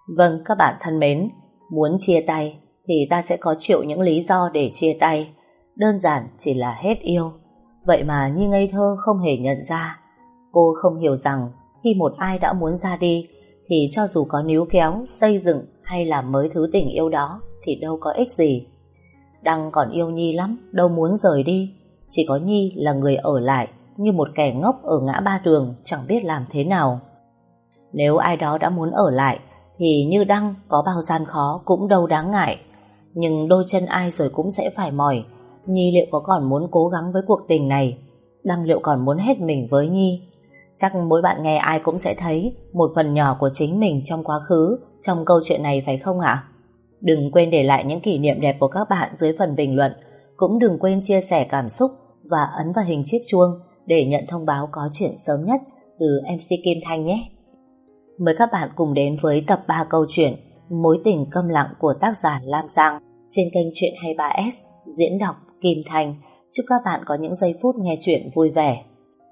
Vâng, các bạn thân mến, muốn chia tay thì ta sẽ có triệu những lý do để chia tay. Đơn giản chỉ là hết yêu. Vậy mà Nhi ngây thơ không hề nhận ra. Cô không hiểu rằng khi một ai đã muốn ra đi thì cho dù có níu kéo, xây dựng hay làm mới thứ tình yêu đó thì đâu có ích gì. Đăng còn yêu Nhi lắm, đâu muốn rời đi. Chỉ có Nhi là người ở lại như một kẻ ngốc ở ngã ba đường chẳng biết làm thế nào. Nếu ai đó đã muốn ở lại thì như Đăng có bao gian khó cũng đâu đáng ngại. Nhưng đôi chân ai rồi cũng sẽ phải mỏi. Nhi liệu có còn muốn cố gắng với cuộc tình này? Đăng liệu còn muốn hết mình với Nhi? Chắc mỗi bạn nghe ai cũng sẽ thấy một phần nhỏ của chính mình trong quá khứ trong câu chuyện này phải không ạ? Đừng quên để lại những kỷ niệm đẹp của các bạn dưới phần bình luận. Cũng đừng quên chia sẻ cảm xúc và ấn vào hình chiếc chuông để nhận thông báo có chuyện sớm nhất từ MC Kim Thanh nhé. Mời các bạn cùng đến với tập 3 câu chuyện Mối tình câm lặng của tác giả Lam Giang trên kênh Chuyện 23S diễn đọc Kim Thanh. Chúc các bạn có những giây phút nghe chuyện vui vẻ.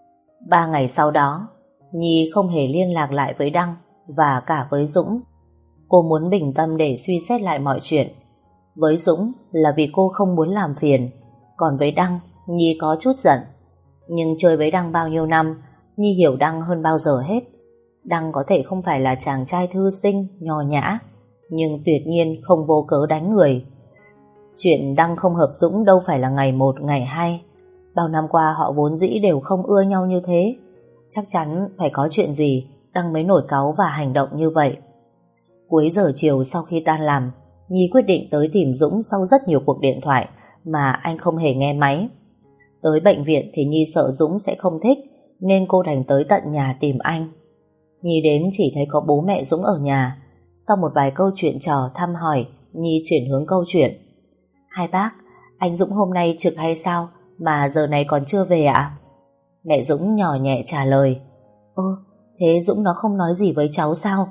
3 ngày sau đó, Nhi không hề liên lạc lại với Đăng và cả với Dũng. Cô muốn bình tâm để suy xét lại mọi chuyện. Với Dũng là vì cô không muốn làm phiền, còn với Đăng, Nhi có chút giận. Nhưng chơi với Đăng bao nhiêu năm, Nhi hiểu Đăng hơn bao giờ hết. Đăng có thể không phải là chàng trai thư sinh, nho nhã, nhưng tuyệt nhiên không vô cớ đánh người. Chuyện Đăng không hợp Dũng đâu phải là ngày một, ngày hai. Bao năm qua họ vốn dĩ đều không ưa nhau như thế. Chắc chắn phải có chuyện gì Đăng mới nổi cáu và hành động như vậy. Cuối giờ chiều sau khi tan làm, Nhi quyết định tới tìm Dũng sau rất nhiều cuộc điện thoại mà anh không hề nghe máy. Tới bệnh viện thì Nhi sợ Dũng sẽ không thích nên cô đành tới tận nhà tìm anh. Nhi đến chỉ thấy có bố mẹ Dũng ở nhà. Sau một vài câu chuyện trò thăm hỏi, Nhi chuyển hướng câu chuyện. Hai bác, anh Dũng hôm nay trực hay sao mà giờ này còn chưa về ạ? Mẹ Dũng nhỏ nhẹ trả lời. Thế Dũng nó không nói gì với cháu sao?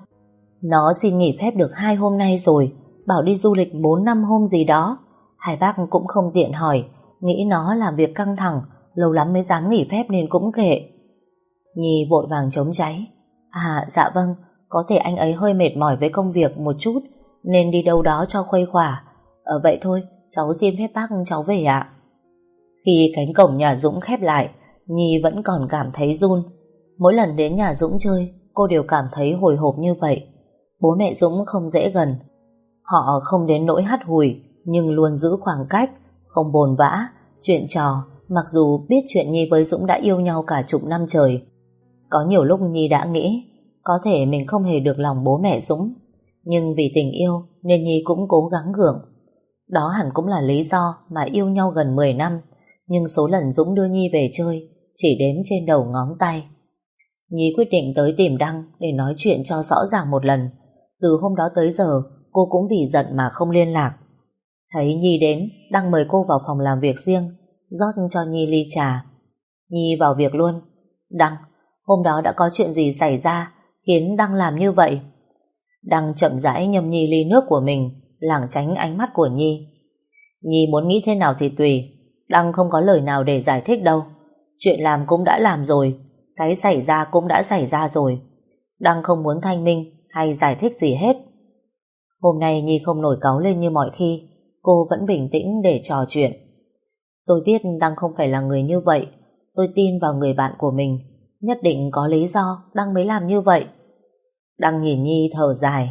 Nó xin nghỉ phép được 2 hôm nay rồi, bảo đi du lịch 4-5 hôm gì đó. Hai bác cũng không tiện hỏi, nghĩ nó làm việc căng thẳng, lâu lắm mới dám nghỉ phép nên cũng kệ. Nhi vội vàng chống cháy. Dạ vâng, có thể anh ấy hơi mệt mỏi với công việc một chút nên đi đâu đó cho khuây khỏa. Vậy thôi, cháu xin phép bác cháu về ạ. Khi cánh cổng nhà Dũng khép lại, Nhi vẫn còn cảm thấy run. Mỗi lần đến nhà Dũng chơi, cô đều cảm thấy hồi hộp như vậy. Bố mẹ Dũng không dễ gần. Họ không đến nỗi hắt hủi, nhưng luôn giữ khoảng cách, không bồn vã, chuyện trò, mặc dù biết chuyện Nhi với Dũng đã yêu nhau cả chục năm trời. Có nhiều lúc Nhi đã nghĩ, có thể mình không hề được lòng bố mẹ Dũng, nhưng vì tình yêu nên Nhi cũng cố gắng gượng. Đó hẳn cũng là lý do mà yêu nhau gần 10 năm, nhưng số lần Dũng đưa Nhi về chơi chỉ đếm trên đầu ngón tay. Nhi quyết định tới tìm Đăng để nói chuyện cho rõ ràng một lần. Từ hôm đó tới giờ, cô cũng vì giận mà không liên lạc. Thấy Nhi đến, Đăng mời cô vào phòng làm việc riêng, rót cho Nhi ly trà. Nhi vào việc luôn. Đăng, hôm đó đã có chuyện gì xảy ra khiến Đăng làm như vậy? Đăng chậm rãi nhâm Nhi ly nước của mình, lảng tránh ánh mắt của Nhi. Nhi muốn nghĩ thế nào thì tùy, Đăng không có lời nào để giải thích đâu. Chuyện làm cũng đã làm rồi, cái xảy ra cũng đã xảy ra rồi. Đăng không muốn thanh minh hay giải thích gì hết. Hôm nay Nhi không nổi cáu lên như mọi khi, cô vẫn bình tĩnh để trò chuyện. Tôi biết Đăng không phải là người như vậy, tôi tin vào người bạn của mình, nhất định có lý do Đăng mới làm như vậy. Đăng nhìn Nhi thở dài.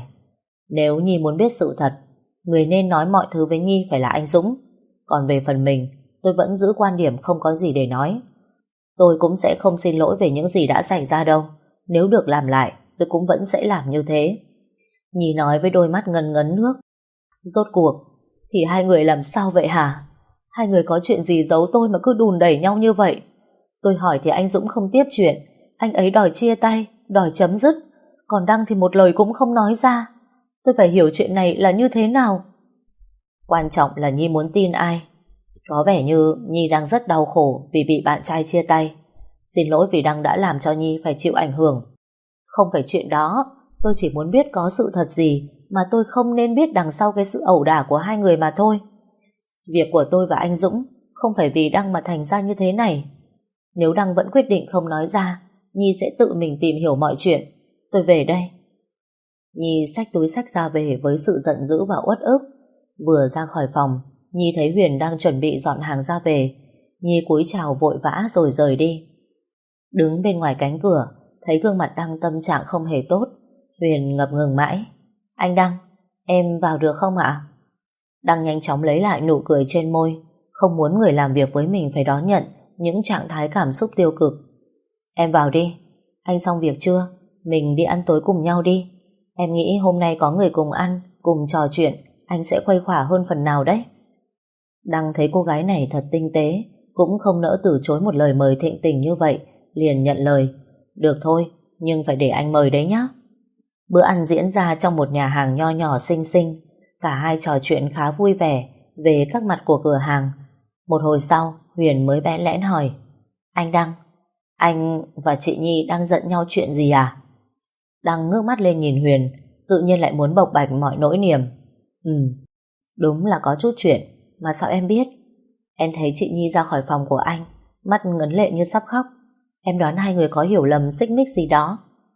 Nếu Nhi muốn biết sự thật, người nên nói mọi thứ với Nhi phải là anh Dũng. Còn về phần mình, tôi vẫn giữ quan điểm không có gì để nói. Tôi cũng sẽ không xin lỗi về những gì đã xảy ra đâu. Nếu được làm lại, tôi cũng vẫn sẽ làm như thế. Nhi nói với đôi mắt ngấn ngấn nước. Rốt cuộc thì hai người làm sao vậy hả? Hai người có chuyện gì giấu tôi mà cứ đùn đẩy nhau như vậy? Tôi hỏi thì anh Dũng không tiếp chuyện, anh ấy đòi chia tay, đòi chấm dứt. Còn Đăng thì một lời cũng không nói ra. Tôi phải hiểu chuyện này là như thế nào. Quan trọng là Nhi muốn tin ai. Có vẻ như Nhi đang rất đau khổ vì bị bạn trai chia tay. Xin lỗi vì Đăng đã làm cho Nhi phải chịu ảnh hưởng. Không phải chuyện đó, tôi chỉ muốn biết có sự thật gì mà tôi không nên biết đằng sau cái sự ẩu đả của hai người mà thôi. Việc của tôi và anh Dũng không phải vì Đăng mà thành ra như thế này. Nếu Đăng vẫn quyết định không nói ra, Nhi sẽ tự mình tìm hiểu mọi chuyện. Tôi về đây. Nhi xách túi xách ra về với sự giận dữ và uất ức. Vừa ra khỏi phòng, Nhi thấy Huyền đang chuẩn bị dọn hàng ra về. Nhi cúi chào vội vã rồi rời đi. Đứng bên ngoài cánh cửa, thấy gương mặt Đăng tâm trạng không hề tốt, Huyền ngập ngừng mãi. Anh Đăng, em vào được không ạ? Đăng nhanh chóng lấy lại nụ cười trên môi, không muốn người làm việc với mình phải đón nhận những trạng thái cảm xúc tiêu cực. Em vào đi, anh xong việc chưa? Mình đi ăn tối cùng nhau đi. Em nghĩ hôm nay có người cùng ăn, cùng trò chuyện, anh sẽ khuây khỏa hơn phần nào đấy. Đăng thấy cô gái này thật tinh tế, cũng không nỡ từ chối một lời mời thịnh tình như vậy, liền nhận lời. Được thôi, nhưng phải để anh mời đấy nhá. Bữa ăn diễn ra trong một nhà hàng nho nhỏ xinh xinh. Cả hai trò chuyện khá vui vẻ về các mặt của cửa hàng. Một hồi sau, Huyền mới bẽn lẽn hỏi. Anh Đăng, anh và chị Nhi đang giận nhau chuyện gì à? Đăng ngước mắt lên nhìn Huyền, tự nhiên lại muốn bộc bạch mọi nỗi niềm. Đúng là có chút chuyện, mà sao em biết? Em thấy chị Nhi ra khỏi phòng của anh, mắt ngấn lệ như sắp khóc. Em đoán hai người có hiểu lầm xích mích gì đó.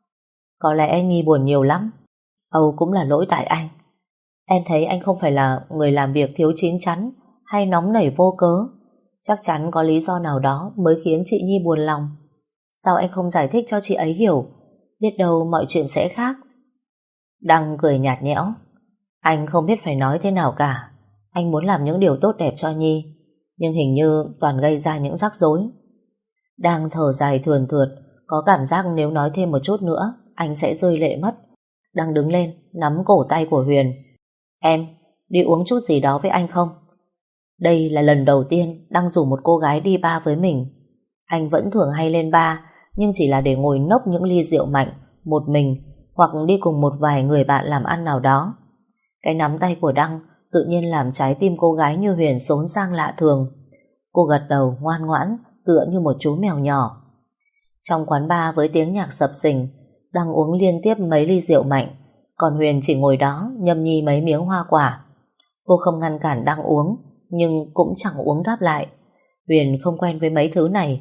Có lẽ Nhi buồn nhiều lắm. Âu cũng là lỗi tại anh. Em thấy anh không phải là người làm việc thiếu chín chắn hay nóng nảy vô cớ. Chắc chắn có lý do nào đó mới khiến chị Nhi buồn lòng. Sao anh không giải thích cho chị ấy hiểu? Biết đâu mọi chuyện sẽ khác. Đăng cười nhạt nhẽo. Anh không biết phải nói thế nào cả. Anh muốn làm những điều tốt đẹp cho Nhi, nhưng hình như toàn gây ra những rắc rối. Đang thở dài thườn thượt, có cảm giác nếu nói thêm một chút nữa anh sẽ rơi lệ mất. Đang đứng lên nắm cổ tay của Huyền. Em đi uống chút gì đó với anh không? Đây là lần đầu tiên Đăng rủ một cô gái đi bar với mình. Anh vẫn thường hay lên bar, nhưng chỉ là để ngồi nốc những ly rượu mạnh một mình, hoặc đi cùng một vài người bạn làm ăn nào đó. Cái nắm tay của Đăng tự nhiên làm trái tim cô gái như Huyền xốn sang lạ thường. Cô gật đầu ngoan ngoãn, tựa như một chú mèo nhỏ. Trong quán bar với tiếng nhạc sập sình, Đăng uống liên tiếp mấy ly rượu mạnh, còn Huyền chỉ ngồi đó nhâm nhi mấy miếng hoa quả. Cô không ngăn cản Đăng uống, nhưng cũng chẳng uống đáp lại. Huyền không quen với mấy thứ này.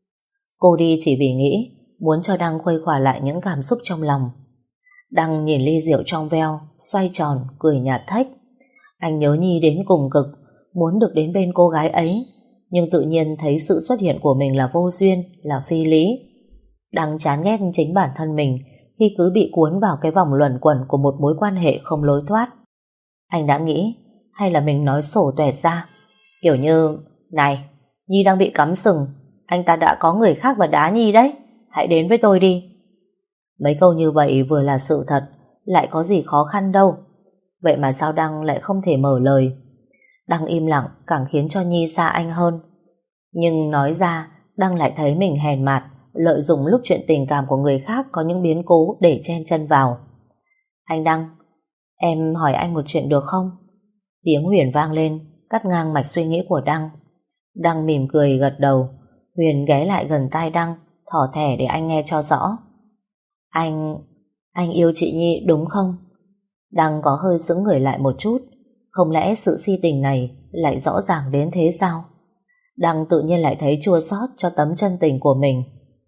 Cô đi chỉ vì nghĩ muốn cho Đăng khuây khỏa lại những cảm xúc trong lòng. Đăng nhìn ly rượu trong veo, xoay tròn, cười nhạt thách. Anh nhớ Nhi đến cùng cực, muốn được đến bên cô gái ấy, nhưng tự nhiên thấy sự xuất hiện của mình là vô duyên, là phi lý. Đăng chán ghét chính bản thân mình khi cứ bị cuốn vào cái vòng luẩn quẩn của một mối quan hệ không lối thoát. Anh đã nghĩ, hay là mình nói sổ tuẹt ra, kiểu như, này, Nhi đang bị cắm sừng, anh ta đã có người khác và đá Nhi đấy, hãy đến với tôi đi. Mấy câu như vậy vừa là sự thật, lại có gì khó khăn đâu. Vậy mà sao Đăng lại không thể mở lời? Đăng im lặng càng khiến cho Nhi xa anh hơn. Nhưng nói ra, Đăng lại thấy mình hèn mạt, lợi dụng lúc chuyện tình cảm của người khác có những biến cố để chen chân vào. Anh Đăng, em hỏi anh một chuyện được không? Tiếng Huyền vang lên, cắt ngang mạch suy nghĩ của Đăng. Đăng mỉm cười gật đầu. Huyền ghé lại gần tai Đăng, thỏ thẻ để anh nghe cho rõ. Anh yêu chị Nhi đúng không? Đăng có hơi sững người lại một chút. Không lẽ sự si tình này lại rõ ràng đến thế sao? Đăng tự nhiên lại thấy chua xót cho tấm chân tình của mình.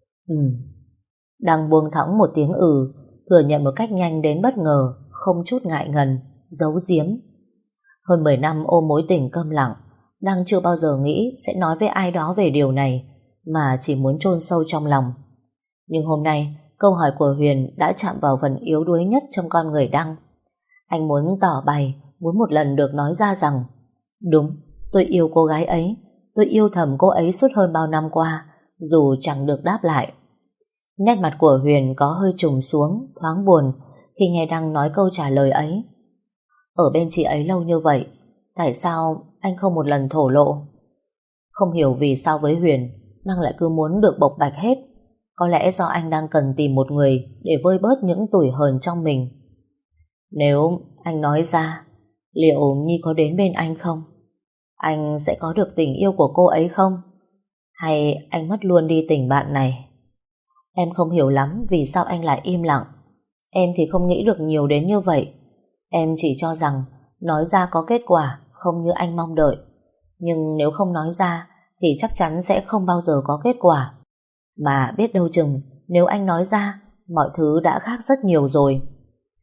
Đăng buông thõng một tiếng thừa nhận một cách nhanh đến bất ngờ, không chút ngại ngần, giấu giếm. Hơn 10 năm ôm mối tình câm lặng, Đăng chưa bao giờ nghĩ sẽ nói với ai đó về điều này, mà chỉ muốn chôn sâu trong lòng. Nhưng hôm nay, câu hỏi của Huyền đã chạm vào phần yếu đuối nhất trong con người Đăng. Anh muốn tỏ bày, muốn một lần được nói ra rằng đúng, tôi yêu cô gái ấy, tôi yêu thầm cô ấy suốt hơn bao năm qua, dù chẳng được đáp lại. Nét mặt của Huyền có hơi trùng xuống, thoáng buồn khi nghe Đăng nói câu trả lời ấy. Ở bên chị ấy lâu như vậy, tại sao anh không một lần thổ lộ? Không hiểu vì sao với Huyền, Đăng lại cứ muốn được bộc bạch hết. Có lẽ do anh đang cần tìm một người để vơi bớt những tủi hờn trong mình. Nếu anh nói ra, liệu Nhi có đến bên anh không? Anh sẽ có được tình yêu của cô ấy không? Hay anh mất luôn đi tình bạn này? Em không hiểu lắm vì sao anh lại im lặng. Em thì không nghĩ được nhiều đến như vậy. Em chỉ cho rằng nói ra có kết quả không như anh mong đợi. Nhưng nếu không nói ra thì chắc chắn sẽ không bao giờ có kết quả. Mà biết đâu chừng nếu anh nói ra, mọi thứ đã khác rất nhiều rồi.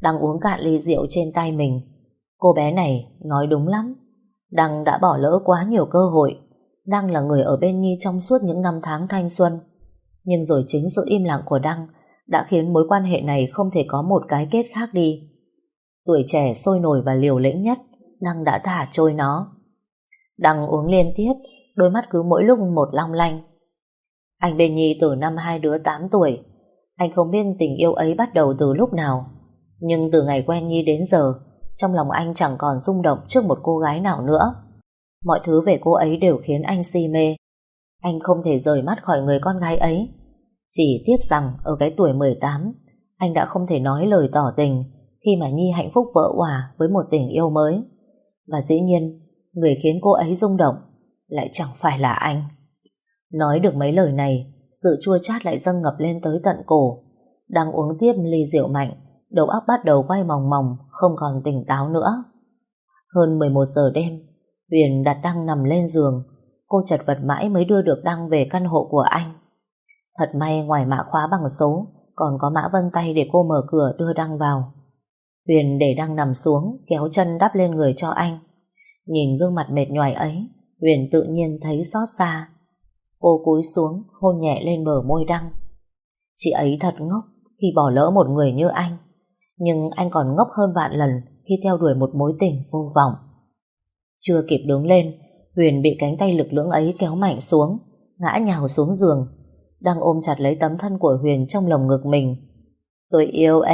Đăng uống cạn ly rượu trên tay mình. Cô bé này nói đúng lắm. Đăng đã bỏ lỡ quá nhiều cơ hội. Đăng là người ở bên Nhi trong suốt những năm tháng thanh xuân. Nhưng rồi chính sự im lặng của Đăng đã khiến mối quan hệ này không thể có một cái kết khác đi. Tuổi trẻ sôi nổi và liều lĩnh nhất, Đăng đã thả trôi nó. Đăng uống liên tiếp, đôi mắt cứ mỗi lúc một long lanh. Anh bên Nhi từ năm hai đứa 8 tuổi. Anh không biết tình yêu ấy bắt đầu từ lúc nào. Nhưng từ ngày quen Nhi đến giờ, trong lòng anh chẳng còn rung động trước một cô gái nào nữa. Mọi thứ về cô ấy đều khiến anh si mê. Anh không thể rời mắt khỏi người con gái ấy. Chỉ tiếc rằng ở cái tuổi 18, anh đã không thể nói lời tỏ tình khi mà Nhi hạnh phúc vỡ òa với một tình yêu mới. Và dĩ nhiên, người khiến cô ấy rung động lại chẳng phải là anh. Nói được mấy lời này, sự chua chát lại dâng ngập lên tới tận cổ. Đang uống tiếp ly rượu mạnh, đầu óc bắt đầu quay mòng mòng, không còn tỉnh táo nữa. Hơn 11 giờ đêm, Huyền đặt Đăng nằm lên giường. Cô chật vật mãi mới đưa được Đăng về căn hộ của anh. Thật may ngoài mã khóa bằng số còn có mã vân tay để cô mở cửa đưa Đăng vào. Huyền để Đăng nằm xuống, kéo chân đắp lên người cho anh. Nhìn gương mặt mệt nhoài ấy, Huyền tự nhiên thấy xót xa. Cô cúi xuống hôn nhẹ lên bờ môi Đăng. Chị ấy thật ngốc khi bỏ lỡ một người như anh. Nhưng anh còn ngốc hơn vạn lần khi theo đuổi một mối tình vô vọng. Chưa kịp đứng lên, Huyền bị cánh tay lực lưỡng ấy kéo mạnh xuống, ngã nhào xuống giường. Đăng ôm chặt lấy tấm thân của Huyền trong lồng ngực mình. Tôi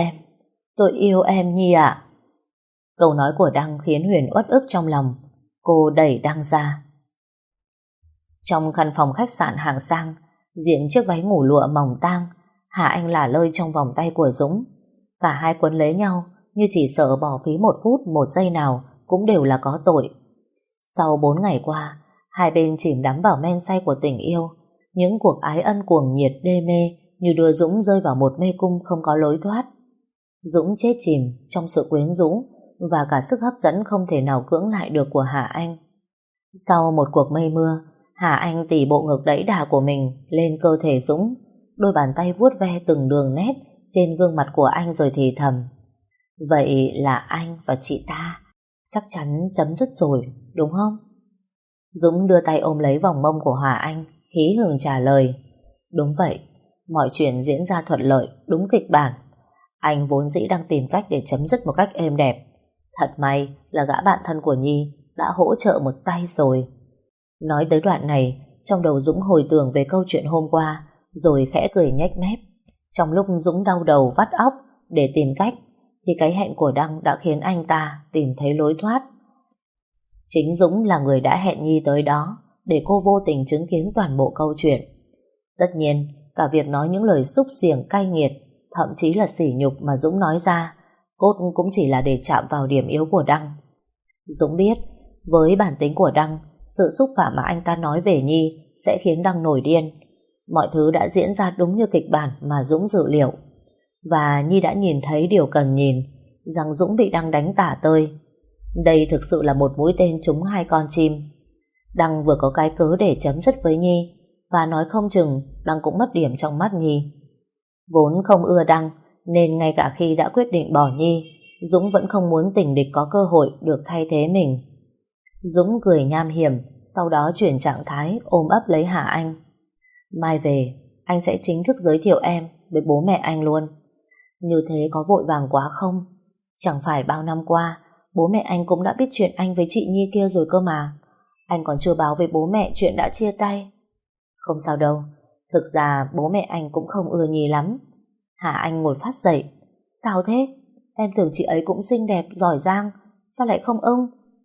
yêu em Nhi ạ. Câu nói của Đăng khiến Huyền uất ức trong lòng. Cô đẩy Đăng ra. Trong căn phòng khách sạn hạng sang, diện chiếc váy ngủ lụa mỏng tang, Hà Anh lả lơi trong vòng tay của Dũng. Cả hai quấn lấy nhau, như chỉ sợ bỏ phí một phút, một giây nào cũng đều là có tội. Sau 4 ngày qua, hai bên chìm đắm vào men say của tình yêu. Những cuộc ái ân cuồng nhiệt đê mê như đưa Dũng rơi vào một mê cung không có lối thoát. Dũng chết chìm trong sự quyến rũ và cả sức hấp dẫn không thể nào cưỡng lại được của Hà Anh. Sau một cuộc mây mưa, Hà Anh tỉ bộ ngực đẫy đà của mình lên cơ thể Dũng, đôi bàn tay vuốt ve từng đường nét trên gương mặt của anh rồi thì thầm. Vậy là anh và chị ta chắc chắn chấm dứt rồi, đúng không? Dũng đưa tay ôm lấy vòng mông của Hà Anh, hí hửng trả lời. Đúng vậy, mọi chuyện diễn ra thuận lợi, đúng kịch bản. Anh vốn dĩ đang tìm cách để chấm dứt một cách êm đẹp. Thật may là gã bạn thân của Nhi đã hỗ trợ một tay rồi. Nói tới đoạn này, trong đầu Dũng hồi tưởng về câu chuyện hôm qua, rồi khẽ cười nhếch mép. Trong lúc Dũng đau đầu vắt óc để tìm cách, thì cái hẹn của Đăng đã khiến anh ta tìm thấy lối thoát. Chính Dũng là người đã hẹn Nhi tới đó để cô vô tình chứng kiến toàn bộ câu chuyện. Tất nhiên, cả việc nói những lời xúc xiềng cay nghiệt, thậm chí là sỉ nhục mà Dũng nói ra, cốt cũng chỉ là để chạm vào điểm yếu của Đăng. Dũng biết, với bản tính của Đăng, sự xúc phạm mà anh ta nói về Nhi sẽ khiến Đăng nổi điên. Mọi thứ đã diễn ra đúng như kịch bản mà Dũng dự liệu. Và Nhi đã nhìn thấy điều cần nhìn, rằng Dũng bị Đăng đánh tả tơi. Đây thực sự là một mũi tên trúng hai con chim. Đăng vừa có cái cớ để chấm dứt với Nhi, và nói không chừng Đăng cũng mất điểm trong mắt Nhi. Vốn không ưa Đăng, nên ngay cả khi đã quyết định bỏ Nhi, Dũng vẫn không muốn tình địch có cơ hội được thay thế mình. Dũng cười nham hiểm, sau đó chuyển trạng thái ôm ấp lấy Hà Anh. Mai về, anh sẽ chính thức giới thiệu em với bố mẹ anh luôn. Như thế có vội vàng quá không? Chẳng phải bao năm qua bố mẹ anh cũng đã biết chuyện anh với chị Nhi kia rồi cơ mà. Anh còn chưa báo với bố mẹ chuyện đã chia tay. Không sao đâu, thực ra bố mẹ anh cũng không ưa Nhi lắm. Hà Anh ngồi phát dậy. Sao thế? Em tưởng chị ấy cũng xinh đẹp, giỏi giang, sao lại không ưng?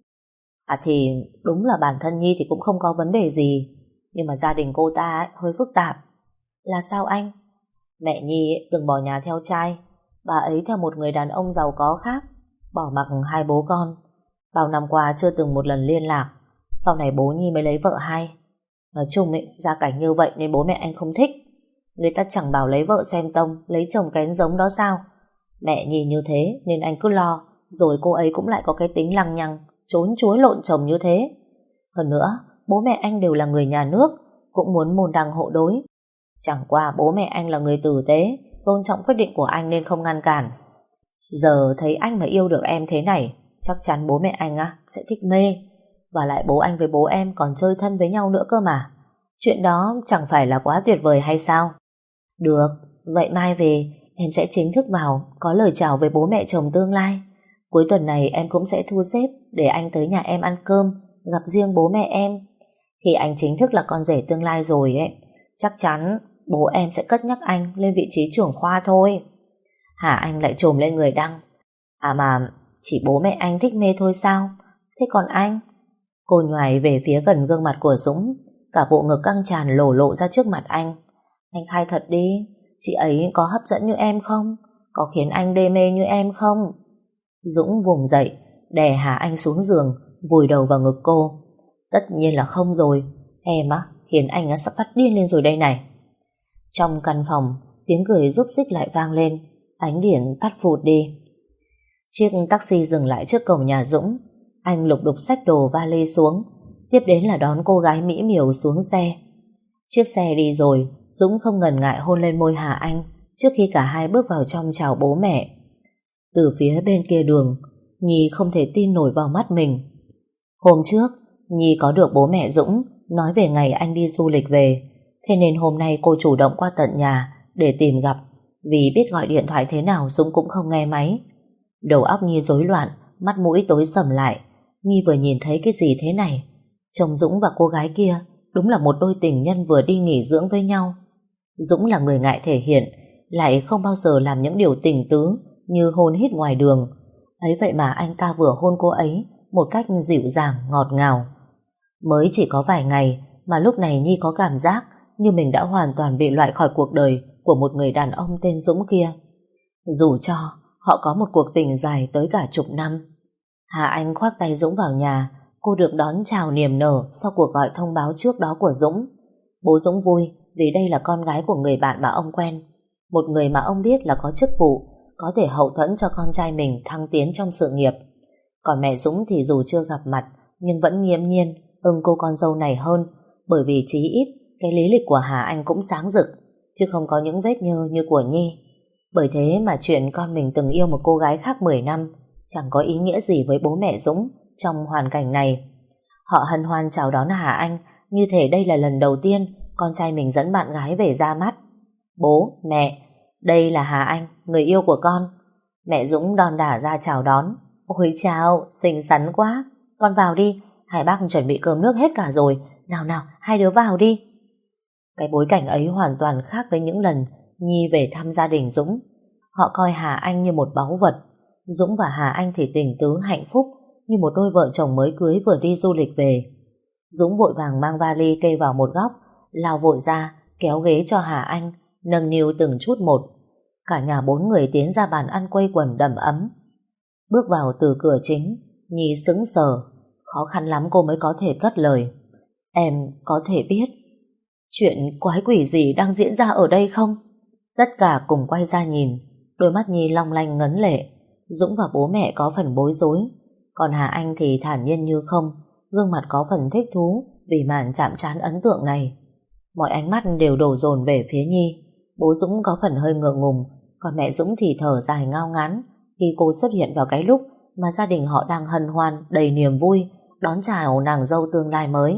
À thì đúng là bản thân Nhi thì cũng không có vấn đề gì, nhưng mà gia đình cô ta ấy, hơi phức tạp. Là sao anh? Mẹ Nhi từng bỏ nhà theo trai, bà ấy theo một người đàn ông giàu có khác, bỏ mặc hai bố con. Bao năm qua chưa từng một lần liên lạc. Sau này bố Nhi mới lấy vợ hai. Nói chung ấy, gia cảnh như vậy nên bố mẹ anh không thích. Người ta chẳng bảo lấy vợ xem tông, lấy chồng kén giống đó sao? Mẹ Nhi như thế nên anh cứ lo, rồi cô ấy cũng lại có cái tính lăng nhăng, trốn chuối lộn chồng như thế. Hơn nữa, bố mẹ anh đều là người nhà nước, cũng muốn môn đăng hộ đối. Chẳng qua bố mẹ anh là người tử tế, tôn trọng quyết định của anh nên không ngăn cản. Giờ thấy anh mà yêu được em thế này, chắc chắn bố mẹ anh sẽ thích mê. Và lại bố anh với bố em còn chơi thân với nhau nữa cơ mà. Chuyện đó chẳng phải là quá tuyệt vời hay sao? Được, vậy mai về em sẽ chính thức vào có lời chào với bố mẹ chồng tương lai. Cuối tuần này em cũng sẽ thu xếp để anh tới nhà em ăn cơm, gặp riêng bố mẹ em. Khi anh chính thức là con rể tương lai rồi ấy, chắc chắn bố em sẽ cất nhắc anh lên vị trí trưởng khoa thôi. Hà Anh lại trồm lên người Đăng. À mà chỉ bố mẹ anh thích mê thôi sao? Thế còn anh? Cô nhoài về phía gần gương mặt của Dũng, cả bộ ngực căng tràn lộ ra trước mặt anh. Anh khai thật đi, chị ấy có hấp dẫn như em không? Có khiến anh đê mê như em không? Dũng vùng dậy, đè Hà Anh xuống giường, vùi đầu vào ngực cô. Tất nhiên là không rồi. Em khiến anh sắp phát điên lên rồi đây này. Trong căn phòng, tiếng cười rúc rích lại vang lên. Ánh điện tắt phụt đi. Chiếc taxi dừng lại trước cổng nhà Dũng. Anh lục đục xách đồ vali xuống. Tiếp đến là đón cô gái mỹ miều xuống xe. Chiếc xe đi rồi, Dũng không ngần ngại hôn lên môi Hà Anh trước khi cả hai bước vào trong chào bố mẹ. Từ phía bên kia đường, Nhi không thể tin nổi vào mắt mình. Hôm trước, Nhi có được bố mẹ Dũng nói về ngày anh đi du lịch về, thế nên hôm nay cô chủ động qua tận nhà để tìm gặp, vì biết gọi điện thoại thế nào Dũng cũng không nghe máy. Đầu óc Nhi rối loạn, mắt mũi tối sầm lại. Nhi vừa nhìn thấy cái gì thế này? Chồng Dũng và cô gái kia đúng là một đôi tình nhân vừa đi nghỉ dưỡng với nhau. Dũng là người ngại thể hiện, lại không bao giờ làm những điều tình tứ như hôn hít ngoài đường. Ấy vậy mà anh ta vừa hôn cô ấy một cách dịu dàng, ngọt ngào. Mới chỉ có vài ngày mà lúc này Nhi có cảm giác như mình đã hoàn toàn bị loại khỏi cuộc đời của một người đàn ông tên Dũng kia. Dù cho họ có một cuộc tình dài tới cả chục năm. Hà Anh khoác tay Dũng vào nhà. Cô được đón chào niềm nở sau cuộc gọi thông báo trước đó của Dũng. Bố Dũng vui vì đây là con gái của người bạn mà ông quen, một người mà ông biết là có chức vụ, có thể hậu thuẫn cho con trai mình thăng tiến trong sự nghiệp. Còn mẹ Dũng thì dù chưa gặp mặt nhưng vẫn nghiêm nhiên ưng cô con dâu này hơn, bởi vì chí ít cái lý lịch của Hà Anh cũng sáng rực, chứ không có những vết nhơ như của Nhi. Bởi thế mà chuyện con mình từng yêu một cô gái khác 10 năm chẳng có ý nghĩa gì với bố mẹ Dũng trong hoàn cảnh này. Họ hân hoan chào đón Hà Anh như thể đây là lần đầu tiên con trai mình dẫn bạn gái về ra mắt. Bố, mẹ, đây là Hà Anh, người yêu của con. Mẹ Dũng đon đả ra chào đón. Ôi chào, xinh xắn quá. Con vào đi, hai bác chuẩn bị cơm nước hết cả rồi. Nào nào, hai đứa vào đi. Cái bối cảnh ấy hoàn toàn khác với những lần Nhi về thăm gia đình Dũng. Họ coi Hà Anh như một báu vật. Dũng và Hà Anh thì tình tứ hạnh phúc như một đôi vợ chồng mới cưới vừa đi du lịch về. Dũng vội vàng mang vali kê vào một góc, lao vội ra kéo ghế cho Hà Anh, nâng niu từng chút một. Cả nhà 4 người tiến ra bàn ăn quây quần đầm ấm. Bước vào từ cửa chính, Nhi sững sờ, khó khăn lắm cô mới có thể cất lời. Em có thể biết chuyện quái quỷ gì đang diễn ra ở đây không? Tất cả cùng quay ra nhìn. Đôi mắt Nhi long lanh ngấn lệ. Dũng và bố mẹ có phần bối rối, còn Hà Anh thì thản nhiên như không, gương mặt có phần thích thú vì màn chạm trán ấn tượng này. Mọi ánh mắt đều đổ dồn về phía Nhi. Bố Dũng có phần hơi ngượng ngùng, còn mẹ Dũng thì thở dài ngao ngán khi cô xuất hiện vào cái lúc mà gia đình họ đang hân hoan đầy niềm vui đón chào nàng dâu tương lai mới.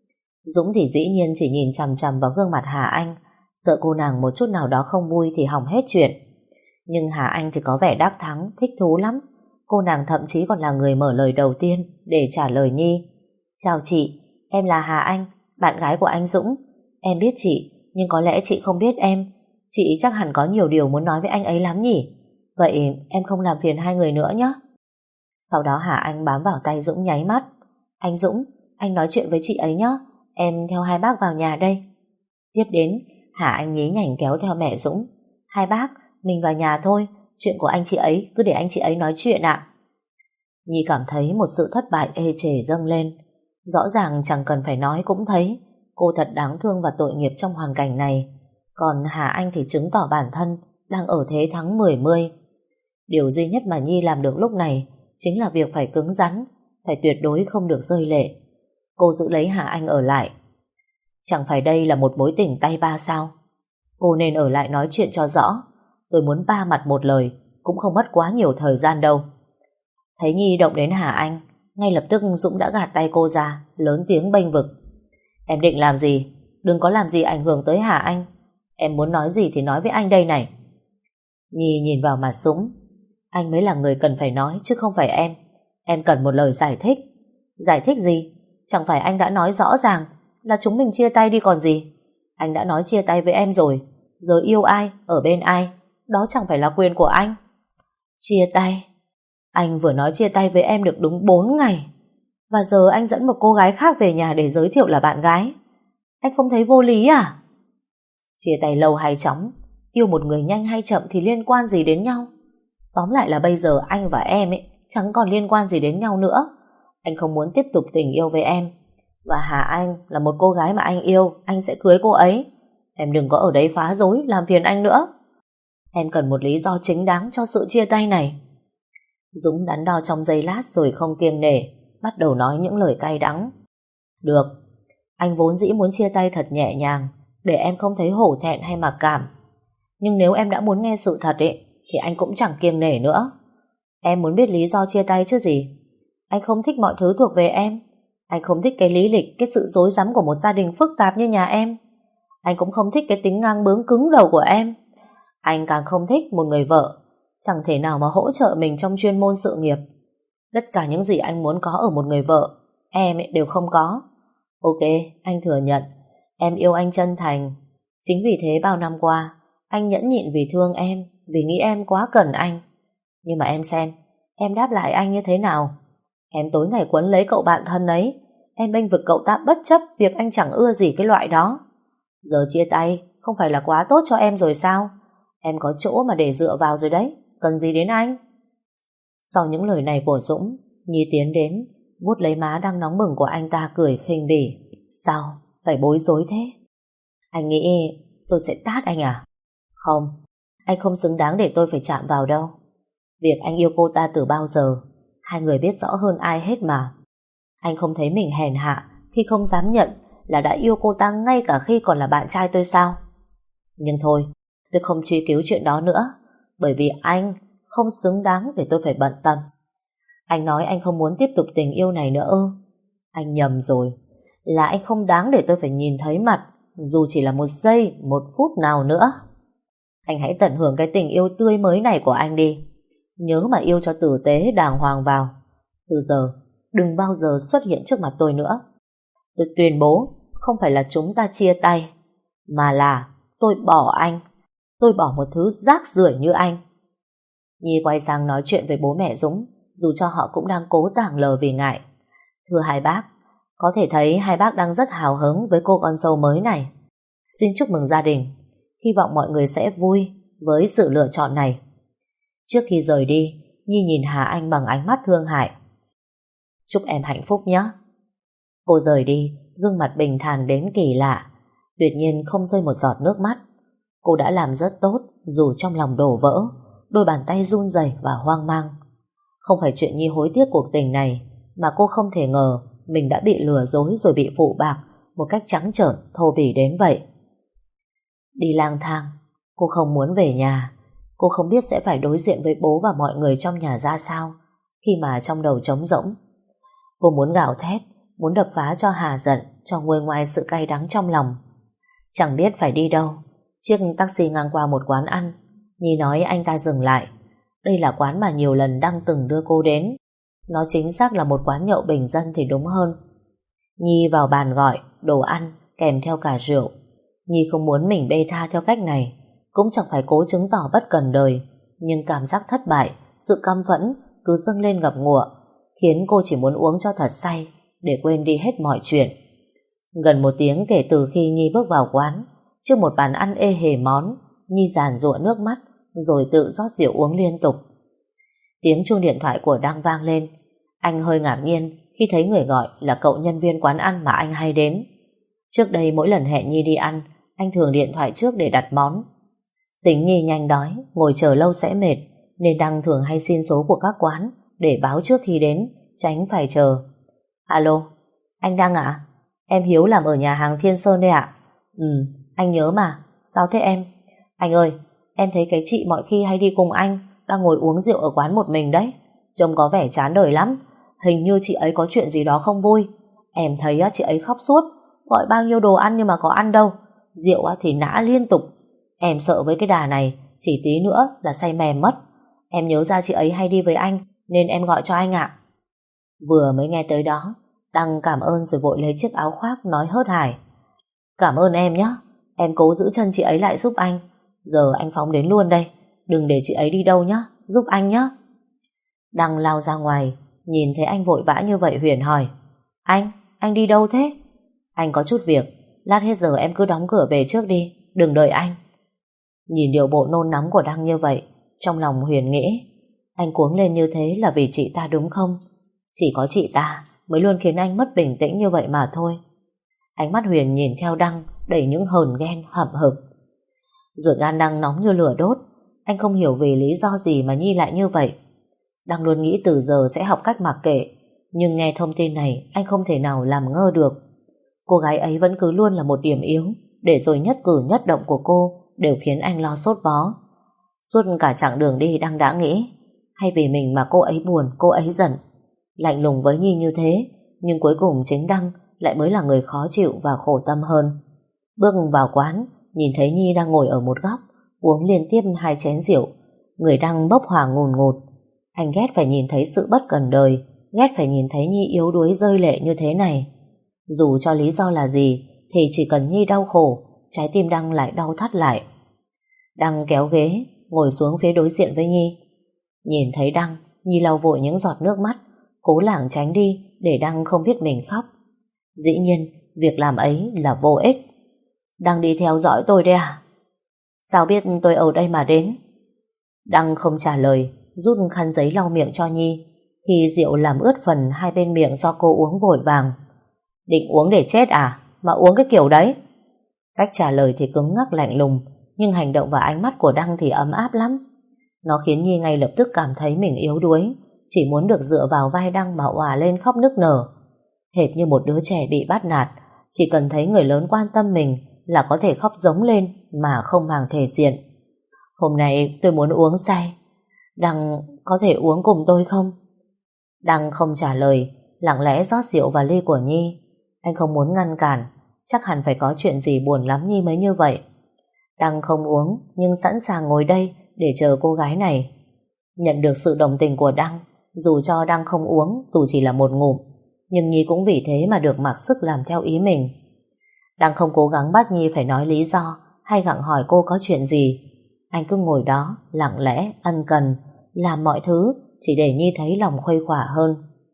Dũng thì dĩ nhiên chỉ nhìn chằm chằm vào gương mặt Hà Anh, sợ cô nàng một chút nào đó không vui thì hỏng hết chuyện. Nhưng Hà Anh thì có vẻ đắc thắng, thích thú lắm. Cô nàng thậm chí còn là người mở lời đầu tiên để trả lời Nhi. Chào chị, em là Hà Anh, bạn gái của anh Dũng. Em biết chị, nhưng có lẽ chị không biết em. Chị chắc hẳn có nhiều điều muốn nói với anh ấy lắm nhỉ. Vậy em không làm phiền hai người nữa nhé. Sau đó Hà Anh bám vào tay Dũng nháy mắt. Anh Dũng, anh nói chuyện với chị ấy nhé. Em theo hai bác vào nhà đây. Tiếp đến, Hà Anh nhí nhảnh kéo theo mẹ Dũng. Hai bác, mình vào nhà thôi. Chuyện của anh chị ấy, cứ để anh chị ấy nói chuyện ạ. Nhi cảm thấy một sự thất bại ê chề dâng lên. Rõ ràng chẳng cần phải nói cũng thấy cô thật đáng thương và tội nghiệp trong hoàn cảnh này. Còn Hà Anh thì chứng tỏ bản thân đang ở thế thắng 10-10. Điều duy nhất mà Nhi làm được lúc này chính là việc phải cứng rắn, phải tuyệt đối không được rơi lệ. Cô giữ lấy Hà Anh ở lại. Chẳng phải đây là một mối tình tay ba sao? Cô nên ở lại nói chuyện cho rõ. Tôi muốn ba mặt một lời, cũng không mất quá nhiều thời gian đâu. Thấy Nhi động đến Hà Anh, ngay lập tức Dũng đã gạt tay cô ra, lớn tiếng bênh vực. Em định làm gì? Đừng có làm gì ảnh hưởng tới Hà Anh. Em muốn nói gì thì nói với anh đây này. Nhi nhìn vào mặt Dũng. Anh mới là người cần phải nói chứ không phải em. Em cần một lời giải thích. Giải thích gì? Chẳng phải anh đã nói rõ ràng là chúng mình chia tay đi còn gì. Anh đã nói chia tay với em rồi. Giờ yêu ai, ở bên ai, đó chẳng phải là quyền của anh. Chia tay? Anh vừa nói chia tay với em được đúng 4 ngày, và giờ anh dẫn một cô gái khác về nhà để giới thiệu là bạn gái. Anh không thấy vô lý à? Chia tay lâu hay chóng, yêu một người nhanh hay chậm thì liên quan gì đến nhau? Tóm lại là bây giờ anh và em ấy chẳng còn liên quan gì đến nhau nữa. Anh không muốn tiếp tục tình yêu với em. Và Hà Anh là một cô gái mà anh yêu, anh sẽ cưới cô ấy. Em đừng có ở đấy phá rối, làm phiền anh nữa. Em cần một lý do chính đáng cho sự chia tay này. Dũng đắn đo trong giây lát rồi không kiêng nể, bắt đầu nói những lời cay đắng. Được, anh vốn dĩ muốn chia tay thật nhẹ nhàng, để em không thấy hổ thẹn hay mặc cảm. Nhưng nếu em đã muốn nghe sự thật ấy, thì anh cũng chẳng kiêng nể nữa. Em muốn biết lý do chia tay chứ gì. Anh không thích mọi thứ thuộc về em. Anh không thích cái lý lịch, cái sự rối rắm của một gia đình phức tạp như nhà em. Anh cũng không thích cái tính ngang bướng cứng đầu của em. Anh càng không thích một người vợ chẳng thể nào mà hỗ trợ mình trong chuyên môn sự nghiệp. Tất cả những gì anh muốn có ở một người vợ, em ấy đều không có. Ok, anh thừa nhận em yêu anh chân thành. Chính vì thế bao năm qua anh nhẫn nhịn vì thương em, vì nghĩ em quá cần anh. Nhưng mà em xem, em đáp lại anh như thế nào? Em tối ngày quấn lấy cậu bạn thân ấy. Em bênh vực cậu ta bất chấp việc anh chẳng ưa gì cái loại đó. Giờ chia tay không phải là quá tốt cho em rồi sao? Em có chỗ mà để dựa vào rồi đấy, cần gì đến anh? Sau những lời này của Dũng, Nhi tiến đến, vuốt lấy má đang nóng bừng của anh ta, cười khinh bỉ. Sao? Phải bối rối thế? Anh nghĩ tôi sẽ tát anh à? Không, anh không xứng đáng để tôi phải chạm vào đâu. Việc anh yêu cô ta từ bao giờ, hai người biết rõ hơn ai hết mà. Anh không thấy mình hèn hạ khi không dám nhận là đã yêu cô ta ngay cả khi còn là bạn trai tôi sao? Nhưng thôi, tôi không truy cứu chuyện đó nữa, bởi vì anh không xứng đáng để tôi phải bận tâm. Anh nói anh không muốn tiếp tục tình yêu này nữa ư? Anh nhầm rồi, là anh không đáng để tôi phải nhìn thấy mặt, dù chỉ là 1 giây, 1 phút nào nữa. Anh hãy tận hưởng cái tình yêu tươi mới này của anh đi. Nhớ mà yêu cho tử tế đàng hoàng vào. Từ giờ đừng bao giờ xuất hiện trước mặt tôi nữa. Tôi tuyên bố không phải là chúng ta chia tay, mà là tôi bỏ anh. Tôi bỏ một thứ rác rưởi như anh. Nhi quay sang nói chuyện với bố mẹ Dũng, dù cho họ cũng đang cố tảng lờ vì ngại. Thưa hai bác, có thể thấy hai bác đang rất hào hứng với cô con dâu mới này. Xin chúc mừng gia đình. Hy vọng mọi người sẽ vui với sự lựa chọn này. Trước khi rời đi, Nhi nhìn Hà Anh bằng ánh mắt thương hại. Chúc em hạnh phúc nhé. Cô rời đi, gương mặt bình thản đến kỳ lạ, tuyệt nhiên không rơi một giọt nước mắt. Cô đã làm rất tốt, dù trong lòng đổ vỡ, đôi bàn tay run rẩy và hoang mang. Không phải chuyện Nhi hối tiếc cuộc tình này, mà cô không thể ngờ mình đã bị lừa dối rồi bị phụ bạc một cách trắng trợn, thô bỉ đến vậy. Đi lang thang, cô không muốn về nhà. Cô không biết sẽ phải đối diện với bố và mọi người trong nhà ra sao khi mà trong đầu trống rỗng. Cô muốn gào thét, muốn đập phá cho Hà giận, cho nguôi ngoai sự cay đắng trong lòng. Chẳng biết phải đi đâu. Chiếc taxi ngang qua một quán ăn. Nhi nói anh ta dừng lại. Đây là quán mà nhiều lần Đăng từng đưa cô đến. Nó chính xác là một quán nhậu bình dân thì đúng hơn. Nhi vào bàn gọi đồ ăn kèm theo cả rượu. Nhi không muốn mình bê tha theo cách này, cũng chẳng phải cố chứng tỏ bất cần đời, nhưng cảm giác thất bại, sự căm phẫn cứ dâng lên ngập ngụa, khiến cô chỉ muốn uống cho thật say để quên đi hết mọi chuyện. Gần 1 tiếng kể từ khi Nhi bước vào quán, trước một bàn ăn ê hề món, Nhi giàn giụa nước mắt rồi tự rót rượu uống liên tục. Tiếng chuông điện thoại của Đăng vang lên. Anh hơi ngạc nhiên khi thấy người gọi là cậu nhân viên quán ăn mà anh hay đến. Trước đây mỗi lần hẹn Nhi đi ăn, anh thường điện thoại trước để đặt món. Tính Nhi nhanh đói, ngồi chờ lâu sẽ mệt, nên Đăng thường hay xin số của các quán để báo trước khi đến, tránh phải chờ. Alo, anh Đăng ạ? Em Hiếu làm ở nhà hàng Thiên Sơn đây ạ. Anh nhớ mà, sao thế em? Anh ơi, em thấy cái chị mọi khi hay đi cùng anh đang ngồi uống rượu ở quán một mình đấy. Trông có vẻ chán đời lắm. Hình như chị ấy có chuyện gì đó không vui. Em thấy chị ấy khóc suốt, gọi bao nhiêu đồ ăn nhưng mà có ăn đâu. Rượu thì nã liên tục. Em sợ với cái đà này chỉ tí nữa là say mềm mất. Em nhớ ra chị ấy hay đi với anh nên em gọi cho anh ạ. Vừa mới nghe tới đó, Đăng cảm ơn rồi vội lấy chiếc áo khoác nói hớt hải. Cảm ơn em nhé. Em cố giữ chân chị ấy lại giúp anh. Giờ anh phóng đến luôn đây. Đừng để chị ấy đi đâu nhé. Giúp anh nhé. Đăng lao ra ngoài. Nhìn thấy anh vội vã như vậy Huyền hỏi: Anh đi đâu thế? Anh có chút việc. Lát hết giờ em cứ đóng cửa về trước đi. Đừng đợi anh. Nhìn điều bộ nôn nóng của Đăng như vậy, trong lòng Huyền nghĩ: anh cuống lên như thế là vì chị ta đúng không? Chỉ có chị ta mới luôn khiến anh mất bình tĩnh như vậy mà thôi. Ánh mắt Huyền nhìn theo Đăng đầy những hờn ghen hậm hực. Ruột gan Đăng nóng như lửa đốt. Anh không hiểu vì lý do gì mà Nhi lại như vậy. Đăng luôn nghĩ từ giờ sẽ học cách mặc kệ, nhưng nghe thông tin này anh không thể nào làm ngơ được. Cô gái ấy vẫn cứ luôn là một điểm yếu, để rồi nhất cử nhất động của cô đều khiến anh lo sốt vó. Suốt cả chặng đường đi Đăng đã nghĩ: hay vì mình mà cô ấy buồn, cô ấy giận. Lạnh lùng với Nhi như thế, nhưng cuối cùng chính Đăng lại mới là người khó chịu và khổ tâm hơn. Bước vào quán, nhìn thấy Nhi đang ngồi ở một góc, uống liên tiếp 2 chén rượu. Người Đăng bốc hỏa ngùn ngụt. Anh ghét phải nhìn thấy sự bất cần đời, ghét phải nhìn thấy Nhi yếu đuối rơi lệ như thế này. Dù cho lý do là gì, thì chỉ cần Nhi đau khổ, trái tim Đăng lại đau thắt lại. Đăng kéo ghế, ngồi xuống phía đối diện với Nhi. Nhìn thấy Đăng, Nhi lau vội những giọt nước mắt, cố lảng tránh đi để Đăng không biết mình khóc. Dĩ nhiên, việc làm ấy là vô ích. Đăng đi theo dõi tôi đấy à? Sao biết tôi ở đây mà đến? Đăng không trả lời, rút khăn giấy lau miệng cho Nhi, thì rượu làm ướt phần 2 bên miệng do cô uống vội vàng. Định uống để chết à? Mà uống cái kiểu đấy? Cách trả lời thì cứng ngắc lạnh lùng, nhưng hành động và ánh mắt của Đăng thì ấm áp lắm. Nó khiến Nhi ngay lập tức cảm thấy mình yếu đuối, chỉ muốn được dựa vào vai Đăng mà òa lên khóc nức nở. Hệt như một đứa trẻ bị bắt nạt, chỉ cần thấy người lớn quan tâm mình là có thể khóc giống lên mà không màng thể diện. Hôm nay tôi muốn uống say. Đăng có thể uống cùng tôi không? Đăng không trả lời, lặng lẽ rót rượu vào ly của Nhi. Anh không muốn ngăn cản, chắc hẳn phải có chuyện gì buồn lắm Nhi mới như vậy. Đăng không uống, nhưng sẵn sàng ngồi đây để chờ cô gái này. Nhận được sự đồng tình của Đăng, dù cho Đăng không uống, dù chỉ là một ngụm, nhưng Nhi cũng vì thế mà được mặc sức làm theo ý mình. Đăng không cố gắng bắt Nhi phải nói lý do hay gặng hỏi cô có chuyện gì. Anh cứ ngồi đó, lặng lẽ, ân cần, làm mọi thứ chỉ để Nhi thấy lòng khuây khỏa hơn.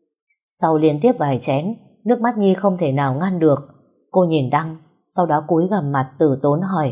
Sau liên tiếp vài chén, nước mắt Nhi không thể nào ngăn được. Cô nhìn Đăng, sau đó cúi gằm mặt từ tốn hỏi: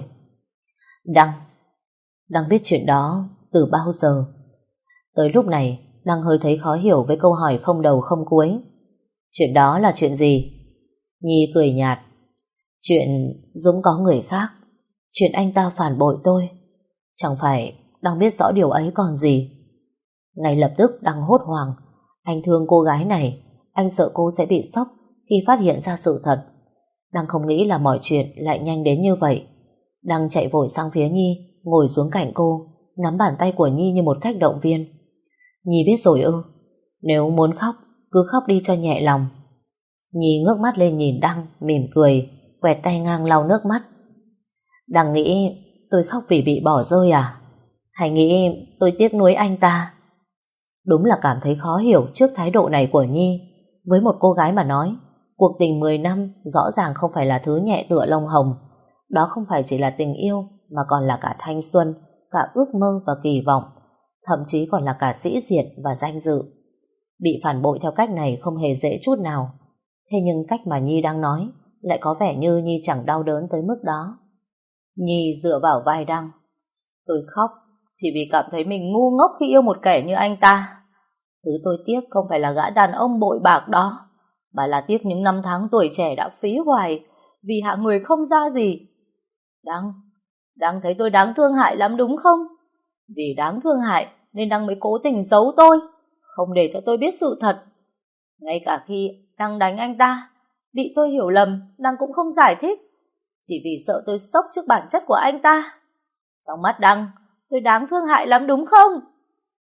Đăng biết chuyện đó từ bao giờ? Tới lúc này, Đăng hơi thấy khó hiểu với câu hỏi không đầu không cuối. Chuyện đó là chuyện gì? Nhi cười nhạt: Chuyện Dũng có người khác, chuyện anh ta phản bội tôi. Chẳng phải Đăng biết rõ điều ấy còn gì? Ngay lập tức Đăng hốt hoảng. Anh thương cô gái này, anh sợ cô sẽ bị sốc khi phát hiện ra sự thật. Đăng không nghĩ là mọi chuyện lại nhanh đến như vậy. Đăng chạy vội sang phía Nhi, ngồi xuống cạnh cô, nắm bàn tay của Nhi như một cách động viên. Nhi biết rồi ư? Nếu muốn khóc, cứ khóc đi cho nhẹ lòng. Nhi ngước mắt lên nhìn Đăng, mỉm cười, quẹt tay ngang lau nước mắt. Đăng nghĩ tôi khóc vì bị bỏ rơi à? Hay nghĩ tôi tiếc nuối anh ta? Đúng là cảm thấy khó hiểu trước thái độ này của Nhi. Với một cô gái mà nói, cuộc tình 10 năm rõ ràng không phải là thứ nhẹ tựa lông hồng. Đó không phải chỉ là tình yêu, mà còn là cả thanh xuân, cả ước mơ và kỳ vọng, thậm chí còn là cả sĩ diện và danh dự. Bị phản bội theo cách này không hề dễ chút nào. Thế nhưng cách mà Nhi đang nói lại có vẻ như Nhi chẳng đau đớn tới mức đó. Nhi dựa vào vai Đăng. Tôi khóc chỉ vì cảm thấy mình ngu ngốc khi yêu một kẻ như anh ta. Thứ tôi tiếc không phải là gã đàn ông bội bạc đó, mà là tiếc những năm tháng tuổi trẻ đã phí hoài vì hạng người không ra gì. Đăng thấy tôi đáng thương hại lắm đúng không? Vì đáng thương hại nên Đăng mới cố tình giấu tôi, không để cho tôi biết sự thật. Ngay cả khi Đăng đánh anh ta, bị tôi hiểu lầm, Đăng cũng không giải thích, chỉ vì sợ tôi sốc trước bản chất của anh ta. Trong mắt Đăng, tôi đáng thương hại lắm đúng không?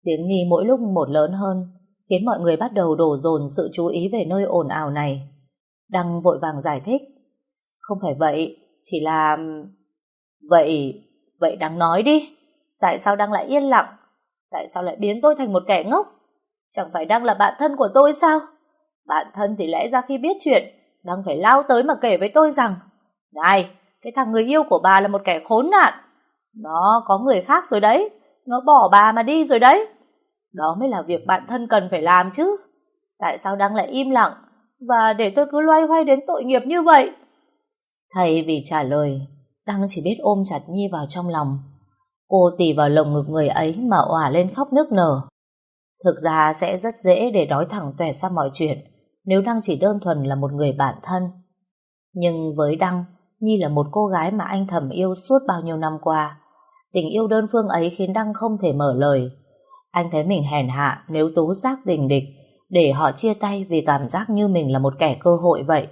Tiếng Nhi mỗi lúc một lớn hơn, khiến mọi người bắt đầu đổ dồn sự chú ý về nơi ồn ào này. Đăng vội vàng giải thích. Không phải vậy, chỉ là... Vậy Đăng nói đi. Tại sao Đăng lại yên lặng? Tại sao lại biến tôi thành một kẻ ngốc? Chẳng phải Đăng là bạn thân của tôi sao? Bạn thân thì lẽ ra khi biết chuyện, Đăng phải lao tới mà kể với tôi rằng: này, cái thằng người yêu của bà là một kẻ khốn nạn. Nó có người khác rồi đấy. Nó bỏ bà mà đi rồi đấy. Đó mới là việc bạn thân cần phải làm chứ. Tại sao Đăng lại im lặng và để tôi cứ loay hoay đến tội nghiệp như vậy? Thay vì trả lời, Đăng chỉ biết ôm chặt Nhi vào trong lòng. Cô tì vào lồng ngực người ấy mà òa lên khóc nức nở. Thực ra sẽ rất dễ để nói thẳng toẹt ra mọi chuyện nếu Đăng chỉ đơn thuần là một người bạn thân. Nhưng với Đăng, Nhi là một cô gái mà anh thầm yêu suốt bao nhiêu năm qua. Tình yêu đơn phương ấy khiến Đăng không thể mở lời. Anh thấy mình hèn hạ nếu tố giác tình địch để họ chia tay vì cảm giác như mình là một kẻ cơ hội vậy.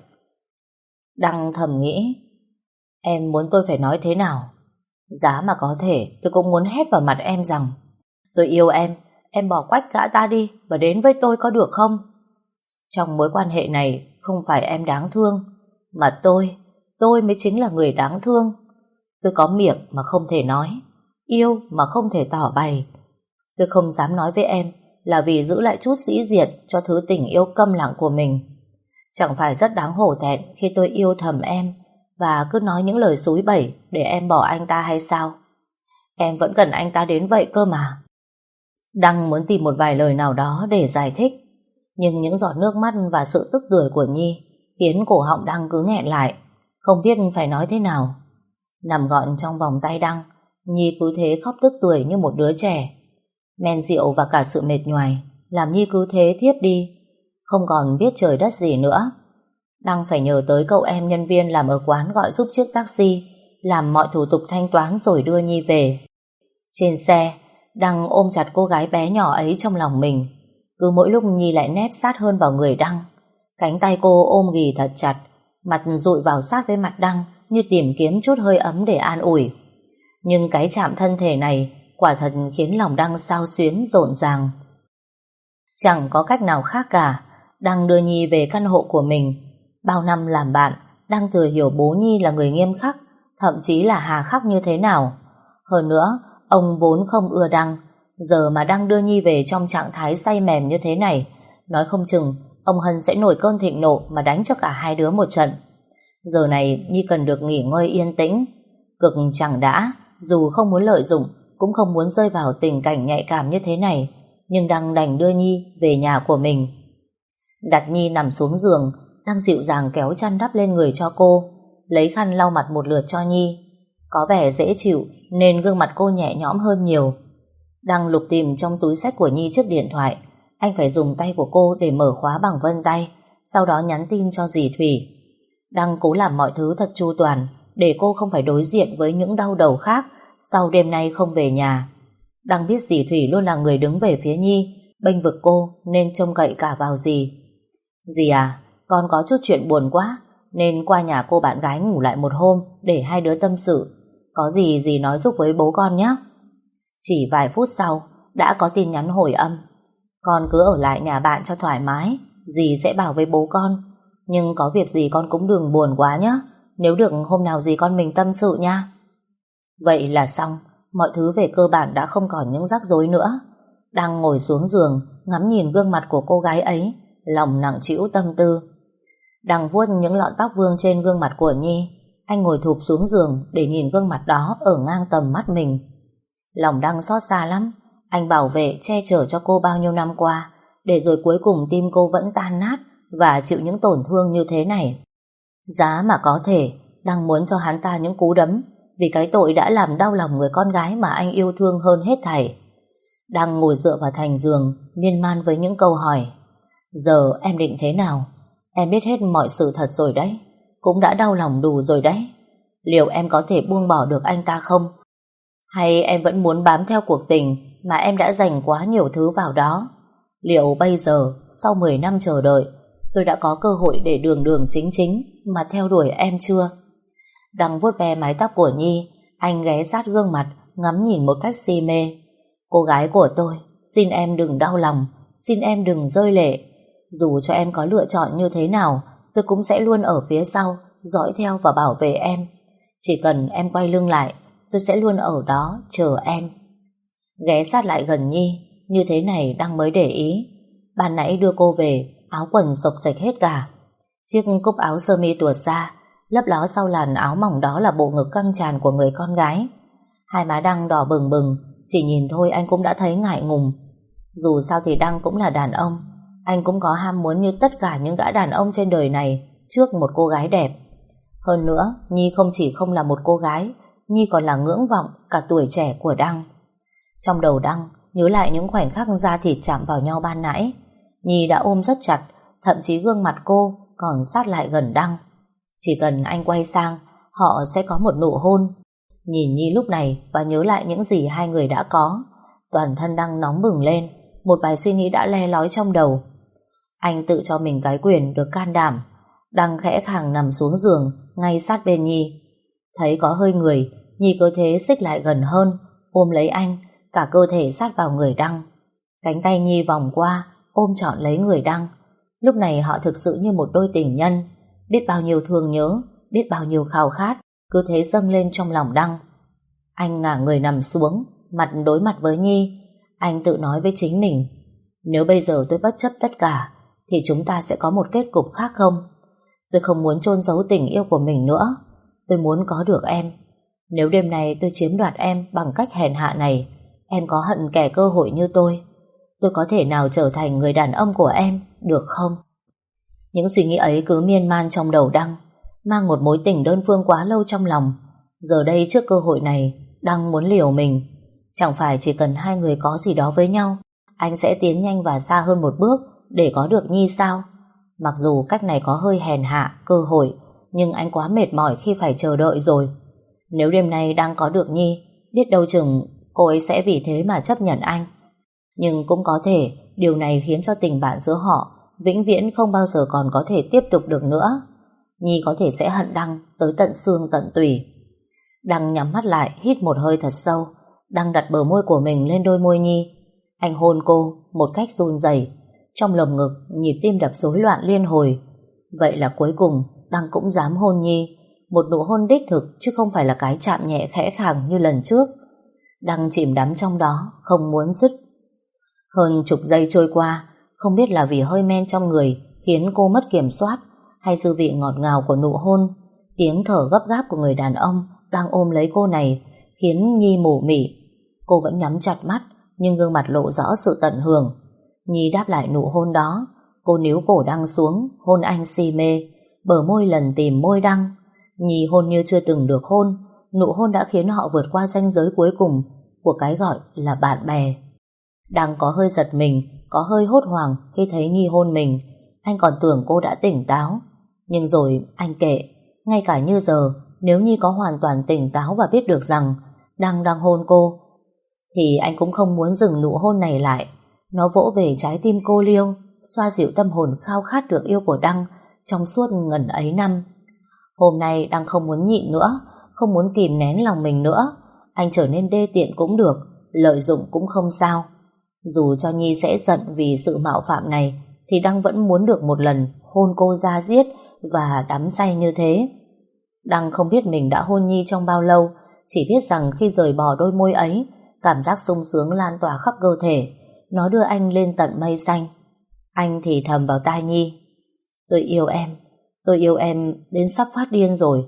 Đăng thầm nghĩ, em muốn tôi phải nói thế nào? Giá mà có thể, tôi cũng muốn hét vào mặt em rằng: tôi yêu em bỏ quách gã ta đi và đến với tôi có được không? Trong mối quan hệ này không phải em đáng thương, mà tôi mới chính là người đáng thương. Tôi có miệng mà không thể nói, yêu mà không thể tỏ bày. Tôi không dám nói với em là vì giữ lại chút sĩ diện cho thứ tình yêu câm lặng của mình. Chẳng phải rất đáng hổ thẹn khi tôi yêu thầm em và cứ nói những lời xúi bẩy để em bỏ anh ta hay sao? Em vẫn cần anh ta đến vậy cơ mà. Đăng muốn tìm một vài lời nào đó để giải thích, nhưng những giọt nước mắt và sự tức tưởi của Nhi khiến cổ họng Đăng cứ nghẹn lại, không biết phải nói thế nào. Nằm gọn trong vòng tay Đăng, Nhi cứ thế khóc tức tưởi như một đứa trẻ. Men rượu và cả sự mệt nhoài làm Nhi cứ thế thiếp đi, không còn biết trời đất gì nữa. Đăng phải nhờ tới cậu em nhân viên làm ở quán gọi giúp chiếc taxi, làm mọi thủ tục thanh toán rồi đưa Nhi về. Trên xe, Đăng ôm chặt cô gái bé nhỏ ấy trong lòng mình. Cứ mỗi lúc Nhi lại nép sát hơn vào người Đăng. Cánh tay cô ôm ghì thật chặt, mặt dụi vào sát với mặt Đăng như tìm kiếm chút hơi ấm để an ủi. Nhưng cái chạm thân thể này quả thật khiến lòng Đăng xao xuyến rộn ràng. Chẳng có cách nào khác cả, Đăng đưa Nhi về căn hộ của mình. Bao năm làm bạn, Đăng thừa hiểu bố Nhi là người nghiêm khắc, thậm chí là hà khắc như thế nào. Hơn nữa, ông vốn không ưa Đăng. Giờ mà Đăng đưa Nhi về trong trạng thái say mềm như thế này, nói không chừng ông Hân sẽ nổi cơn thịnh nộ mà đánh cho cả hai đứa một trận. Giờ này Nhi cần được nghỉ ngơi yên tĩnh. Cực chẳng đã, dù không muốn lợi dụng, cũng không muốn rơi vào tình cảnh nhạy cảm như thế này, nhưng Đăng đành đưa Nhi về nhà của mình. Đặt Nhi nằm xuống giường, Đăng dịu dàng kéo chăn đắp lên người cho cô, lấy khăn lau mặt một lượt cho Nhi. Có vẻ dễ chịu nên gương mặt cô nhẹ nhõm hơn nhiều. Đăng lục tìm trong túi xách của Nhi chiếc điện thoại. Anh phải dùng tay của cô để mở khóa bằng vân tay, sau đó nhắn tin cho dì Thủy. Đăng cố làm mọi thứ thật chu toàn để cô không phải đối diện với những đau đầu khác sau đêm nay không về nhà. Đăng biết dì Thủy luôn là người đứng về phía Nhi, bênh vực cô nên trông cậy cả vào dì. Dì à, con có chút chuyện buồn quá nên qua nhà cô bạn gái ngủ lại một hôm để hai đứa tâm sự. Có gì dì nói giúp với bố con nhé. Chỉ vài phút sau đã có tin nhắn hồi âm: con cứ ở lại nhà bạn cho thoải mái, dì sẽ bảo với bố con. Nhưng có việc gì con cũng đừng buồn quá nhé. Nếu được hôm nào dì con mình tâm sự nha. Vậy là xong, mọi thứ về cơ bản đã không còn những rắc rối nữa. Đang ngồi xuống giường ngắm nhìn gương mặt của cô gái ấy, lòng nặng trĩu tâm tư. Đang vuốt những lọn tóc vương trên gương mặt của Nhi, anh ngồi thụp xuống giường để nhìn gương mặt đó ở ngang tầm mắt mình. Lòng Đăng xót xa lắm. Anh bảo vệ che chở cho cô bao nhiêu năm qua, để rồi cuối cùng tim cô vẫn tan nát và chịu những tổn thương như thế này. Giá mà có thể, Đăng muốn cho hắn ta những cú đấm vì cái tội đã làm đau lòng người con gái mà anh yêu thương hơn hết thảy. Đăng ngồi dựa vào thành giường, miên man với những câu hỏi. Giờ em định thế nào? Em biết hết mọi sự thật rồi đấy, cũng đã đau lòng đủ rồi đấy. Liệu em có thể buông bỏ được anh ta không? Hay em vẫn muốn bám theo cuộc tình mà em đã dành quá nhiều thứ vào đó? Liệu bây giờ, sau 10 năm chờ đợi, tôi đã có cơ hội để đường đường chính chính mà theo đuổi em chưa? Đăng vuốt ve mái tóc của Nhi, anh ghé sát gương mặt, ngắm nhìn một cách si mê. Cô gái của tôi xin em đừng đau lòng, xin em đừng rơi lệ. Dù cho em có lựa chọn như thế nào, tôi cũng sẽ luôn ở phía sau, dõi theo và bảo vệ em. Chỉ cần em quay lưng lại, tôi sẽ luôn ở đó chờ em. Ghé sát lại gần Nhi, như thế này Đăng mới để ý. Ban nãy đưa cô về, áo quần xộc xệch hết cả. Chiếc cúc áo sơ mi tuột ra, lấp ló sau làn áo mỏng đó là bộ ngực căng tràn của người con gái. Hai má Đăng đỏ bừng bừng, chỉ nhìn thôi anh cũng đã thấy ngại ngùng. Dù sao thì Đăng cũng là đàn ông, anh cũng có ham muốn như tất cả những gã đàn ông trên đời này trước một cô gái đẹp. Hơn nữa, Nhi không chỉ không là một cô gái, Nhi còn là ngưỡng vọng cả tuổi trẻ của Đăng. Trong đầu Đăng nhớ lại những khoảnh khắc da thịt chạm vào nhau ban nãy. Nhi đã ôm rất chặt, thậm chí gương mặt cô còn sát lại gần Đăng. Chỉ cần anh quay sang, họ sẽ có một nụ hôn. Nhìn Nhi lúc này và nhớ lại những gì hai người đã có, toàn thân Đăng nóng bừng lên. Một vài suy nghĩ đã le lói trong đầu. Anh tự cho mình cái quyền được can đảm. Đăng khẽ khàng nằm xuống giường ngay sát bên Nhi. Thấy có hơi người, Nhi cơ thế xích lại gần hơn, ôm lấy anh, cả cơ thể sát vào người Đăng. Cánh tay Nhi vòng qua, ôm trọn lấy người Đăng. Lúc này họ thực sự như một đôi tình nhân. Biết bao nhiêu thương nhớ, biết bao nhiêu khao khát cứ thế dâng lên trong lòng Đăng. Anh ngả người nằm xuống, mặt đối mặt với Nhi. Anh tự nói với chính mình, nếu bây giờ tôi bất chấp tất cả thì chúng ta sẽ có một kết cục khác không? Tôi không muốn chôn giấu tình yêu của mình nữa. Tôi muốn có được em. Nếu đêm này tôi chiếm đoạt em bằng cách hèn hạ này, em có hận kẻ cơ hội như tôi có thể nào trở thành người đàn ông của em, được không? Những suy nghĩ ấy cứ miên man trong đầu Đăng, mang một mối tình đơn phương quá lâu trong lòng. Giờ đây trước cơ hội này, Đăng muốn liều mình. Chẳng phải chỉ cần hai người có gì đó với nhau, anh sẽ tiến nhanh và xa hơn một bước để có được Nhi sao? Mặc dù cách này có hơi hèn hạ, cơ hội, nhưng anh quá mệt mỏi khi phải chờ đợi rồi. Nếu đêm nay Đăng có được Nhi, biết đâu chừng cô ấy sẽ vì thế mà chấp nhận anh. Nhưng cũng có thể điều này khiến cho tình bạn giữa họ vĩnh viễn không bao giờ còn có thể tiếp tục được nữa. Nhi có thể sẽ hận Đăng tới tận xương tận tủy. Đăng nhắm mắt lại, hít một hơi thật sâu. Đăng đặt bờ môi của mình lên đôi môi Nhi. Anh hôn cô một cách run rẩy. Trong lồng ngực nhịp tim đập rối loạn liên hồi. Vậy là cuối cùng Đăng cũng dám hôn Nhi. Một nụ hôn đích thực, chứ không phải là cái chạm nhẹ khẽ khàng như lần trước. Đăng chìm đắm trong đó, không muốn dứt. Hơn chục giây trôi qua, không biết là vì hơi men trong người khiến cô mất kiểm soát, hay dư vị ngọt ngào của nụ hôn, tiếng thở gấp gáp của người đàn ông đang ôm lấy cô này khiến Nhi mù mị. Cô vẫn nhắm chặt mắt, nhưng gương mặt lộ rõ sự tận hưởng. Nhi đáp lại nụ hôn đó. Cô níu cổ Đăng xuống, hôn anh si mê, bờ môi lần tìm môi Đăng. Nhi hôn như chưa từng được hôn. Nụ hôn đã khiến họ vượt qua ranh giới cuối cùng của cái gọi là bạn bè. Đăng có hơi giật mình, có hơi hốt hoảng khi thấy Nhi hôn mình. Anh còn tưởng cô đã tỉnh táo. Nhưng rồi anh kệ. Ngay cả như giờ, nếu Nhi có hoàn toàn tỉnh táo và biết được rằng Đăng đang hôn cô, thì anh cũng không muốn dừng nụ hôn này lại. Nó vỗ về trái tim cô liêu, xoa dịu tâm hồn khao khát được yêu của Đăng trong suốt ngần ấy năm. Hôm nay Đăng không muốn nhịn nữa, không muốn kìm nén lòng mình nữa. Anh trở nên đê tiện cũng được, lợi dụng cũng không sao. Dù cho Nhi sẽ giận vì sự mạo phạm này, thì Đăng vẫn muốn được một lần hôn cô ra diết và đắm say như thế. Đăng không biết mình đã hôn Nhi trong bao lâu, chỉ biết rằng khi rời bỏ đôi môi ấy, cảm giác sung sướng lan tỏa khắp cơ thể. Nó đưa anh lên tận mây xanh. Anh thì thầm vào tai Nhi, tôi yêu em đến sắp phát điên rồi.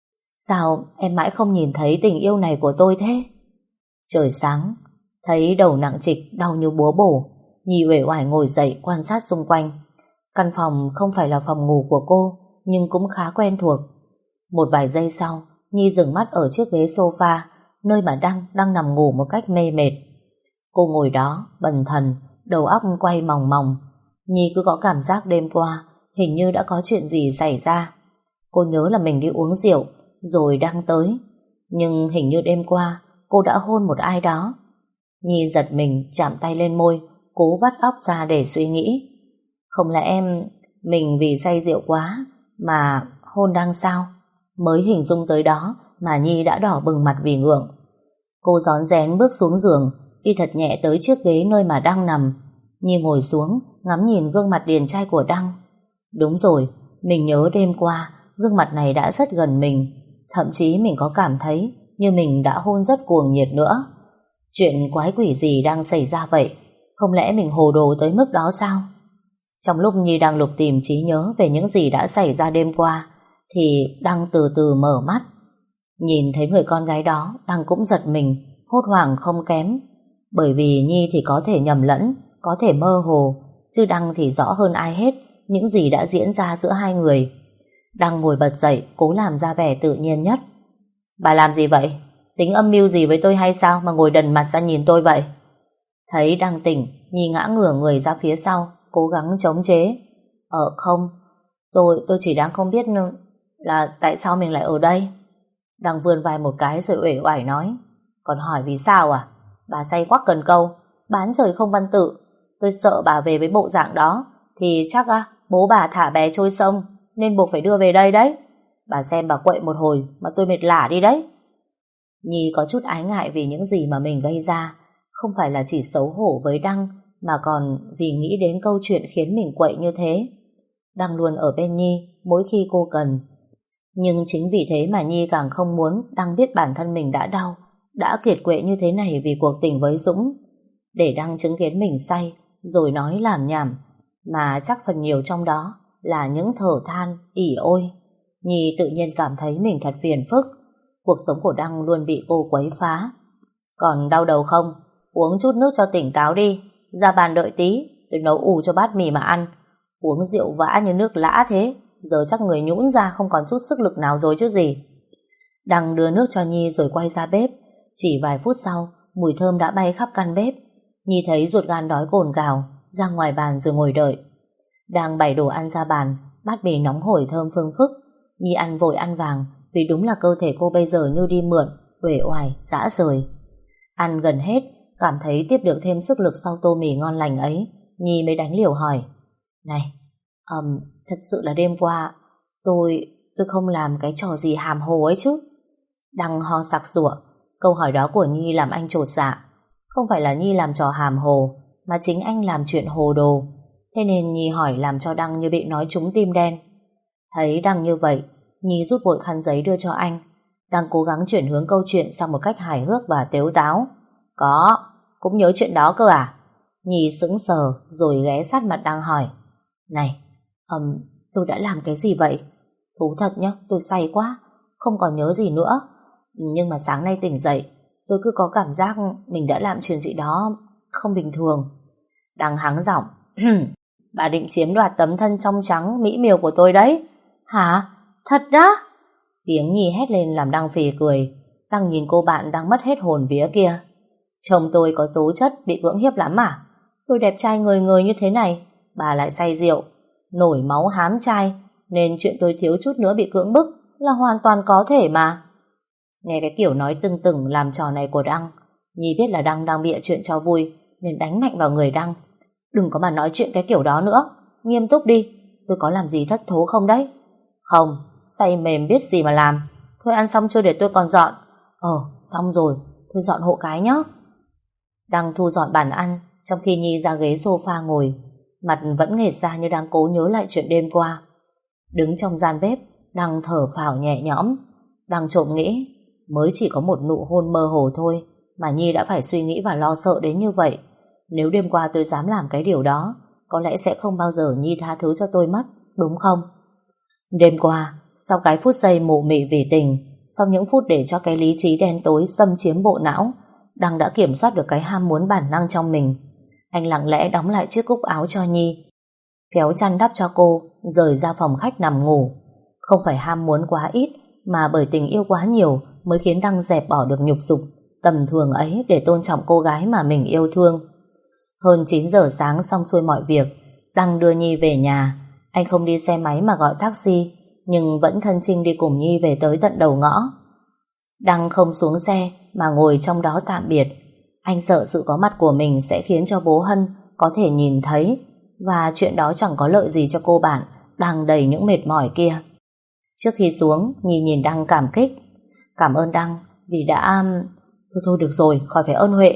Sao em mãi không nhìn thấy tình yêu này của tôi thế? Trời sáng, thấy đầu nặng trịch đau như búa bổ, Nhi uể oải ngồi dậy quan sát xung quanh. Căn phòng không phải là phòng ngủ của cô, nhưng cũng khá quen thuộc. Một vài giây sau, Nhi dừng mắt ở chiếc ghế sofa, nơi mà Đăng đang nằm ngủ một cách mê mệt. Cô ngồi đó bần thần, đầu óc quay mòng mòng. Nhi cứ có cảm giác đêm qua hình như đã có chuyện gì xảy ra. Cô nhớ là mình đi uống rượu rồi Đăng tới, nhưng hình như đêm qua cô đã hôn một ai đó. Nhi giật mình chạm tay lên môi, cố vắt óc ra để suy nghĩ. Không lẽ mình vì say rượu quá mà hôn Đăng sao? Mới hình dung tới đó mà Nhi đã đỏ bừng mặt vì ngượng. Cô rón rén bước xuống giường, đi thật nhẹ tới chiếc ghế nơi mà Đăng nằm. Nhi ngồi xuống, ngắm nhìn gương mặt điển trai của Đăng. Đúng rồi, mình nhớ đêm qua, gương mặt này đã rất gần mình. Thậm chí mình có cảm thấy như mình đã hôn rất cuồng nhiệt nữa. Chuyện quái quỷ gì đang xảy ra vậy? Không lẽ mình hồ đồ tới mức đó sao? Trong lúc Nhi đang lục tìm trí nhớ về những gì đã xảy ra đêm qua, thì Đăng từ từ mở mắt. Nhìn thấy người con gái đó, Đăng cũng giật mình, hốt hoảng không kém. Bởi vì Nhi thì có thể nhầm lẫn, có thể mơ hồ, chứ Đăng thì rõ hơn ai hết những gì đã diễn ra giữa hai người. Đăng ngồi bật dậy, cố làm ra vẻ tự nhiên nhất. Bà làm gì vậy? Tính âm mưu gì với tôi hay sao mà ngồi đần mặt ra nhìn tôi vậy? Thấy Đăng tỉnh, Nhi ngã ngửa người ra phía sau, cố gắng chống chế. Không, tôi chỉ đang không biết là tại sao mình lại ở đây. Đăng vươn vai một cái rồi uể oải nói. Còn hỏi vì sao à? Bà say quắc cần câu, bán trời không văn tự. Tôi sợ bà về với bộ dạng đó thì chắc bố bà thả bé trôi sông, nên buộc phải đưa về đây đấy. Bà xem bà quậy một hồi mà tôi mệt lả đi đấy. Nhi có chút ái ngại vì những gì mà mình gây ra, không phải là chỉ xấu hổ với Đăng, mà còn vì nghĩ đến câu chuyện khiến mình quậy như thế. Đăng luôn ở bên Nhi mỗi khi cô cần. Nhưng chính vì thế mà Nhi càng không muốn Đăng biết bản thân mình đã đau, đã kiệt quệ như thế này vì cuộc tình với Dũng. Để Đăng chứng kiến mình say rồi nói làm nhảm, mà chắc phần nhiều trong đó là những thở than, ỉ ôi. Nhi tự nhiên cảm thấy mình thật phiền phức. Cuộc sống của Đăng luôn bị cô quấy phá. Còn đau đầu không? Uống chút nước cho tỉnh táo đi. Ra bàn đợi tí, tôi nấu ù cho bát mì mà ăn. Uống rượu vã như nước lã thế, giờ chắc người nhũn ra không còn chút sức lực nào rồi chứ gì. Đăng đưa nước cho Nhi rồi quay ra bếp. Chỉ vài phút sau, mùi thơm đã bay khắp căn bếp. Nhi thấy ruột gan đói cồn cào, ra ngoài bàn rồi ngồi đợi. Đang bày đồ ăn ra bàn, bát mì nóng hổi thơm phương phức. Nhi ăn vội ăn vàng, vì đúng là cơ thể cô bây giờ như đi mượn, uể oải, rã rời. Ăn gần hết, cảm thấy tiếp được thêm sức lực sau tô mì ngon lành ấy, Nhi mới đánh liều hỏi. Này, thật sự là đêm qua tôi không làm cái trò gì hàm hồ ấy chứ? Đăng ho sặc sụa. Câu hỏi đó của Nhi làm anh chột dạ. Không phải là Nhi làm trò hàm hồ, mà chính anh làm chuyện hồ đồ. Thế nên Nhi hỏi làm cho Đăng như bị nói trúng tim đen. Thấy Đăng như vậy, Nhi rút vội khăn giấy đưa cho anh. Đăng cố gắng chuyển hướng câu chuyện sang một cách hài hước và tếu táo. Có, cũng nhớ chuyện đó cơ à? Nhi sững sờ rồi ghé sát mặt Đăng hỏi. Này, tôi đã làm cái gì vậy? Thú thật nhá, tôi say quá, không còn nhớ gì nữa. Nhưng mà sáng nay tỉnh dậy, tôi cứ có cảm giác mình đã làm chuyện gì đó không bình thường. Đăng hắng giọng. Bà định chiếm đoạt tấm thân trong trắng mỹ miều của tôi đấy. Hả? Thật đó? Tiếng Nhi hét lên làm Đăng phì cười. Đăng nhìn cô bạn đang mất hết hồn vía kia. Chồng tôi có tố chất bị cưỡng hiếp lắm à? Tôi đẹp trai ngời ngời như thế này, bà lại say rượu, nổi máu hám trai, nên chuyện tôi thiếu chút nữa bị cưỡng bức là hoàn toàn có thể mà. Nghe cái kiểu nói tưng tửng làm trò này của Đăng, Nhi biết là Đăng đang bịa chuyện cho vui, nên đánh mạnh vào người Đăng. Đừng có mà nói chuyện cái kiểu đó nữa, nghiêm túc đi. Tôi có làm gì thất thố không đấy? Không, say mềm biết gì mà làm. Thôi ăn xong chưa để tôi còn dọn. Xong rồi, thôi dọn hộ cái nhé. Đăng thu dọn bàn ăn, trong khi Nhi ra ghế sofa ngồi, mặt vẫn nghệt ra như đang cố nhớ lại chuyện đêm qua. Đứng trong gian bếp, Đăng thở phào nhẹ nhõm. Đăng trộm nghĩ, mới chỉ có một nụ hôn mơ hồ thôi mà Nhi đã phải suy nghĩ và lo sợ đến như vậy. Nếu đêm qua tôi dám làm cái điều đó, có lẽ sẽ không bao giờ Nhi tha thứ cho tôi mất, đúng không? Đêm qua, sau cái phút giây mụ mị vì tình, sau những phút để cho cái lý trí đen tối xâm chiếm bộ não, Đăng đã kiểm soát được cái ham muốn bản năng trong mình. Anh lặng lẽ đóng lại chiếc cúc áo cho Nhi, kéo chăn đắp cho cô, rời ra phòng khách nằm ngủ. Không phải ham muốn quá ít, mà bởi tình yêu quá nhiều mới khiến Đăng dẹp bỏ được nhục dục tầm thường ấy để tôn trọng cô gái mà mình yêu thương. Hơn 9 giờ sáng xong xuôi mọi việc, Đăng đưa Nhi về nhà. Anh không đi xe máy mà gọi taxi, nhưng vẫn thân chinh đi cùng Nhi về tới tận đầu ngõ. Đăng không xuống xe mà ngồi trong đó tạm biệt. Anh sợ sự có mặt của mình sẽ khiến cho bố Hân có thể nhìn thấy, và chuyện đó chẳng có lợi gì cho cô bạn đang đầy những mệt mỏi kia. Trước khi xuống, Nhi nhìn Đăng cảm kích. Cảm ơn Đăng vì đã... Thôi được rồi, khỏi phải ơn Huệ.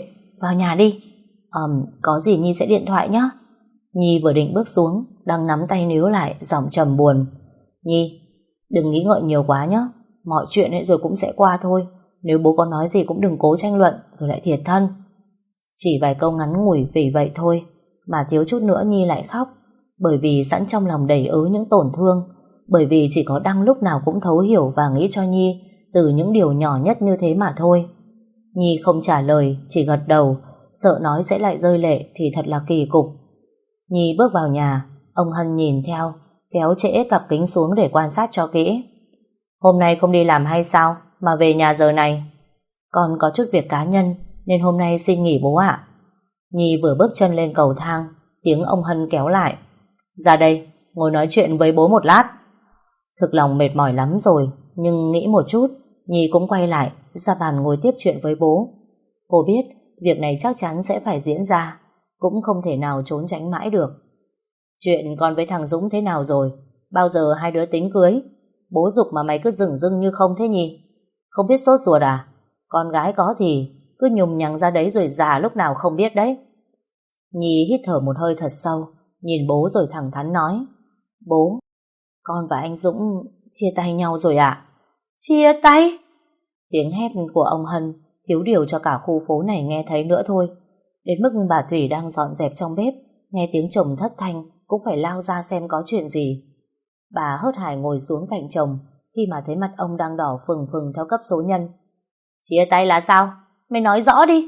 vào nhà đi. Có gì Nhi sẽ điện thoại nhé. Nhi vừa định bước xuống, đang nắm tay níu lại, giọng trầm buồn. Nhi, đừng nghĩ ngợi nhiều quá nhé. Mọi chuyện ấy rồi cũng sẽ qua thôi. Nếu bố có nói gì cũng đừng cố tranh luận, rồi lại thiệt thân. Chỉ vài câu ngắn ngủi vì vậy thôi, mà thiếu chút nữa Nhi lại khóc. Bởi vì sẵn trong lòng đầy ứ những tổn thương. Bởi vì chỉ có Đăng lúc nào cũng thấu hiểu và nghĩ cho Nhi từ những điều nhỏ nhất như thế mà thôi. Nhi không trả lời, chỉ gật đầu, sợ nói sẽ lại rơi lệ thì thật là kỳ cục. Nhi bước vào nhà, ông Hân nhìn theo, kéo trễ cặp kính xuống để quan sát cho kỹ. Hôm nay không đi làm hay sao mà về nhà giờ này? Con có chút việc cá nhân nên hôm nay xin nghỉ bố ạ. Nhi vừa bước chân lên cầu thang, tiếng ông Hân kéo lại. Ra đây, ngồi nói chuyện với bố một lát. Thực lòng mệt mỏi lắm rồi, nhưng nghĩ một chút, Nhi cũng quay lại, ra bàn ngồi tiếp chuyện với bố. Cô biết việc này chắc chắn sẽ phải diễn ra, cũng không thể nào trốn tránh mãi được. Chuyện con với thằng Dũng thế nào rồi? Bao giờ hai đứa tính cưới? Bố giục mà mày cứ dửng dưng như không thế Nhi. Không biết sốt ruột à? Con gái có thì cứ nhùng nhằng ra đấy rồi già lúc nào không biết đấy. Nhi hít thở một hơi thật sâu, nhìn bố rồi thẳng thắn nói. Bố, con và anh Dũng chia tay nhau rồi ạ. Chia tay? Tiếng hét của ông Hân thiếu điều cho cả khu phố này nghe thấy nữa thôi. Đến mức bà Thủy đang dọn dẹp trong bếp, nghe tiếng chồng thất thanh cũng phải lao ra xem có chuyện gì. Bà hớt hải ngồi xuống cạnh chồng khi mà thấy mặt ông đang đỏ phừng phừng theo cấp số nhân. Chia tay là sao? Mày nói rõ đi.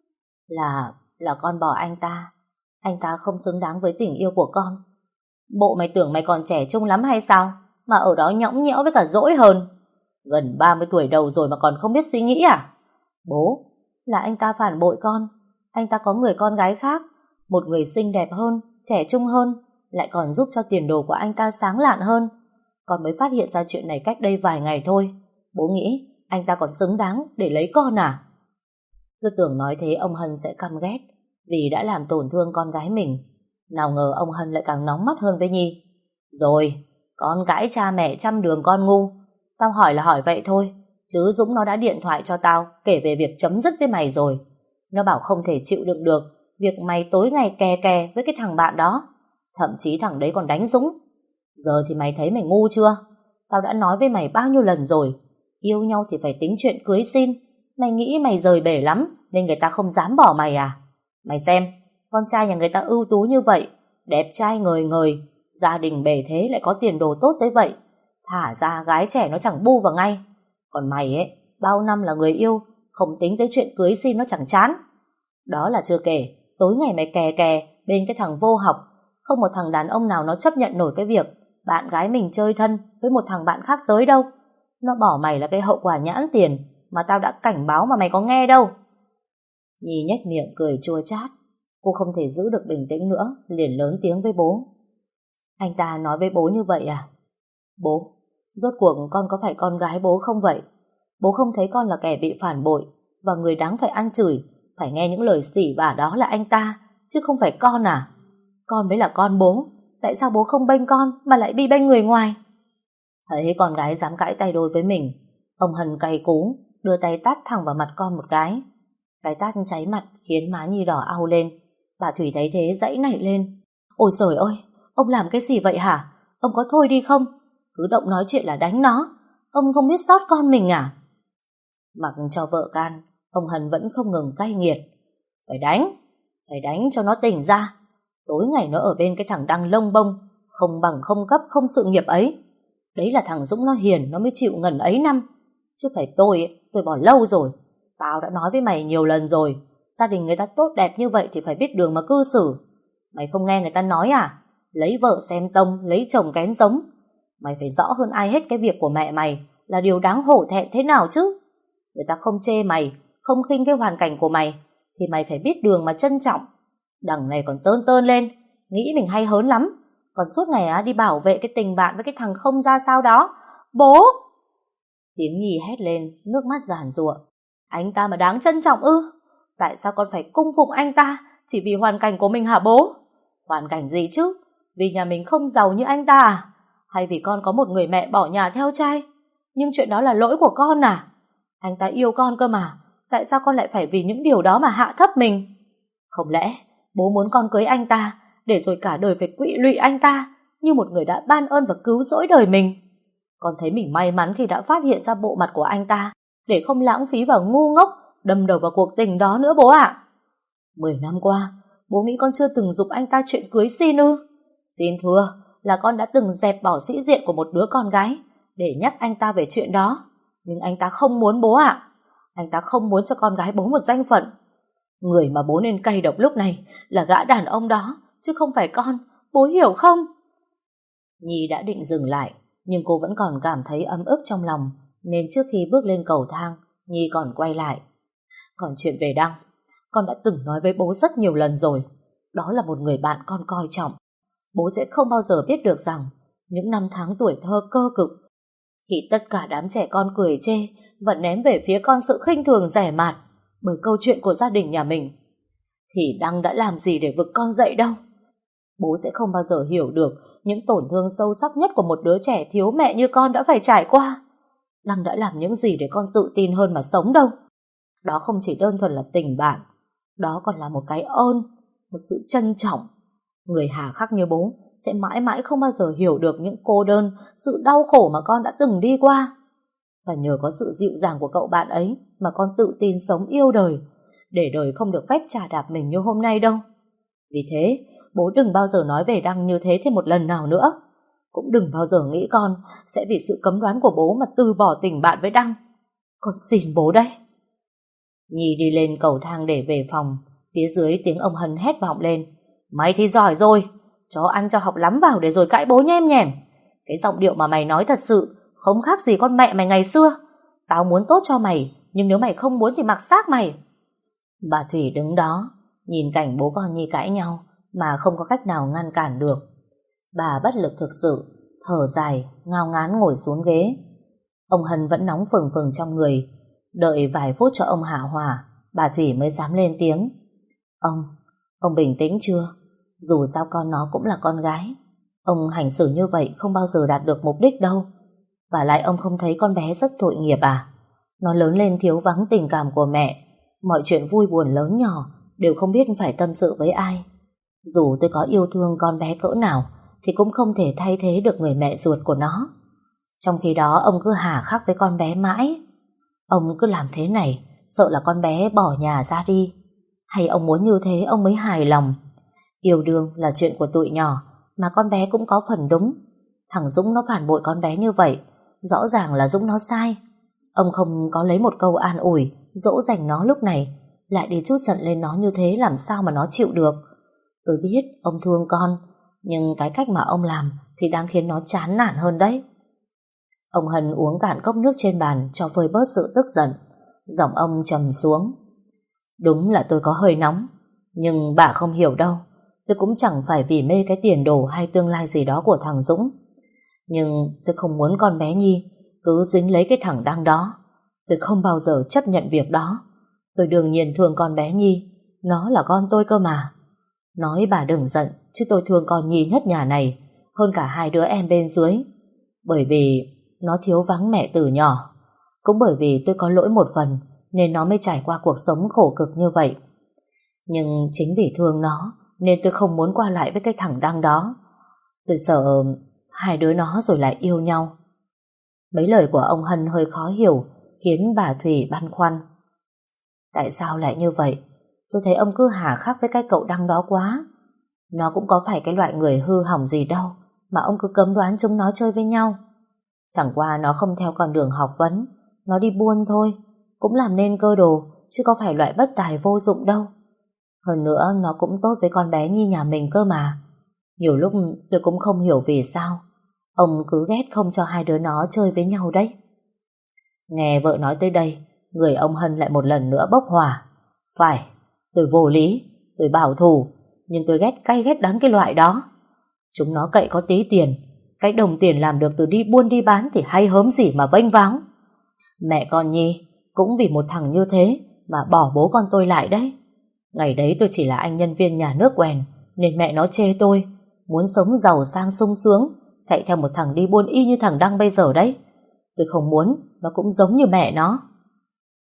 Là con bỏ anh ta. Anh ta không xứng đáng với tình yêu của con. Bộ mày tưởng mày còn trẻ trung lắm hay sao mà ở đó nhõng nhẽo với cả dỗi hơn. Gần 30 tuổi đầu rồi mà còn không biết suy nghĩ à? Bố, là anh ta phản bội con. Anh ta có người con gái khác, một người xinh đẹp hơn, trẻ trung hơn, lại còn giúp cho tiền đồ của anh ta sáng lạn hơn. Con mới phát hiện ra chuyện này cách đây vài ngày thôi. Bố nghĩ anh ta còn xứng đáng để lấy con à? Cứ tưởng nói thế ông Hân sẽ căm ghét vì đã làm tổn thương con gái mình. Nào ngờ ông Hân lại càng nóng mắt hơn với Nhi. Rồi, con gái cha mẹ trăm đường con ngu. Tao hỏi là hỏi vậy thôi, chứ Dũng nó đã điện thoại cho tao kể về việc chấm dứt với mày rồi. Nó bảo không thể chịu đựng được việc mày tối ngày kè kè với cái thằng bạn đó. Thậm chí thằng đấy còn đánh Dũng. Giờ thì mày thấy mày ngu chưa? Tao đã nói với mày bao nhiêu lần rồi, yêu nhau thì phải tính chuyện cưới xin. Mày nghĩ mày rời bể lắm nên người ta không dám bỏ mày à? Mày xem, con trai nhà người ta ưu tú như vậy, đẹp trai ngời ngời, gia đình bề thế lại có tiền đồ tốt tới vậy. Thả ra gái trẻ nó chẳng bu vào ngay. Còn mày ấy, bao năm là người yêu, không tính tới chuyện cưới xin nó chẳng chán. Đó là chưa kể, tối ngày mày kè kè bên cái thằng vô học. Không một thằng đàn ông nào nó chấp nhận nổi cái việc bạn gái mình chơi thân với một thằng bạn khác giới đâu. Nó bỏ mày là cái hậu quả nhãn tiền mà tao đã cảnh báo mà mày có nghe đâu. Nhi nhếch miệng cười chua chát. Cô không thể giữ được bình tĩnh nữa, liền lớn tiếng với bố. Anh ta nói với bố như vậy à? Bố, rốt cuộc con có phải con gái bố không vậy? Bố không thấy con là kẻ bị phản bội và người đáng phải ăn chửi, phải nghe những lời xỉ vả đó là anh ta, chứ không phải con à? Con mới là con bố, tại sao bố không bênh con mà lại đi bênh người ngoài? Thấy con gái dám cãi tay đôi với mình, ông Hân cay cú, đưa tay tát thẳng vào mặt con một cái. Cái tát cháy mặt khiến má Nhi đỏ au lên. Bà Thủy thấy thế dãy nảy lên. Ôi trời ơi, ông làm cái gì vậy hả? Ông có thôi đi không? Cứ động nói chuyện là đánh nó. Ông không biết xót con mình à? Mặc cho vợ can, ông Hân vẫn không ngừng cay nghiệt. Phải đánh cho nó tỉnh ra. Tối ngày nó ở bên cái thằng Đăng lông bông, không bằng không cấp không sự nghiệp ấy. Đấy là thằng Dũng nó hiền, nó mới chịu ngần ấy năm. Chứ phải tôi bỏ lâu rồi. Tao đã nói với mày nhiều lần rồi, gia đình người ta tốt đẹp như vậy thì phải biết đường mà cư xử. Mày không nghe người ta nói à? Lấy vợ xem tông, lấy chồng kén giống. Mày phải rõ hơn ai hết cái việc của mẹ mày là điều đáng hổ thẹn thế nào chứ. Người ta không chê mày, không khinh cái hoàn cảnh của mày, thì mày phải biết đường mà trân trọng. Đằng này còn tơn tơn lên, nghĩ mình hay hớn lắm, còn suốt ngày đi bảo vệ cái tình bạn với cái thằng không ra sao đó. Bố! Tiếng Nhi hét lên, nước mắt giàn giụa. Anh ta mà đáng trân trọng ư? Tại sao con phải cung phụng anh ta chỉ vì hoàn cảnh của mình hả bố? Hoàn cảnh gì chứ? Vì nhà mình không giàu như anh ta à? Hay vì con có một người mẹ bỏ nhà theo trai? Nhưng chuyện đó là lỗi của con à? Anh ta yêu con cơ mà, Tại sao con lại phải vì những điều đó mà hạ thấp mình? Không lẽ bố muốn con cưới anh ta để rồi cả đời phải quỵ lụy anh ta như một người đã ban ơn và cứu rỗi đời mình? Con thấy mình may mắn khi đã phát hiện ra bộ mặt của anh ta, để không lãng phí và ngu ngốc đâm đầu vào cuộc tình đó nữa bố ạ. 10 năm qua, bố nghĩ con chưa từng giục anh ta chuyện cưới xin ư? Xin thưa là con đã từng dẹp bỏ sĩ diện của một đứa con gái để nhắc anh ta về chuyện đó. Nhưng anh ta không muốn bố ạ. Anh ta không muốn cho con gái bố một danh phận. Người mà bố nên cay độc lúc này là gã đàn ông đó, chứ không phải con. Bố hiểu không? Nhi đã định dừng lại, nhưng cô vẫn còn cảm thấy ấm ức trong lòng, nên trước khi bước lên cầu thang, Nhi còn quay lại. Còn chuyện về Đăng, con đã từng nói với bố rất nhiều lần rồi. Đó là một người bạn con coi trọng. Bố sẽ không bao giờ biết được rằng những năm tháng tuổi thơ cơ cực, khi tất cả đám trẻ con cười chê và ném về phía con sự khinh thường rẻ mạt bởi câu chuyện của gia đình nhà mình, thì Đăng đã làm gì để vực con dậy đâu. Bố sẽ không bao giờ hiểu được những tổn thương sâu sắc nhất của một đứa trẻ thiếu mẹ như con đã phải trải qua. Đăng đã làm những gì để con tự tin hơn mà sống đâu. Đó không chỉ đơn thuần là tình bạn, đó còn là một cái ơn, một sự trân trọng. Người hà khắc như bố sẽ mãi mãi không bao giờ hiểu được những cô đơn, sự đau khổ mà con đã từng đi qua. Và nhờ có sự dịu dàng của cậu bạn ấy mà con tự tin sống yêu đời, để đời không được phép chà đạp mình như hôm nay đâu. Vì thế, bố đừng bao giờ nói về Đăng như thế thêm một lần nào nữa. Cũng đừng bao giờ nghĩ con sẽ vì sự cấm đoán của bố mà từ bỏ tình bạn với Đăng. Con xin bố đấy. Nhi đi lên cầu thang để về phòng. Phía dưới tiếng ông Hân hét vọng lên: Mày thì giỏi rồi, cho ăn cho học lắm vào để rồi cãi bố nhem nhèm. Cái giọng điệu mà mày nói thật sự không khác gì con mẹ mày ngày xưa. Tao muốn tốt cho mày, nhưng nếu mày không muốn thì mặc xác mày. Bà Thủy đứng đó nhìn cảnh bố con Nhi cãi nhau mà không có cách nào ngăn cản được. Bà bất lực thực sự, thở dài, ngao ngán ngồi xuống ghế. Ông Hân vẫn nóng phừng phừng trong người. Đợi vài phút cho ông hạ hỏa, bà Thủy mới dám lên tiếng. Ông bình tĩnh chưa? Dù sao con nó cũng là con gái. Ông hành xử như vậy không bao giờ đạt được mục đích đâu. Và lại ông không thấy con bé rất tội nghiệp à? Nó lớn lên thiếu vắng tình cảm của mẹ. Mọi chuyện vui buồn lớn nhỏ đều không biết phải tâm sự với ai. Dù tôi có yêu thương con bé cỡ nào thì cũng không thể thay thế được người mẹ ruột của nó. Trong khi đó ông cứ hà khắc với con bé mãi. Ông cứ làm thế này sợ là con bé bỏ nhà ra đi. Hay ông muốn như thế ông mới hài lòng? Yêu đương là chuyện của tụi nhỏ, mà con bé cũng có phần đúng. Thằng Dũng nó phản bội con bé như vậy, rõ ràng là Dũng nó sai. Ông không có lấy một câu an ủi dỗ dành nó lúc này, lại đi trút giận lên nó như thế, làm sao mà nó chịu được. Tôi biết ông thương con, nhưng cái cách mà ông làm thì đang khiến nó chán nản hơn đấy. Ông Hân uống cạn cốc nước trên bàn cho vơi bớt sự tức giận. Giọng ông trầm xuống. Đúng là tôi có hơi nóng, nhưng bà không hiểu đâu. Tôi cũng chẳng phải vì mê cái tiền đồ hay tương lai gì đó của thằng Dũng. Nhưng tôi không muốn con bé Nhi cứ dính lấy cái thằng Đăng đó. Tôi không bao giờ chấp nhận việc đó. Tôi đương nhiên thương con bé Nhi, nó là con tôi cơ mà. Nói bà đừng giận, chứ tôi thương con Nhi nhất nhà này hơn cả hai đứa em bên dưới. Bởi vì nó thiếu vắng mẹ từ nhỏ. Cũng bởi vì tôi có lỗi một phần nên nó mới trải qua cuộc sống khổ cực như vậy. Nhưng chính vì thương nó nên tôi không muốn qua lại với cái thằng Đăng đó. Tôi sợ hai đứa nó rồi lại yêu nhau. Mấy lời của ông Hân hơi khó hiểu, khiến bà Thủy băn khoăn. Tại sao lại như vậy? Tôi thấy ông cứ hà khắc với cái cậu Đăng đó quá. Nó cũng có phải cái loại người hư hỏng gì đâu mà ông cứ cấm đoán chúng nó chơi với nhau. Chẳng qua nó không theo con đường học vấn, nó đi buôn thôi, cũng làm nên cơ đồ, chứ có phải loại bất tài vô dụng đâu. Hơn nữa nó cũng tốt với con bé Nhi nhà mình cơ mà. Nhiều lúc tôi cũng không hiểu vì sao ông cứ ghét không cho hai đứa nó chơi với nhau đấy. Nghe vợ nói tới đây, người ông Hân lại một lần nữa bốc hỏa. Phải, tôi vô lý, tôi bảo thủ, nhưng tôi ghét cay ghét đắng cái loại đó. Chúng nó cậy có tí tiền, cái đồng tiền làm được từ đi buôn đi bán thì hay hớm gì mà vênh váo. Mẹ con Nhi cũng vì một thằng như thế mà bỏ bố con tôi lại đấy. Ngày đấy tôi chỉ là anh nhân viên nhà nước quèn, nên mẹ nó chê tôi muốn sống giàu sang sung sướng, chạy theo một thằng đi buôn y như thằng Đăng bây giờ đấy. Tôi không muốn nó cũng giống như mẹ nó.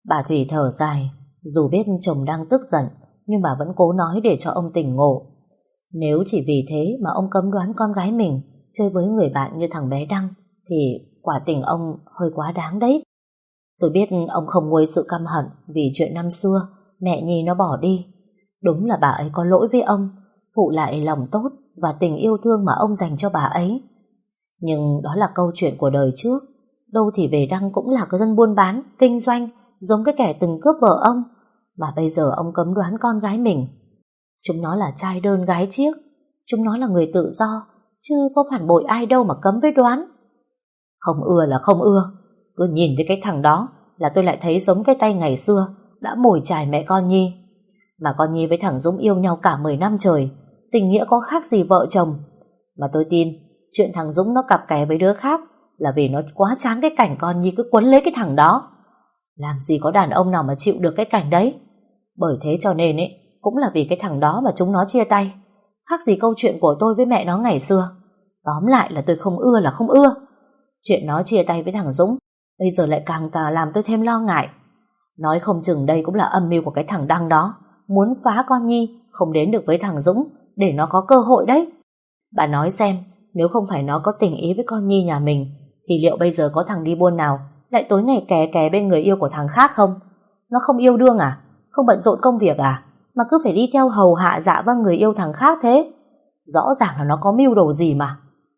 Bà Thủy thở dài, dù biết chồng đang tức giận, nhưng bà vẫn cố nói để cho ông tỉnh ngộ. Nếu chỉ vì thế mà ông cấm đoán con gái mình chơi với người bạn như thằng bé Đăng, thì quả tình ông hơi quá đáng đấy. Tôi biết ông không nguôi sự căm hận vì chuyện năm xưa mẹ Nhi nó bỏ đi. Đúng là bà ấy có lỗi với ông, phụ lại lòng tốt và tình yêu thương mà ông dành cho bà ấy. Nhưng đó là câu chuyện của đời trước. Đâu thì về Đăng cũng là cái dân buôn bán, kinh doanh, giống cái kẻ từng cướp vợ ông. Mà bây giờ ông cấm đoán con gái mình. Chúng nó là trai đơn gái chiếc, chúng nó là người tự do, chứ có phản bội ai đâu mà cấm với đoán. Không ưa là không ưa. Cứ nhìn thấy cái thằng đó là tôi lại thấy giống cái tay ngày xưa đã mồi chài mẹ con Nhi. Mà con Nhi với thằng Dũng yêu nhau cả 10 năm trời, tình nghĩa có khác gì vợ chồng. Mà tôi tin chuyện thằng Dũng nó cặp kè với đứa khác là vì nó quá chán cái cảnh con Nhi cứ quấn lấy cái thằng đó. Làm gì có đàn ông nào mà chịu được cái cảnh đấy. Bởi thế cho nên cũng là vì cái thằng đó mà chúng nó chia tay. Khác gì câu chuyện của tôi với mẹ nó ngày xưa. Tóm lại là tôi không ưa là không ưa. Chuyện nó chia tay với thằng Dũng bây giờ lại càng làm tôi thêm lo ngại. Nói không chừng đây cũng là âm mưu của cái thằng Đăng đó, muốn phá con Nhi không đến được với thằng Dũng để nó có cơ hội đấy. Bà nói xem, nếu không phải nó có tình ý với con Nhi nhà mình thì liệu bây giờ có thằng đi buôn nào lại tối ngày kè kè bên người yêu của thằng khác không? Nó không yêu đương à? Không bận rộn công việc à? Mà cứ phải đi theo hầu hạ dạ vâng người yêu thằng khác thế? Rõ ràng là nó có mưu đồ gì mà.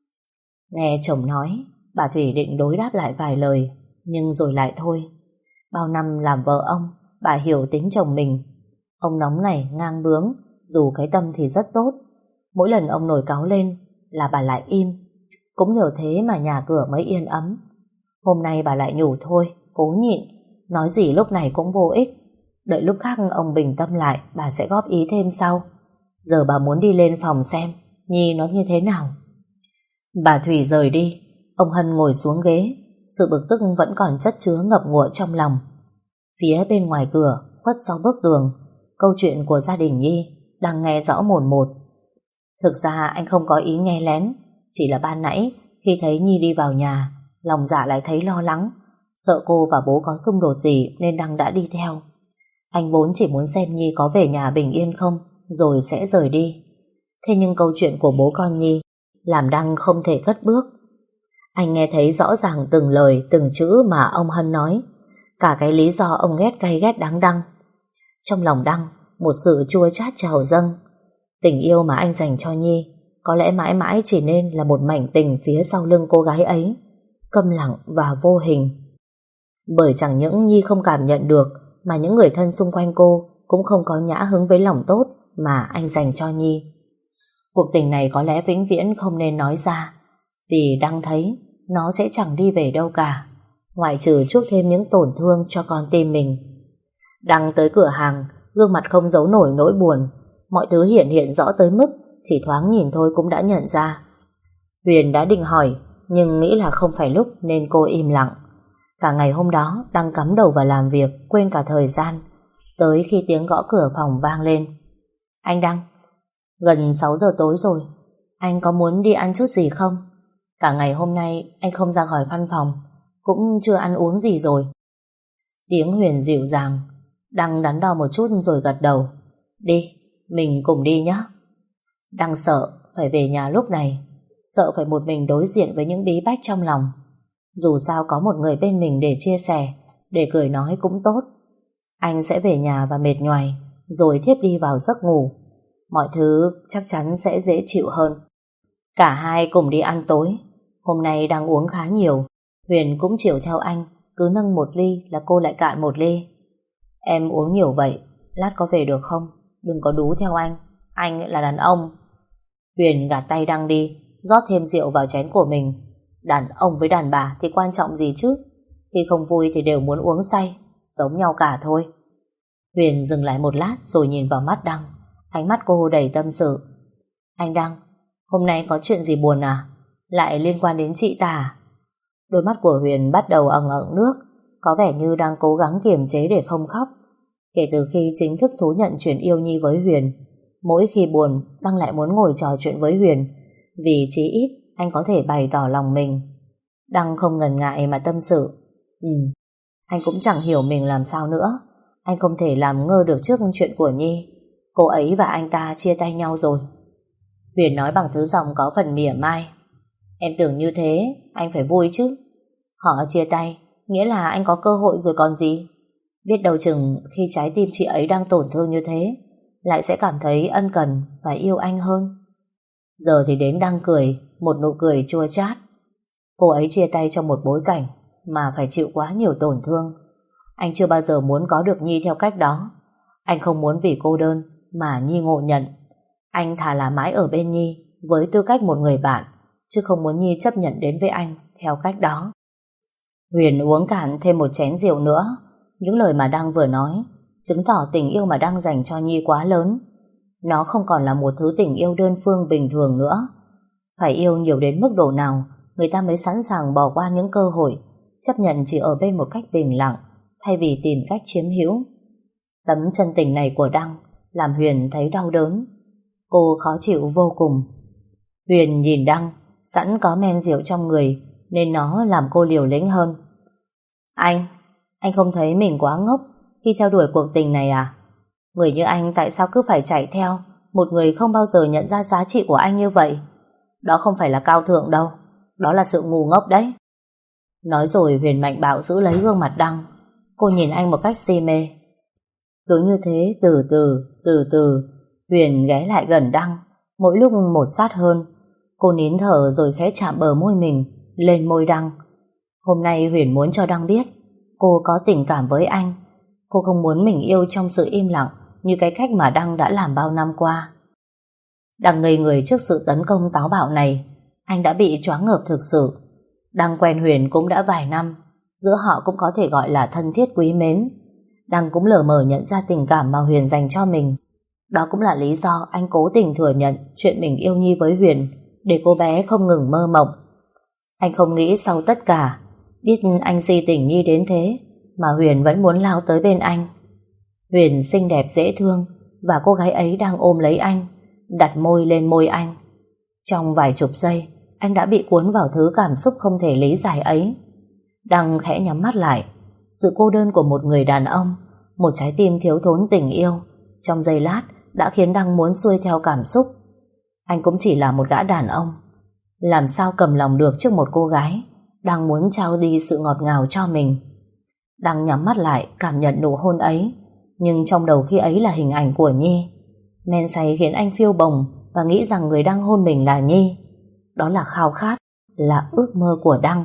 Nghe chồng nói, bà Thủy định đối đáp lại vài lời, nhưng rồi lại thôi. Bao năm làm vợ ông, bà hiểu tính chồng mình. Ông nóng này ngang bướng, dù cái tâm thì rất tốt. Mỗi lần ông nổi cáu lên là bà lại im. Cũng nhờ thế mà nhà cửa mới yên ấm. Hôm nay bà lại nhủ thôi, cố nhịn, nói gì lúc này cũng vô ích. Đợi lúc khác ông bình tâm lại, bà sẽ góp ý thêm sau. Giờ bà muốn đi lên phòng xem Nhi nó như thế nào. Bà Thủy rời đi, ông Hân ngồi xuống ghế. Sự bực tức vẫn còn chất chứa ngập ngụa trong lòng. Phía bên ngoài cửa, khuất sau bức tường, câu chuyện của gia đình Nhi đang nghe rõ mồn một. Thực ra anh không có ý nghe lén, chỉ là ban nãy khi thấy Nhi đi vào nhà, lòng dạ lại thấy lo lắng, sợ cô và bố có xung đột gì nên Đăng đã đi theo. Anh vốn chỉ muốn xem Nhi có về nhà bình yên không, rồi sẽ rời đi. Thế nhưng câu chuyện của bố con Nhi làm Đăng không thể cất bước. Anh nghe thấy rõ ràng từng lời, từng chữ mà ông Hân nói, cả cái lý do ông ghét cay ghét đắng Đăng. Trong lòng Đăng, một sự chua chát trào dâng. Tình yêu mà anh dành cho Nhi có lẽ mãi mãi chỉ nên là một mảnh tình phía sau lưng cô gái ấy, câm lặng và vô hình. Bởi chẳng những Nhi không cảm nhận được, mà những người thân xung quanh cô cũng không có nhã hứng với lòng tốt mà anh dành cho Nhi. Cuộc tình này có lẽ vĩnh viễn không nên nói ra, vì Đăng thấy nó sẽ chẳng đi về đâu cả, ngoại trừ chuốc thêm những tổn thương cho con tim mình. Đăng tới cửa hàng, gương mặt không giấu nổi nỗi buồn. Mọi thứ hiện rõ tới mức chỉ thoáng nhìn thôi cũng đã nhận ra. Huyền đã định hỏi, nhưng nghĩ là không phải lúc nên cô im lặng. Cả ngày hôm đó Đăng cắm đầu vào làm việc, quên cả thời gian. Tới khi tiếng gõ cửa phòng vang lên. Anh Đăng, gần 6 giờ tối rồi, anh có muốn đi ăn chút gì không? Cả ngày hôm nay anh không ra khỏi văn phòng, cũng chưa ăn uống gì rồi. Tiếng Huyền dịu dàng. Đăng đắn đo một chút rồi gật đầu. Đi, mình cùng đi nhé. Đăng sợ phải về nhà lúc này, sợ phải một mình đối diện với những bí bách trong lòng. Dù sao có một người bên mình để chia sẻ, để cười nói cũng tốt. Anh sẽ về nhà và mệt nhoài, rồi thiếp đi vào giấc ngủ. Mọi thứ chắc chắn sẽ dễ chịu hơn. Cả hai cùng đi ăn tối. Hôm nay đang uống khá nhiều. Huyền cũng chiều theo anh, cứ nâng một ly là cô lại cạn một ly. Em uống nhiều vậy, lát có về được không? Đừng có đú theo anh là đàn ông. Huyền gạt tay Đăng đi, rót thêm rượu vào chén của mình. Đàn ông với đàn bà thì quan trọng gì chứ? Khi không vui thì đều muốn uống say, giống nhau cả thôi. Huyền dừng lại một lát rồi nhìn vào mắt Đăng. Ánh mắt cô đầy tâm sự. Anh Đăng, hôm nay có chuyện gì buồn à? Lại liên quan đến chị ta à? Đôi mắt của Huyền bắt đầu ẩn ẩn nước, có vẻ như đang cố gắng kiềm chế để không khóc. Kể từ khi chính thức thú nhận chuyện yêu Nhi với Huyền, mỗi khi buồn Đăng lại muốn ngồi trò chuyện với Huyền, vì chí ít anh có thể bày tỏ lòng mình. Đăng không ngần ngại mà tâm sự. Anh cũng chẳng hiểu mình làm sao nữa. Anh không thể làm ngơ được trước chuyện của Nhi. Cô ấy và anh ta chia tay nhau rồi. Huyền nói bằng thứ giọng có phần mỉa mai. Em tưởng như thế anh phải vui chứ. Họ chia tay nghĩa là anh có cơ hội rồi còn gì. Biết đâu chừng khi trái tim chị ấy đang tổn thương như thế lại sẽ cảm thấy ân cần và yêu anh hơn. Giờ thì đến đang cười, một nụ cười chua chát. Cô ấy chia tay trong một bối cảnh mà phải chịu quá nhiều tổn thương. Anh chưa bao giờ muốn có được Nhi theo cách đó. Anh không muốn vì cô đơn mà Nhi ngộ nhận. Anh thà là mãi ở bên Nhi với tư cách một người bạn, chứ không muốn Nhi chấp nhận đến với anh theo cách đó. Huyền uống cạn thêm một chén rượu nữa. Những lời mà Đăng vừa nói chứng tỏ tình yêu mà Đăng dành cho Nhi quá lớn. Nó không còn là một thứ tình yêu đơn phương bình thường nữa. Phải yêu nhiều đến mức độ nào người ta mới sẵn sàng bỏ qua những cơ hội, chấp nhận chỉ ở bên một cách bình lặng thay vì tìm cách chiếm hữu. Tấm chân tình này của Đăng làm Huyền thấy đau đớn. Cô khó chịu vô cùng. Huyền nhìn Đăng, sẵn có men rượu trong người nên nó làm cô liều lĩnh hơn. Anh không thấy mình quá ngốc khi theo đuổi cuộc tình này à? Người như anh tại sao cứ phải chạy theo một người không bao giờ nhận ra giá trị của anh như vậy? Đó không phải là cao thượng đâu, đó là sự ngu ngốc đấy. Nói rồi Huyền mạnh bạo giữ lấy gương mặt Đăng. Cô nhìn anh một cách si mê. Cứ như thế từ từ Huyền ghé lại gần Đăng, mỗi lúc một sát hơn. Cô nín thở rồi khẽ chạm bờ môi mình lên môi Đăng. Hôm nay Huyền muốn cho Đăng biết cô có tình cảm với anh. Cô không muốn mình yêu trong sự im lặng như cái cách mà Đăng đã làm bao năm qua. Đăng ngây người trước sự tấn công táo bạo này. Anh đã bị choáng ngợp thực sự. Đăng quen Huyền cũng đã vài năm, giữa họ cũng có thể gọi là thân thiết quý mến. Đăng cũng lờ mờ nhận ra tình cảm mà Huyền dành cho mình. Đó cũng là lý do anh cố tình thừa nhận chuyện mình yêu Nhi với Huyền, để cô bé không ngừng mơ mộng. Anh không nghĩ sau tất cả, biết anh si tình Nhi đến thế mà Huyền vẫn muốn lao tới bên anh. Huyền xinh đẹp dễ thương, và cô gái ấy đang ôm lấy anh, đặt môi lên môi anh. Trong vài chục giây, anh đã bị cuốn vào thứ cảm xúc không thể lý giải ấy. Đăng khẽ nhắm mắt lại. Sự cô đơn của một người đàn ông, một trái tim thiếu thốn tình yêu, trong giây lát đã khiến Đăng muốn xuôi theo cảm xúc. Anh cũng chỉ là một gã đàn ông, làm sao cầm lòng được trước một cô gái đang muốn trao đi sự ngọt ngào cho mình. Đăng nhắm mắt lại cảm nhận nụ hôn ấy, nhưng trong đầu khi ấy là hình ảnh của Nhi. Men say khiến anh phiêu bồng và nghĩ rằng người đang hôn mình là Nhi. Đó là khao khát, là ước mơ của Đăng.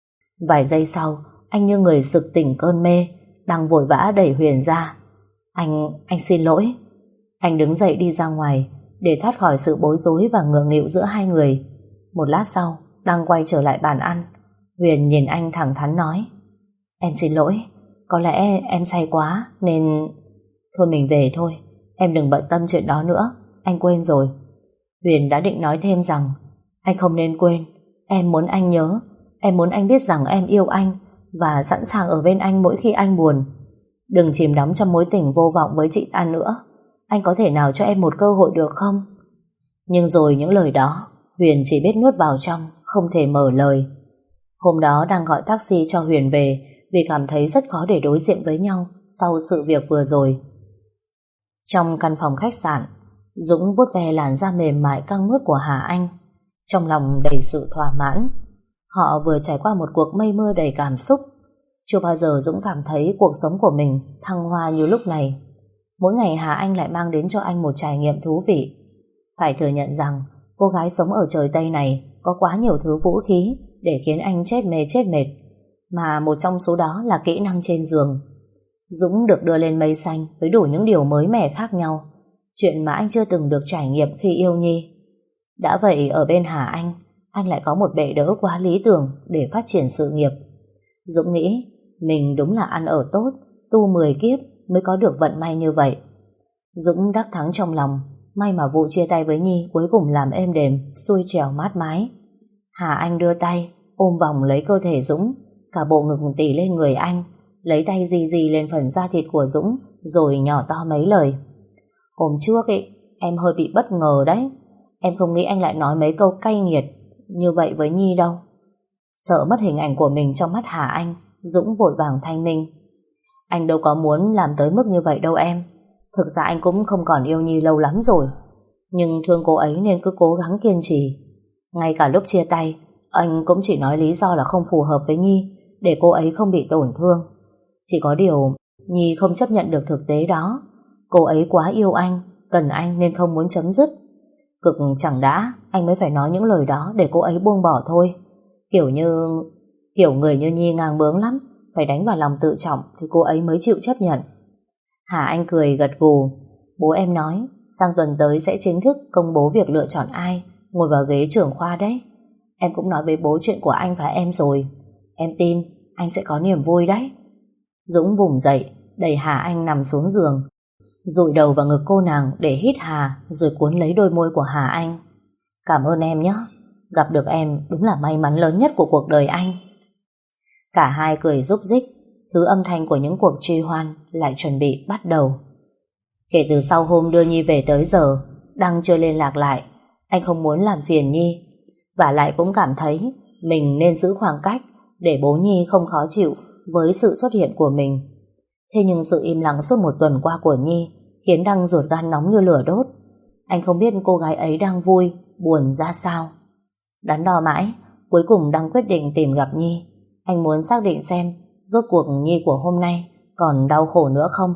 Vài giây sau, anh như người sực tỉnh cơn mê. Đăng vội vã đẩy Huyền ra. Anh xin lỗi. Anh đứng dậy đi ra ngoài để thoát khỏi sự bối rối và ngượng nghịu giữa hai người. Một lát sau, Đăng quay trở lại bàn ăn. Huyền nhìn anh thẳng thắn nói: Em xin lỗi, có lẽ em say quá nên... Thôi mình về thôi, em đừng bận tâm chuyện đó nữa, anh quên rồi. Huyền đã định nói thêm rằng anh không nên quên, em muốn anh nhớ, em muốn anh biết rằng em yêu anh và sẵn sàng ở bên anh mỗi khi anh buồn. Đừng chìm đắm trong mối tình vô vọng với chị ta nữa. Anh có thể nào cho em một cơ hội được không? Nhưng rồi những lời đó Huyền chỉ biết nuốt vào trong, không thể mở lời. Hôm đó đang gọi taxi cho Huyền về vì cảm thấy rất khó để đối diện với nhau sau sự việc vừa rồi. Trong căn phòng khách sạn, Dũng vuốt ve làn da mềm mại căng mướt của Hà Anh, trong lòng đầy sự thỏa mãn. Họ vừa trải qua một cuộc mây mưa đầy cảm xúc. Chưa bao giờ Dũng cảm thấy cuộc sống của mình thăng hoa như lúc này. Mỗi ngày Hà Anh lại mang đến cho anh một trải nghiệm thú vị. Phải thừa nhận rằng cô gái sống ở trời Tây này có quá nhiều thứ vũ khí để khiến anh chết mệt, mà một trong số đó là kỹ năng trên giường. Dũng được đưa lên mây xanh với đủ những điều mới mẻ khác nhau, chuyện mà anh chưa từng được trải nghiệm khi yêu Nhi. Đã vậy ở bên Hà Anh lại có một bệ đỡ quá lý tưởng để phát triển sự nghiệp. Dũng nghĩ mình đúng là ăn ở tốt, tu 10 kiếp mới có được vận may như vậy. Dũng đắc thắng trong lòng, may mà vụ chia tay với Nhi cuối cùng làm êm đềm, xuôi trèo mát mái. Hà Anh đưa tay ôm vòng lấy cơ thể Dũng, cả bộ ngực tỉ lên người anh, lấy tay dì lên phần da thịt của Dũng rồi nhỏ to mấy lời. Hôm trước em hơi bị bất ngờ đấy. Em không nghĩ anh lại nói mấy câu cay nghiệt như vậy với Nhi đâu. Sợ mất hình ảnh của mình trong mắt Hà Anh, Dũng vội vàng thanh minh. Anh đâu có muốn làm tới mức như vậy đâu em. Thực ra anh cũng không còn yêu Nhi lâu lắm rồi, nhưng thương cô ấy nên cứ cố gắng kiên trì. Ngay cả lúc chia tay, anh cũng chỉ nói lý do là không phù hợp với Nhi, để cô ấy không bị tổn thương. Chỉ có điều Nhi không chấp nhận được thực tế đó. Cô ấy quá yêu anh, cần anh nên không muốn chấm dứt. Cực chẳng đã, anh mới phải nói những lời đó để cô ấy buông bỏ thôi. Kiểu người như Nhi ngang bướng lắm, phải đánh vào lòng tự trọng thì cô ấy mới chịu chấp nhận. Hà Anh cười gật gù. Bố em nói sang tuần tới sẽ chính thức công bố việc lựa chọn ai ngồi vào ghế trưởng khoa đấy. Em cũng nói với bố chuyện của anh và em rồi. Em tin anh sẽ có niềm vui đấy. Dũng vùng dậy, đẩy Hà Anh nằm xuống giường, dụi đầu vào ngực cô nàng để hít hà, rồi cuốn lấy đôi môi của Hà Anh. Cảm ơn em nhé. Gặp được em đúng là may mắn lớn nhất của cuộc đời anh. Cả hai cười rúc rích. Thứ âm thanh của những cuộc truy hoan lại chuẩn bị bắt đầu. Kể từ sau hôm đưa Nhi về tới giờ, Đăng chưa liên lạc lại. Anh không muốn làm phiền Nhi, và lại cũng cảm thấy mình nên giữ khoảng cách để bố Nhi không khó chịu với sự xuất hiện của mình. Thế nhưng sự im lặng suốt một tuần qua của Nhi khiến Đăng ruột gan nóng như lửa đốt. Anh không biết cô gái ấy đang vui, buồn ra sao. Đắn đo mãi, cuối cùng Đăng quyết định tìm gặp Nhi. Anh muốn xác định xem rốt cuộc Nhi của hôm nay còn đau khổ nữa không.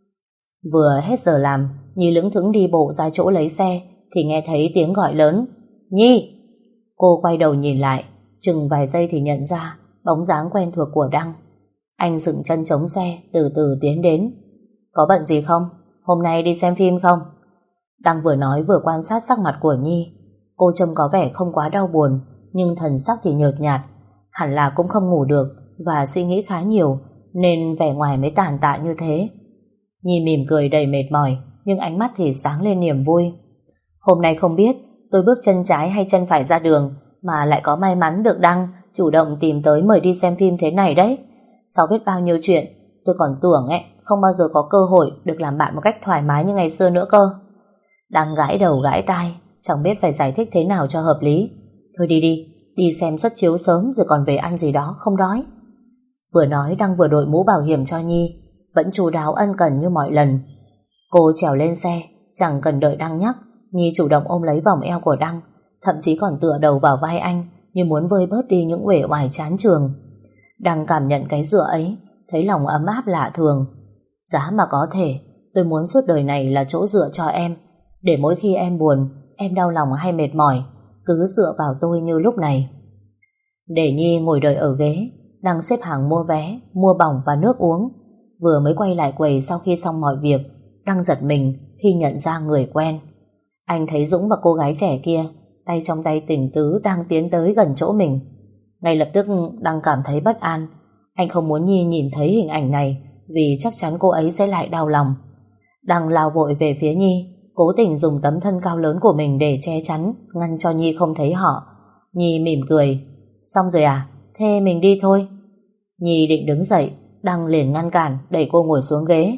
Vừa hết giờ làm, Nhi lững thững đi bộ ra chỗ lấy xe thì nghe thấy tiếng gọi lớn. Nhi! Cô quay đầu nhìn lại, chừng vài giây thì nhận ra bóng dáng quen thuộc của Đăng. Anh dừng chân chống xe, từ từ tiến đến. Có bận gì không? Hôm nay đi xem phim không? Đăng vừa nói vừa quan sát sắc mặt của Nhi. Cô trông có vẻ không quá đau buồn, nhưng thần sắc thì nhợt nhạt. Hẳn là cũng không ngủ được và suy nghĩ khá nhiều, nên vẻ ngoài mới tàn tạ như thế. Nhi mỉm cười đầy mệt mỏi, nhưng ánh mắt thì sáng lên niềm vui. Hôm nay không biết tôi bước chân trái hay chân phải ra đường mà lại có may mắn được Đăng chủ động tìm tới mời đi xem phim thế này đấy. Sau biết bao nhiêu chuyện, tôi còn tưởng không bao giờ có cơ hội được làm bạn một cách thoải mái như ngày xưa nữa cơ. Đăng gãi đầu gãi tai, chẳng biết phải giải thích thế nào cho hợp lý. Thôi đi xem suất chiếu sớm rồi còn về ăn gì đó, không đói. Vừa nói Đăng vừa đội mũ bảo hiểm cho Nhi, vẫn chu đáo ân cần như mọi lần. Cô trèo lên xe, chẳng cần đợi Đăng nhắc, Nhi chủ động ôm lấy vòng eo của Đăng, thậm chí còn tựa đầu vào vai anh như muốn vơi bớt đi những uể oải chán trường. Đăng cảm nhận cái dựa ấy, thấy lòng ấm áp lạ thường. Giá mà có thể, tôi muốn suốt đời này là chỗ dựa cho em, để mỗi khi em buồn, em đau lòng hay mệt mỏi, cứ dựa vào tôi như lúc này. Để Nhi ngồi đợi ở ghế, Đăng xếp hàng mua vé, mua bỏng và nước uống. Vừa mới quay lại quầy sau khi xong mọi việc, Đăng giật mình khi nhận ra người quen. Anh thấy Dũng và cô gái trẻ kia, tay trong tay tình tứ đang tiến tới gần chỗ mình. Ngay lập tức Đăng cảm thấy bất an. Anh không muốn Nhi nhìn thấy hình ảnh này, vì chắc chắn cô ấy sẽ lại đau lòng. Đăng lao vội về phía Nhi, cố tình dùng tấm thân cao lớn của mình để che chắn, ngăn cho Nhi không thấy họ. Nhi mỉm cười. Xong rồi à? Thế mình đi thôi. Nhi định đứng dậy, Đăng liền ngăn cản, đẩy cô ngồi xuống ghế.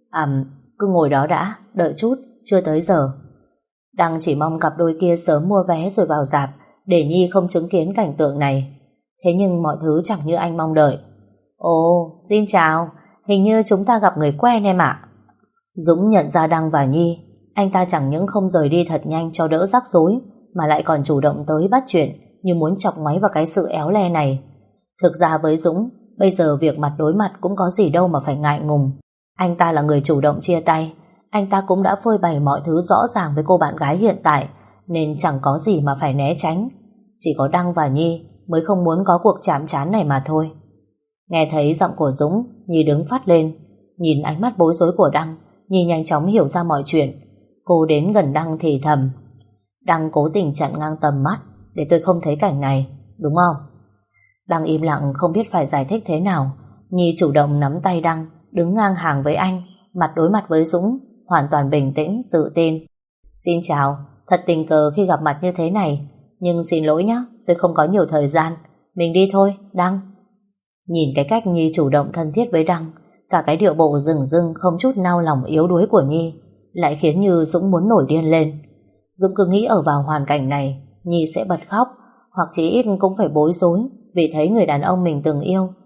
Cứ ngồi đó đã, đợi chút, chưa tới giờ. Đăng chỉ mong cặp đôi kia sớm mua vé rồi vào rạp, để Nhi không chứng kiến cảnh tượng này. Thế nhưng mọi thứ chẳng như anh mong đợi. Ồ, xin chào, hình như chúng ta gặp người quen em ạ. Dũng nhận ra Đăng và Nhi. Anh ta chẳng những không rời đi thật nhanh cho đỡ rắc rối, mà lại còn chủ động tới bắt chuyện, như muốn chọc ngoáy vào cái sự éo le này. Thực ra với Dũng, bây giờ việc mặt đối mặt cũng có gì đâu mà phải ngại ngùng. Anh ta là người chủ động chia tay. Anh ta cũng đã phơi bày mọi thứ rõ ràng với cô bạn gái hiện tại, nên chẳng có gì mà phải né tránh. Chỉ có Đăng và Nhi mới không muốn có cuộc chạm trán này mà thôi. Nghe thấy giọng của Dũng, Nhi đứng phát lên. Nhìn ánh mắt bối rối của Đăng, Nhi nhanh chóng hiểu ra mọi chuyện. Cô đến gần Đăng thì thầm. Đăng cố tình chặn ngang tầm mắt để tôi không thấy cảnh này, đúng không? Đăng im lặng không biết phải giải thích thế nào. Nhi chủ động nắm tay Đăng, đứng ngang hàng với anh, mặt đối mặt với Dũng, hoàn toàn bình tĩnh, tự tin. Xin chào, thật tình cờ khi gặp mặt như thế này, nhưng xin lỗi nhé, tôi không có nhiều thời gian. Mình đi thôi, Đăng. Nhìn cái cách Nhi chủ động thân thiết với Đăng, cả cái điệu bộ rừng rưng không chút nao lòng yếu đuối của Nhi, lại khiến như Dũng muốn nổi điên lên. Dũng cứ nghĩ ở vào hoàn cảnh này, Nhi sẽ bật khóc, hoặc chỉ ít cũng phải bối rối, vì thấy người đàn ông mình từng yêu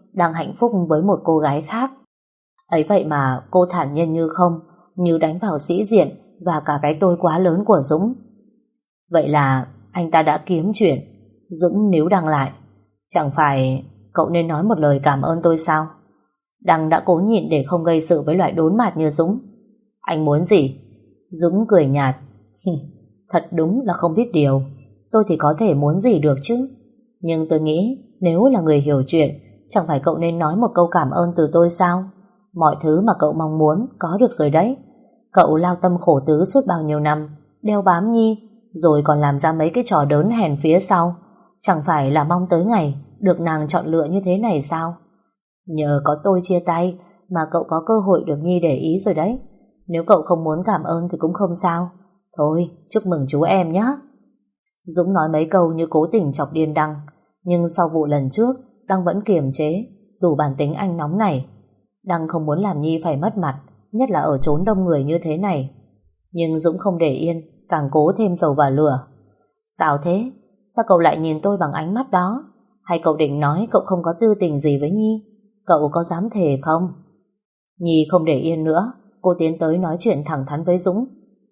đang hạnh phúc với một cô gái khác. Ấy vậy mà cô thản nhiên như không, như đánh vào sĩ diện và cả cái tôi quá lớn của Dũng. Vậy là anh ta đã kiếm chuyện. Dũng níu Đăng lại. Chẳng phải cậu nên nói một lời cảm ơn tôi sao? Đăng đã cố nhịn để không gây sự với loại đốn mạt như Dũng. Anh muốn gì? Dũng cười nhạt. Thật đúng là không biết điều. Tôi thì có thể muốn gì được chứ. Nhưng tôi nghĩ nếu là người hiểu chuyện, chẳng phải cậu nên nói một câu cảm ơn từ tôi sao? Mọi thứ mà cậu mong muốn có được rồi đấy. Cậu lao tâm khổ tứ suốt bao nhiêu năm, đeo bám Nhi, rồi còn làm ra mấy cái trò đớn hèn phía sau. Chẳng phải là mong tới ngày được nàng chọn lựa như thế này sao? Nhờ có tôi chia tay mà cậu có cơ hội được Nhi để ý rồi đấy. Nếu cậu không muốn cảm ơn thì cũng không sao. Thôi, chúc mừng chú em nhé. Dũng nói mấy câu như cố tình chọc điên Đăng. Nhưng sau vụ lần trước, Đăng vẫn kiềm chế, dù bản tính anh nóng này. Đăng không muốn làm Nhi phải mất mặt, nhất là ở chốn đông người như thế này. Nhưng Dũng không để yên, càng cố thêm dầu vào lửa. Sao thế? Sao cậu lại nhìn tôi bằng ánh mắt đó? Hay cậu định nói cậu không có tư tình gì với Nhi? Cậu có dám thề không? Nhi không để yên nữa, cô tiến tới nói chuyện thẳng thắn với Dũng.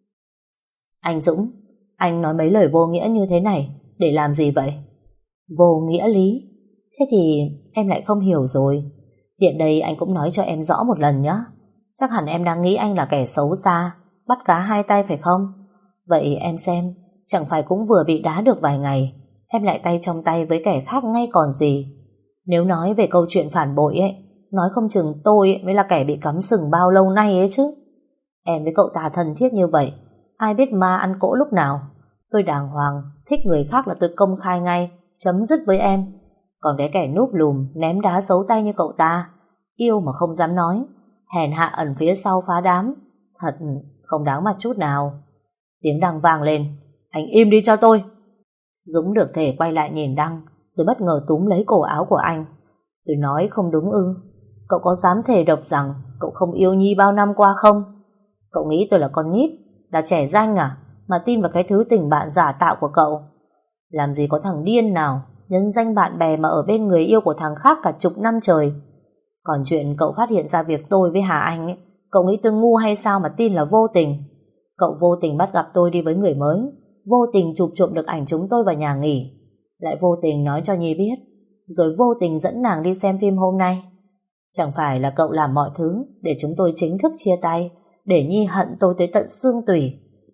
Anh Dũng, anh nói mấy lời vô nghĩa như thế này để làm gì vậy? Vô nghĩa lý? Thế thì em lại không hiểu rồi. Tiện đây anh cũng nói cho em rõ một lần nhé. Chắc hẳn em đang nghĩ anh là kẻ xấu xa, bắt cá hai tay phải không? Vậy em xem, chẳng phải cũng vừa bị đá được vài ngày, em lại tay trong tay với kẻ khác ngay còn gì. Nếu nói về câu chuyện phản bội ấy, nói không chừng tôi ấy mới là kẻ bị cắm sừng bao lâu nay ấy chứ. Em với cậu ta thân thiết như vậy, ai biết ma ăn cỗ lúc nào. Tôi đàng hoàng, thích người khác là tôi công khai ngay, chấm dứt với em. Còn cái kẻ núp lùm, ném đá giấu tay như cậu ta, yêu mà không dám nói, hèn hạ ẩn phía sau phá đám, thật không đáng mặt chút nào. Tiếng Đăng vang lên. Anh im đi cho tôi. Dũng được thể quay lại nhìn Đăng, rồi bất ngờ túm lấy cổ áo của anh. Tôi nói không đúng ư? Cậu có dám thề độc rằng cậu không yêu Nhi bao năm qua không? Cậu nghĩ tôi là con nít, là trẻ danh à, mà tin vào cái thứ tình bạn giả tạo của cậu? Làm gì có thằng điên nào nhân danh bạn bè mà ở bên người yêu của thằng khác cả chục năm trời. Còn chuyện cậu phát hiện ra việc tôi với Hà Anh ấy, cậu nghĩ tôi ngu hay sao mà tin là vô tình? Cậu vô tình bắt gặp tôi đi với người mới, vô tình chụp trộm được ảnh chúng tôi vào nhà nghỉ, lại vô tình nói cho Nhi biết, rồi vô tình dẫn nàng đi xem phim hôm nay. Chẳng phải là cậu làm mọi thứ để chúng tôi chính thức chia tay, để Nhi hận tôi tới tận xương tủy,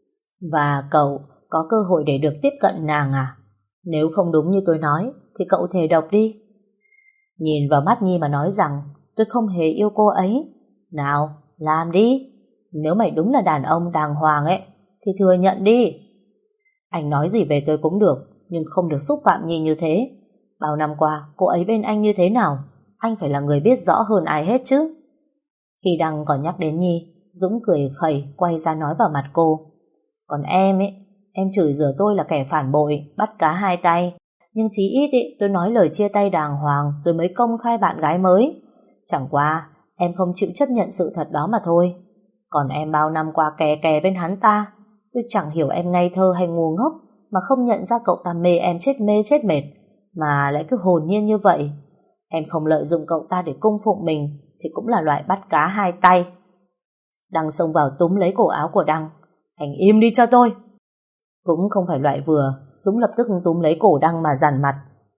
và cậu có cơ hội để được tiếp cận nàng à? Nếu không đúng như tôi nói thì cậu thề độc đi. Nhìn vào mắt Nhi mà nói rằng tôi không hề yêu cô ấy. Nào, làm đi. Nếu mày đúng là đàn ông đàng hoàng ấy thì thừa nhận đi. Anh nói gì về tôi cũng được, nhưng không được xúc phạm Nhi như thế. Bao năm qua cô ấy bên anh như thế nào, anh phải là người biết rõ hơn ai hết chứ. Khi Đăng còn nhắc đến Nhi, Dũng cười khẩy quay ra nói vào mặt cô. Còn em ấy, em chửi rủa tôi là kẻ phản bội, bắt cá hai tay, nhưng chí ít ấy, tôi nói lời chia tay đàng hoàng rồi mới công khai bạn gái mới. Chẳng qua em không chịu chấp nhận sự thật đó mà thôi. Còn em bao năm qua kè kè bên hắn ta, tôi chẳng hiểu em ngây thơ hay ngu ngốc mà không nhận ra cậu ta mê em chết mê chết mệt, mà lại cứ hồn nhiên như vậy. Em không lợi dụng cậu ta để cung phụng mình thì cũng là loại bắt cá hai tay. Đăng xông vào túm lấy cổ áo của Đăng. Anh im đi cho tôi. Cũng không phải loại vừa, Dũng lập tức túm lấy cổ Đăng mà dằn mặt.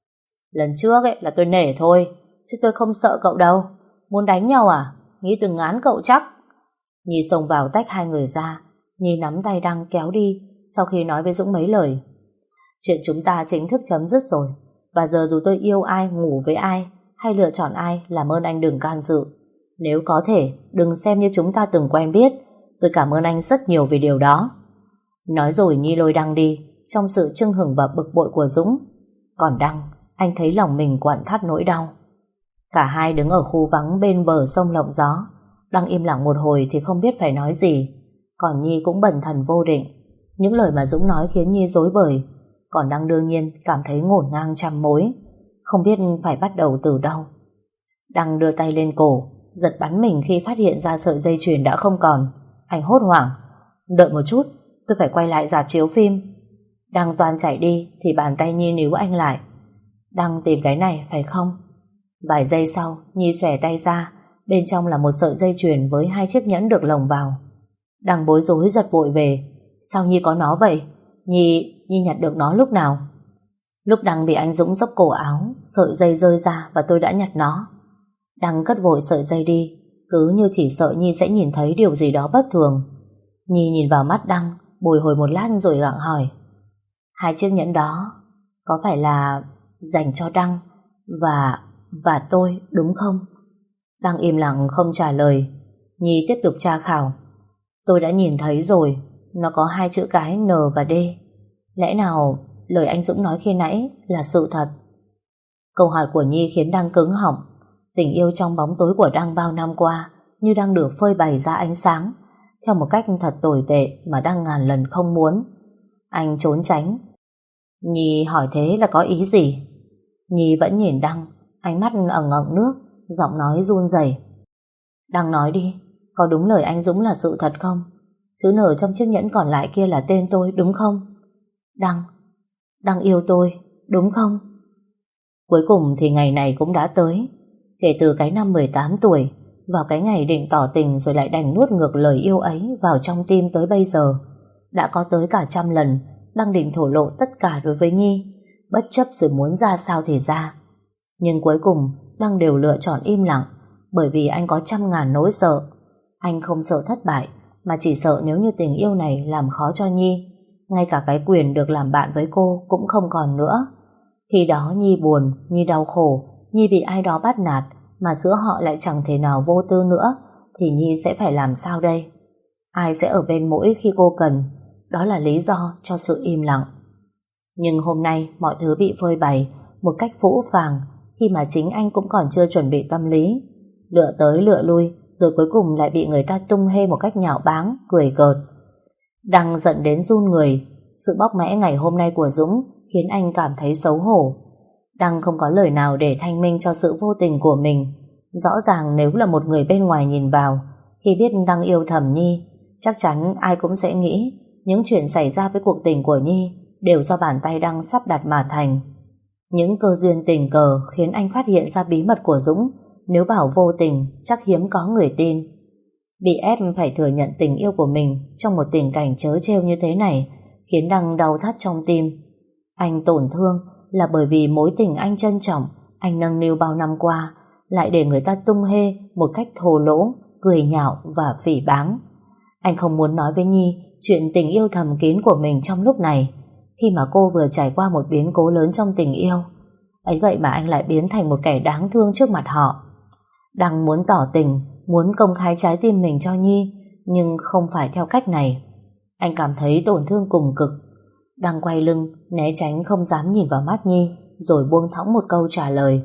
Lần trước ấy là tôi nể thôi, chứ tôi không sợ cậu đâu. Muốn đánh nhau à? Nghĩ tôi ngán cậu chắc. Nhi xông vào tách hai người ra. Nhi nắm tay Đăng kéo đi sau khi nói với Dũng mấy lời. Chuyện chúng ta chính thức chấm dứt rồi, và giờ dù tôi yêu ai, ngủ với ai hay lựa chọn ai, làm ơn anh đừng can dự. Nếu có thể, đừng xem như chúng ta từng quen biết. Tôi cảm ơn anh rất nhiều vì điều đó. Nói rồi Nhi lôi Đăng đi, trong sự chưng hửng và bực bội của Dũng. Còn Đăng, anh thấy lòng mình quặn thắt nỗi đau. Cả hai đứng ở khu vắng bên bờ sông lộng gió. Đăng im lặng một hồi thì không biết phải nói gì. Còn Nhi cũng bần thần vô định. Những lời mà Dũng nói khiến Nhi rối bời. Còn Đăng đương nhiên cảm thấy ngổn ngang trăm mối, không biết phải bắt đầu từ đâu. Đăng đưa tay lên cổ, giật bắn mình khi phát hiện ra sợi dây chuyền đã không còn. Anh hốt hoảng. Đợi một chút, tôi phải quay lại rạp chiếu phim. Đăng toan chạy đi thì bàn tay Nhi níu anh lại. Đăng tìm cái này phải không? Vài giây sau, Nhi xòe tay ra, bên trong là một sợi dây chuyền với 2 chiếc nhẫn được lồng vào. Đăng bối rối giật vội về. Sao Nhi có nó vậy? Nhi nhặt được nó lúc nào? Lúc Đăng bị anh Dũng xốc cổ áo, sợi dây rơi ra và tôi đã nhặt nó. Đăng cất vội sợi dây đi, cứ như chỉ sợ Nhi sẽ nhìn thấy điều gì đó bất thường. Nhi nhìn vào mắt Đăng, bồi hồi một lát rồi gặng hỏi: 2 chiếc nhẫn đó có phải là dành cho Đăng và tôi đúng không? Đăng im lặng không trả lời. Nhi tiếp tục tra khảo: tôi đã nhìn thấy rồi, nó có 2 chữ cái N và D. Lẽ nào lời anh Dũng nói khi nãy là sự thật? Câu hỏi của Nhi khiến Đăng cứng họng. Tình yêu trong bóng tối của Đăng bao năm qua như đang được phơi bày ra ánh sáng theo một cách thật tồi tệ mà Đăng ngàn lần không muốn. Anh trốn tránh. Nhi hỏi thế là có ý gì? Nhi vẫn nhìn Đăng, ánh mắt ẩn ẩn nước, giọng nói run rẩy. Đăng nói đi, có đúng lời anh Dũng là sự thật không? Chữ N trong chiếc nhẫn còn lại kia là tên tôi đúng không? Đăng yêu tôi đúng không? Cuối cùng thì ngày này cũng đã tới. Kể từ cái năm 18 tuổi, vào cái ngày định tỏ tình rồi lại đành nuốt ngược lời yêu ấy vào trong tim tới bây giờ, đã có tới cả 100 lần Đăng định thổ lộ tất cả đối với Nhi, bất chấp rồi muốn ra sao thì ra. Nhưng cuối cùng Đăng đều lựa chọn im lặng, bởi vì anh có 100.000 nỗi sợ. Anh không sợ thất bại, mà chỉ sợ nếu như tình yêu này làm khó cho Nhi, ngay cả cái quyền được làm bạn với cô cũng không còn nữa. Khi đó Nhi buồn, Nhi đau khổ, Nhi bị ai đó bắt nạt, mà giữa họ lại chẳng thể nào vô tư nữa, thì Nhi sẽ phải làm sao đây? Ai sẽ ở bên mỗi khi cô cần? Đó là lý do cho sự im lặng. Nhưng hôm nay mọi thứ bị phơi bày một cách phũ phàng, khi mà chính anh cũng còn chưa chuẩn bị tâm lý. Lựa tới lựa lui, rồi cuối cùng lại bị người ta tung hê một cách nhạo báng, cười cợt. Đăng giận đến run người. Sự bóc mẽ ngày hôm nay của Dũng khiến anh cảm thấy xấu hổ. Đăng không có lời nào để thanh minh cho sự vô tình của mình. Rõ ràng nếu là một người bên ngoài nhìn vào, khi biết Đăng yêu thầm Nhi, chắc chắn ai cũng sẽ nghĩ những chuyện xảy ra với cuộc tình của Nhi đều do bàn tay Đăng sắp đặt mà thành. Những cơ duyên tình cờ khiến anh phát hiện ra bí mật của Dũng, nếu bảo vô tình chắc hiếm có người tin. Bị ép phải thừa nhận tình yêu của mình trong một tình cảnh trớ trêu như thế này khiến Đăng đau thắt trong tim. Anh tổn thương là bởi vì mối tình anh trân trọng, anh nâng niu bao năm qua, lại để người ta tung hê một cách thô lỗ, cười nhạo và phỉ báng. Anh không muốn nói với Nhi chuyện tình yêu thầm kín của mình trong lúc này, khi mà cô vừa trải qua một biến cố lớn trong tình yêu. Ấy vậy mà anh lại biến thành một kẻ đáng thương trước mặt họ. Đăng muốn tỏ tình, muốn công khai trái tim mình cho Nhi, nhưng không phải theo cách này. Anh cảm thấy tổn thương cùng cực. Đăng quay lưng, né tránh không dám nhìn vào mắt Nhi, rồi buông thõng một câu trả lời: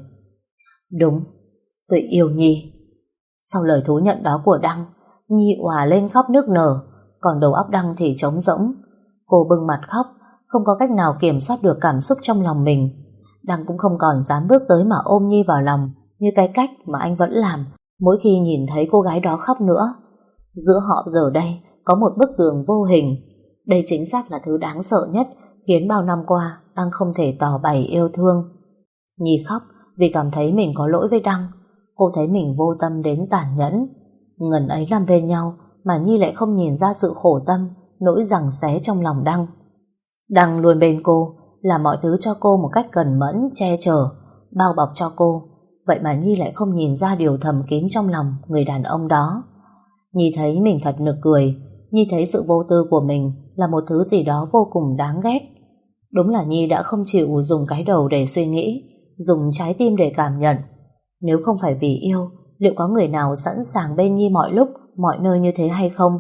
đúng, tôi yêu Nhi. Sau lời thú nhận đó của Đăng, Nhi òa lên khóc nức nở, còn đầu óc Đăng thì trống rỗng. Cô bưng mặt khóc, không có cách nào kiểm soát được cảm xúc trong lòng mình. Đăng cũng không còn dám bước tới mà ôm Nhi vào lòng như cái cách mà anh vẫn làm mỗi khi nhìn thấy cô gái đó khóc nữa. Giữa họ giờ đây có một bức tường vô hình. Đây chính xác là thứ đáng sợ nhất khiến bao năm qua Đăng không thể tỏ bày yêu thương. Nhi khóc vì cảm thấy mình có lỗi với Đăng. Cô thấy mình vô tâm đến tàn nhẫn. Ngần ấy năm bên nhau mà Nhi lại không nhìn ra sự khổ tâm, nỗi giằng xé trong lòng Đăng. Đăng luôn bên cô, làm mọi thứ cho cô một cách cẩn mẫn, che chở, bao bọc cho cô. Vậy mà Nhi lại không nhìn ra điều thầm kín trong lòng người đàn ông đó. Nhi thấy mình thật nực cười. Nhi thấy sự vô tư của mình là một thứ gì đó vô cùng đáng ghét. Đúng là Nhi đã không chịu dùng cái đầu để suy nghĩ, dùng trái tim để cảm nhận. Nếu không phải vì yêu, liệu có người nào sẵn sàng bên Nhi mọi lúc, mọi nơi như thế hay không?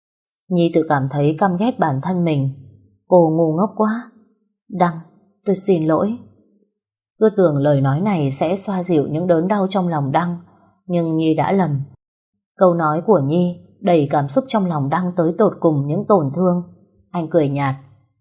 Nhi tự cảm thấy căm ghét bản thân mình. Cô ngu ngốc quá. Đăng, tôi xin lỗi. Tôi tưởng lời nói này sẽ xoa dịu những đớn đau trong lòng Đăng, nhưng Nhi đã lầm. Câu nói của Nhi đầy cảm xúc trong lòng Đăng tới tột cùng những tổn thương. Anh cười nhạt.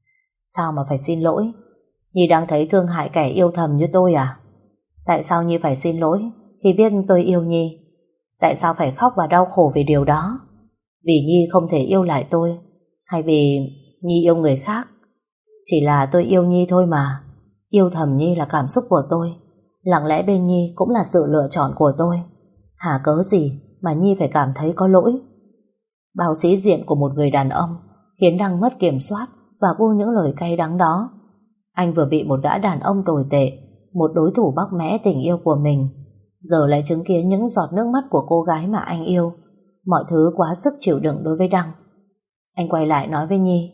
Sao mà phải xin lỗi? Nhi đang thấy thương hại kẻ yêu thầm như tôi à? Tại sao Nhi phải xin lỗi khi biết tôi yêu Nhi? Tại sao phải khóc và đau khổ vì điều đó? Vì Nhi không thể yêu lại tôi, hay vì Nhi yêu người khác? Chỉ là tôi yêu Nhi thôi mà. Yêu thầm Nhi là cảm xúc của tôi, Lặng lẽ bên Nhi cũng là sự lựa chọn của tôi. Hả cớ gì mà Nhi phải cảm thấy có lỗi? Bao sĩ diện của một người đàn ông khiến Đăng mất kiểm soát và buông những lời cay đắng đó. Anh vừa bị một gã đàn ông tồi tệ, một đối thủ bóc mẽ tình yêu của mình, giờ lại chứng kiến những giọt nước mắt của cô gái mà anh yêu. Mọi thứ quá sức chịu đựng đối với Đăng. Anh quay lại nói với Nhi: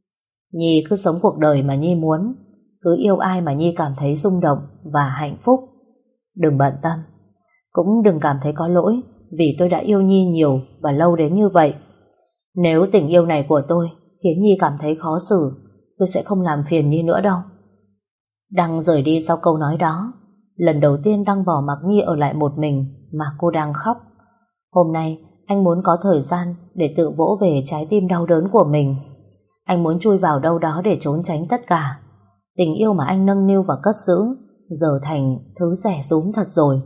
Nhi cứ sống cuộc đời mà Nhi muốn, cứ yêu ai mà Nhi cảm thấy rung động và hạnh phúc. Đừng bận tâm, cũng đừng cảm thấy có lỗi vì tôi đã yêu Nhi nhiều và lâu đến như vậy. Nếu tình yêu này của tôi khiến Nhi cảm thấy khó xử, tôi sẽ không làm phiền Nhi nữa đâu. Đăng rời đi sau câu nói đó. Lần đầu tiên Đăng bỏ mặc Nhi ở lại một mình mà cô đang khóc. Hôm nay anh muốn có thời gian để tự vỗ về trái tim đau đớn của mình. Anh muốn chui vào đâu đó để trốn tránh tất cả. Tình yêu mà anh nâng niu và cất giữ giờ thành thứ rẻ rúm thật rồi.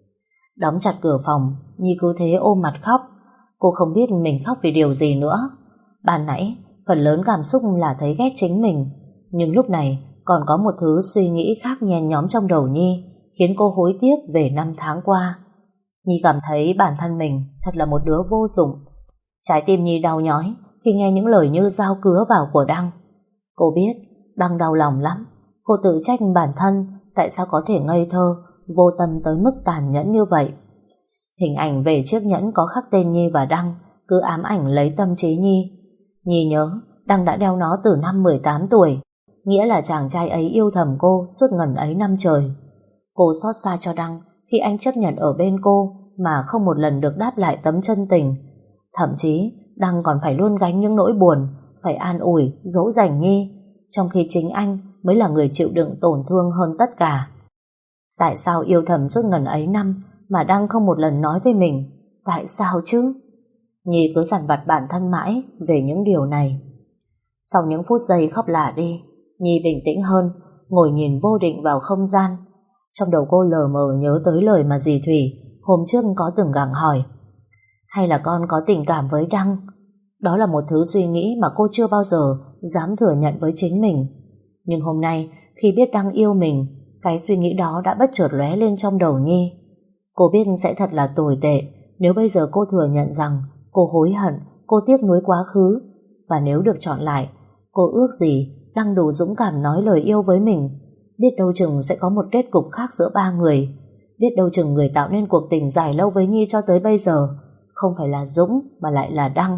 Đóng chặt cửa phòng, Nhi cứ thế ôm mặt khóc. Cô không biết mình khóc vì điều gì nữa. Ban nãy phần lớn cảm xúc là thấy ghét chính mình, nhưng lúc này còn có một thứ suy nghĩ khác nhen nhóm trong đầu Nhi, khiến cô hối tiếc về 5 tháng qua. Nhi cảm thấy bản thân mình thật là một đứa vô dụng. Trái tim Nhi đau nhói khi nghe những lời như dao cứa vào của Đăng. Cô biết Đăng đau lòng lắm. Cô tự trách bản thân tại sao có thể ngây thơ, vô tâm tới mức tàn nhẫn như vậy. Hình ảnh về chiếc nhẫn có khắc tên Nhi và Đăng cứ ám ảnh lấy tâm trí Nhi. Nhi nhớ Đăng đã đeo nó từ năm 18 tuổi, nghĩa là chàng trai ấy yêu thầm cô suốt ngần ấy năm trời. Cô xót xa cho Đăng khi anh chấp nhận ở bên cô mà không một lần được đáp lại tấm chân tình. Thậm chí Đăng còn phải luôn gánh những nỗi buồn, phải an ủi, dỗ dành Nhi, trong khi chính anh mới là người chịu đựng tổn thương hơn tất cả. Tại sao yêu thầm suốt ngần ấy năm mà Đăng không một lần nói với mình? Tại sao chứ? Nhi cứ dằn vặt bản thân mãi về những điều này. Sau những phút giây khóc lả đi, Nhi bình tĩnh hơn, ngồi nhìn vô định vào không gian. Trong đầu cô lờ mờ nhớ tới lời mà dì Thủy hôm trước có từng gặng hỏi: hay là con có tình cảm với Đăng? Đó là một thứ suy nghĩ mà cô chưa bao giờ dám thừa nhận với chính mình. Nhưng hôm nay khi biết Đăng yêu mình, cái suy nghĩ đó đã bất chợt lóe lên trong đầu Nhi. Cô biết sẽ thật là tồi tệ nếu bây giờ cô thừa nhận rằng cô hối hận, cô tiếc nuối quá khứ. Và nếu được chọn lại, cô ước gì Đăng đủ dũng cảm nói lời yêu với mình. Biết đâu chừng sẽ có một kết cục khác giữa ba người. Biết đâu chừng người tạo nên cuộc tình dài lâu với Nhi cho tới bây giờ không phải là Dũng mà lại là Đăng.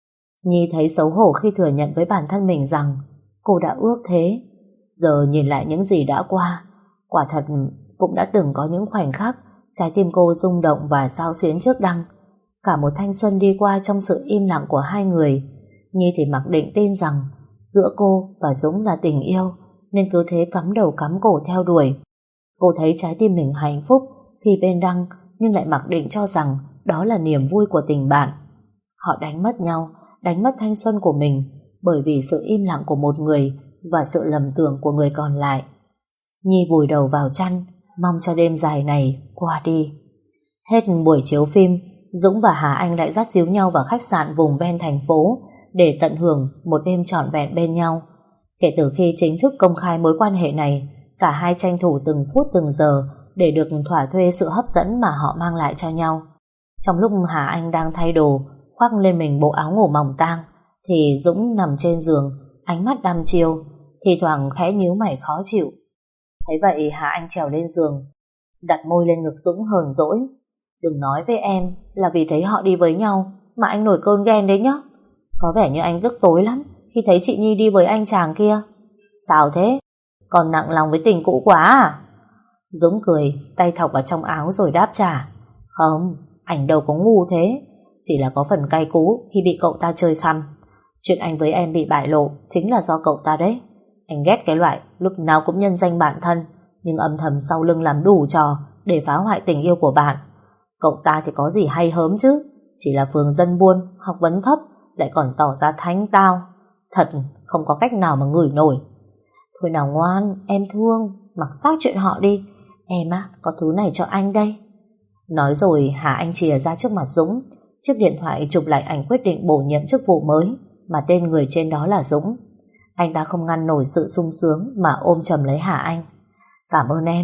Nhi thấy xấu hổ khi thừa nhận với bản thân mình rằng cô đã ước thế. Giờ nhìn lại những gì đã qua, quả thật cũng đã từng có những khoảnh khắc trái tim cô rung động và xao xuyến trước Đăng. Cả một thanh xuân đi qua trong sự im lặng của hai người. Nhi thì mặc định tin rằng giữa cô và Dũng là tình yêu, nên cứ thế cắm đầu cắm cổ theo đuổi. Cô thấy trái tim mình hạnh phúc khi bên Đăng, nhưng lại mặc định cho rằng đó là niềm vui của tình bạn. Họ đánh mất nhau, đánh mất thanh xuân của mình bởi vì sự im lặng của một người và sự lầm tưởng của người còn lại. Nhi vùi đầu vào chăn, mong cho đêm dài này qua đi. Hết buổi chiếu phim, Dũng và Hà Anh lại dắt díu nhau vào khách sạn vùng ven thành phố để tận hưởng một đêm trọn vẹn bên nhau. Kể từ khi chính thức công khai mối quan hệ này, cả hai tranh thủ từng phút từng giờ để được thỏa thuê sự hấp dẫn mà họ mang lại cho nhau. Trong lúc Hà Anh đang thay đồ, khoác lên mình bộ áo ngủ mỏng tang, thì Dũng nằm trên giường, ánh mắt đăm chiêu, thì thoảng khẽ nhíu mày khó chịu. Thấy vậy Hà Anh trèo lên giường, đặt môi lên ngực Dũng hờn dỗi: đừng nói với em là vì thấy họ đi với nhau mà anh nổi cơn ghen đấy nhá. Có vẻ như anh tức tối lắm khi thấy chị Nhi đi với anh chàng kia. Sao thế? Còn nặng lòng với tình cũ quá à? Dũng cười, tay thọc vào trong áo rồi đáp trả: không, anh đâu có ngu thế. Chỉ là có phần cay cú khi bị cậu ta chơi khăm. Chuyện anh với em bị bại lộ chính là do cậu ta đấy. Anh ghét cái loại lúc nào cũng nhân danh bạn thân, nhưng âm thầm sau lưng làm đủ trò để phá hoại tình yêu của bạn. Cậu ta thì có gì hay hớm chứ, chỉ là phường dân buôn, học vấn thấp, lại còn tỏ ra thánh tao. Thật không có cách nào mà ngửi nổi. Thôi nào ngoan, em thương, mặc xác chuyện họ đi. Em á, có thứ này cho anh đây. Nói rồi Hà Anh chìa ra trước mặt Dũng chiếc điện thoại chụp lại ảnh quyết định bổ nhiệm chức vụ mới mà tên người trên đó là Dũng. Anh ta không ngăn nổi sự sung sướng mà ôm chầm lấy Hà Anh.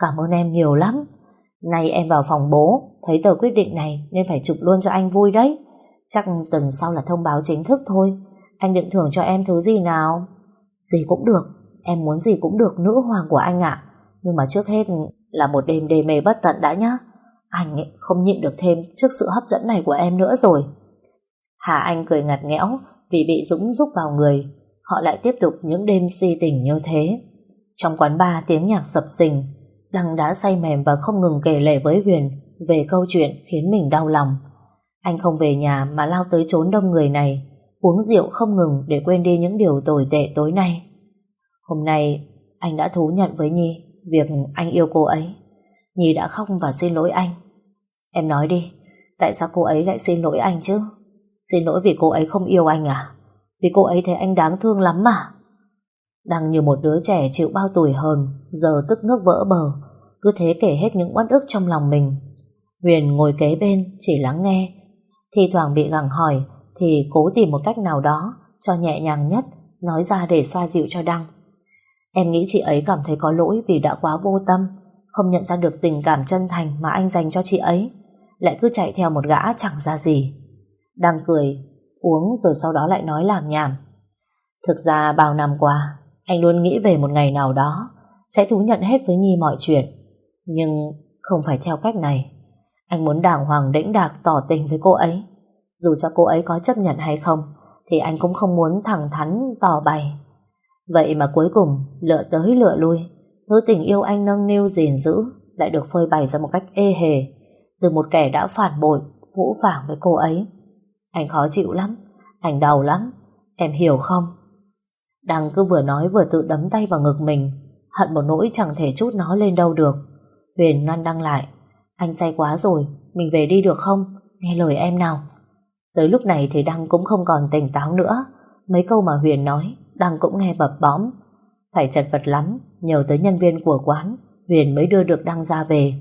Cảm ơn em nhiều lắm. Nay em vào phòng bố, thấy tờ quyết định này nên phải chụp luôn cho anh vui đấy. Chắc tuần sau là thông báo chính thức thôi. Anh định thưởng cho em thứ gì nào? Gì cũng được, em muốn gì cũng được, nữ hoàng của anh ạ. Nhưng mà trước hết là một đêm đê mê bất tận đã nhá. Anh ấy không nhịn được thêm trước sự hấp dẫn này của em nữa rồi. Hà Anh cười ngặt nghẽo vì bị Dũng rúc vào người. Họ lại tiếp tục những đêm si tình như thế. Trong quán bar tiếng nhạc sập sình. Đăng đã say mềm và không ngừng kể lể với Huyền về câu chuyện khiến mình đau lòng. Anh không về nhà mà lao tới chốn đông người này, uống rượu không ngừng để quên đi những điều tồi tệ tối nay. Hôm nay anh đã thú nhận với Nhi việc anh yêu cô ấy. Nhi đã khóc và xin lỗi anh. Em nói đi, tại sao cô ấy lại xin lỗi anh chứ? Xin lỗi vì cô ấy không yêu anh à? Vì cô ấy thấy anh đáng thương lắm mà. Đang như một đứa trẻ chịu bao tủi hờn, giờ tức nước vỡ bờ, cứ thế kể hết những uất ức trong lòng mình. Huyền ngồi kế bên chỉ lắng nghe, thi thoảng bị gặng hỏi thì cố tìm một cách nào đó cho nhẹ nhàng nhất nói ra để xoa dịu cho Đăng. Em nghĩ chị ấy cảm thấy có lỗi vì đã quá vô tâm, không nhận ra được tình cảm chân thành mà anh dành cho chị ấy, lại cứ chạy theo một gã chẳng ra gì. Đăng cười, uống rồi sau đó lại nói làm nhảm. Thực ra bao năm qua anh luôn nghĩ về một ngày nào đó sẽ thú nhận hết với Nhi mọi chuyện, nhưng không phải theo cách này. Anh muốn đàng hoàng đĩnh đạc tỏ tình với cô ấy. Dù cho cô ấy có chấp nhận hay không thì anh cũng không muốn thẳng thắn tỏ bày. Vậy mà cuối cùng lựa tới lựa lui, thứ tình yêu anh nâng niu gìn giữ lại được phơi bày ra một cách ê hề từ một kẻ đã phản bội, phũ phàng với cô ấy. Anh khó chịu lắm, anh đau lắm, em hiểu không? Đăng cứ vừa nói vừa tự đấm tay vào ngực mình, hận một nỗi chẳng thể trút nó lên đâu được. Huyền ngăn Đăng lại. Anh say quá rồi, mình về đi được không? Nghe lời em nào. Tới lúc này thì Đăng cũng không còn tỉnh táo nữa. Mấy câu mà Huyền nói Đăng cũng nghe bập bõm. Phải chật vật lắm, nhờ tới nhân viên của quán Huyền mới đưa được Đăng ra về.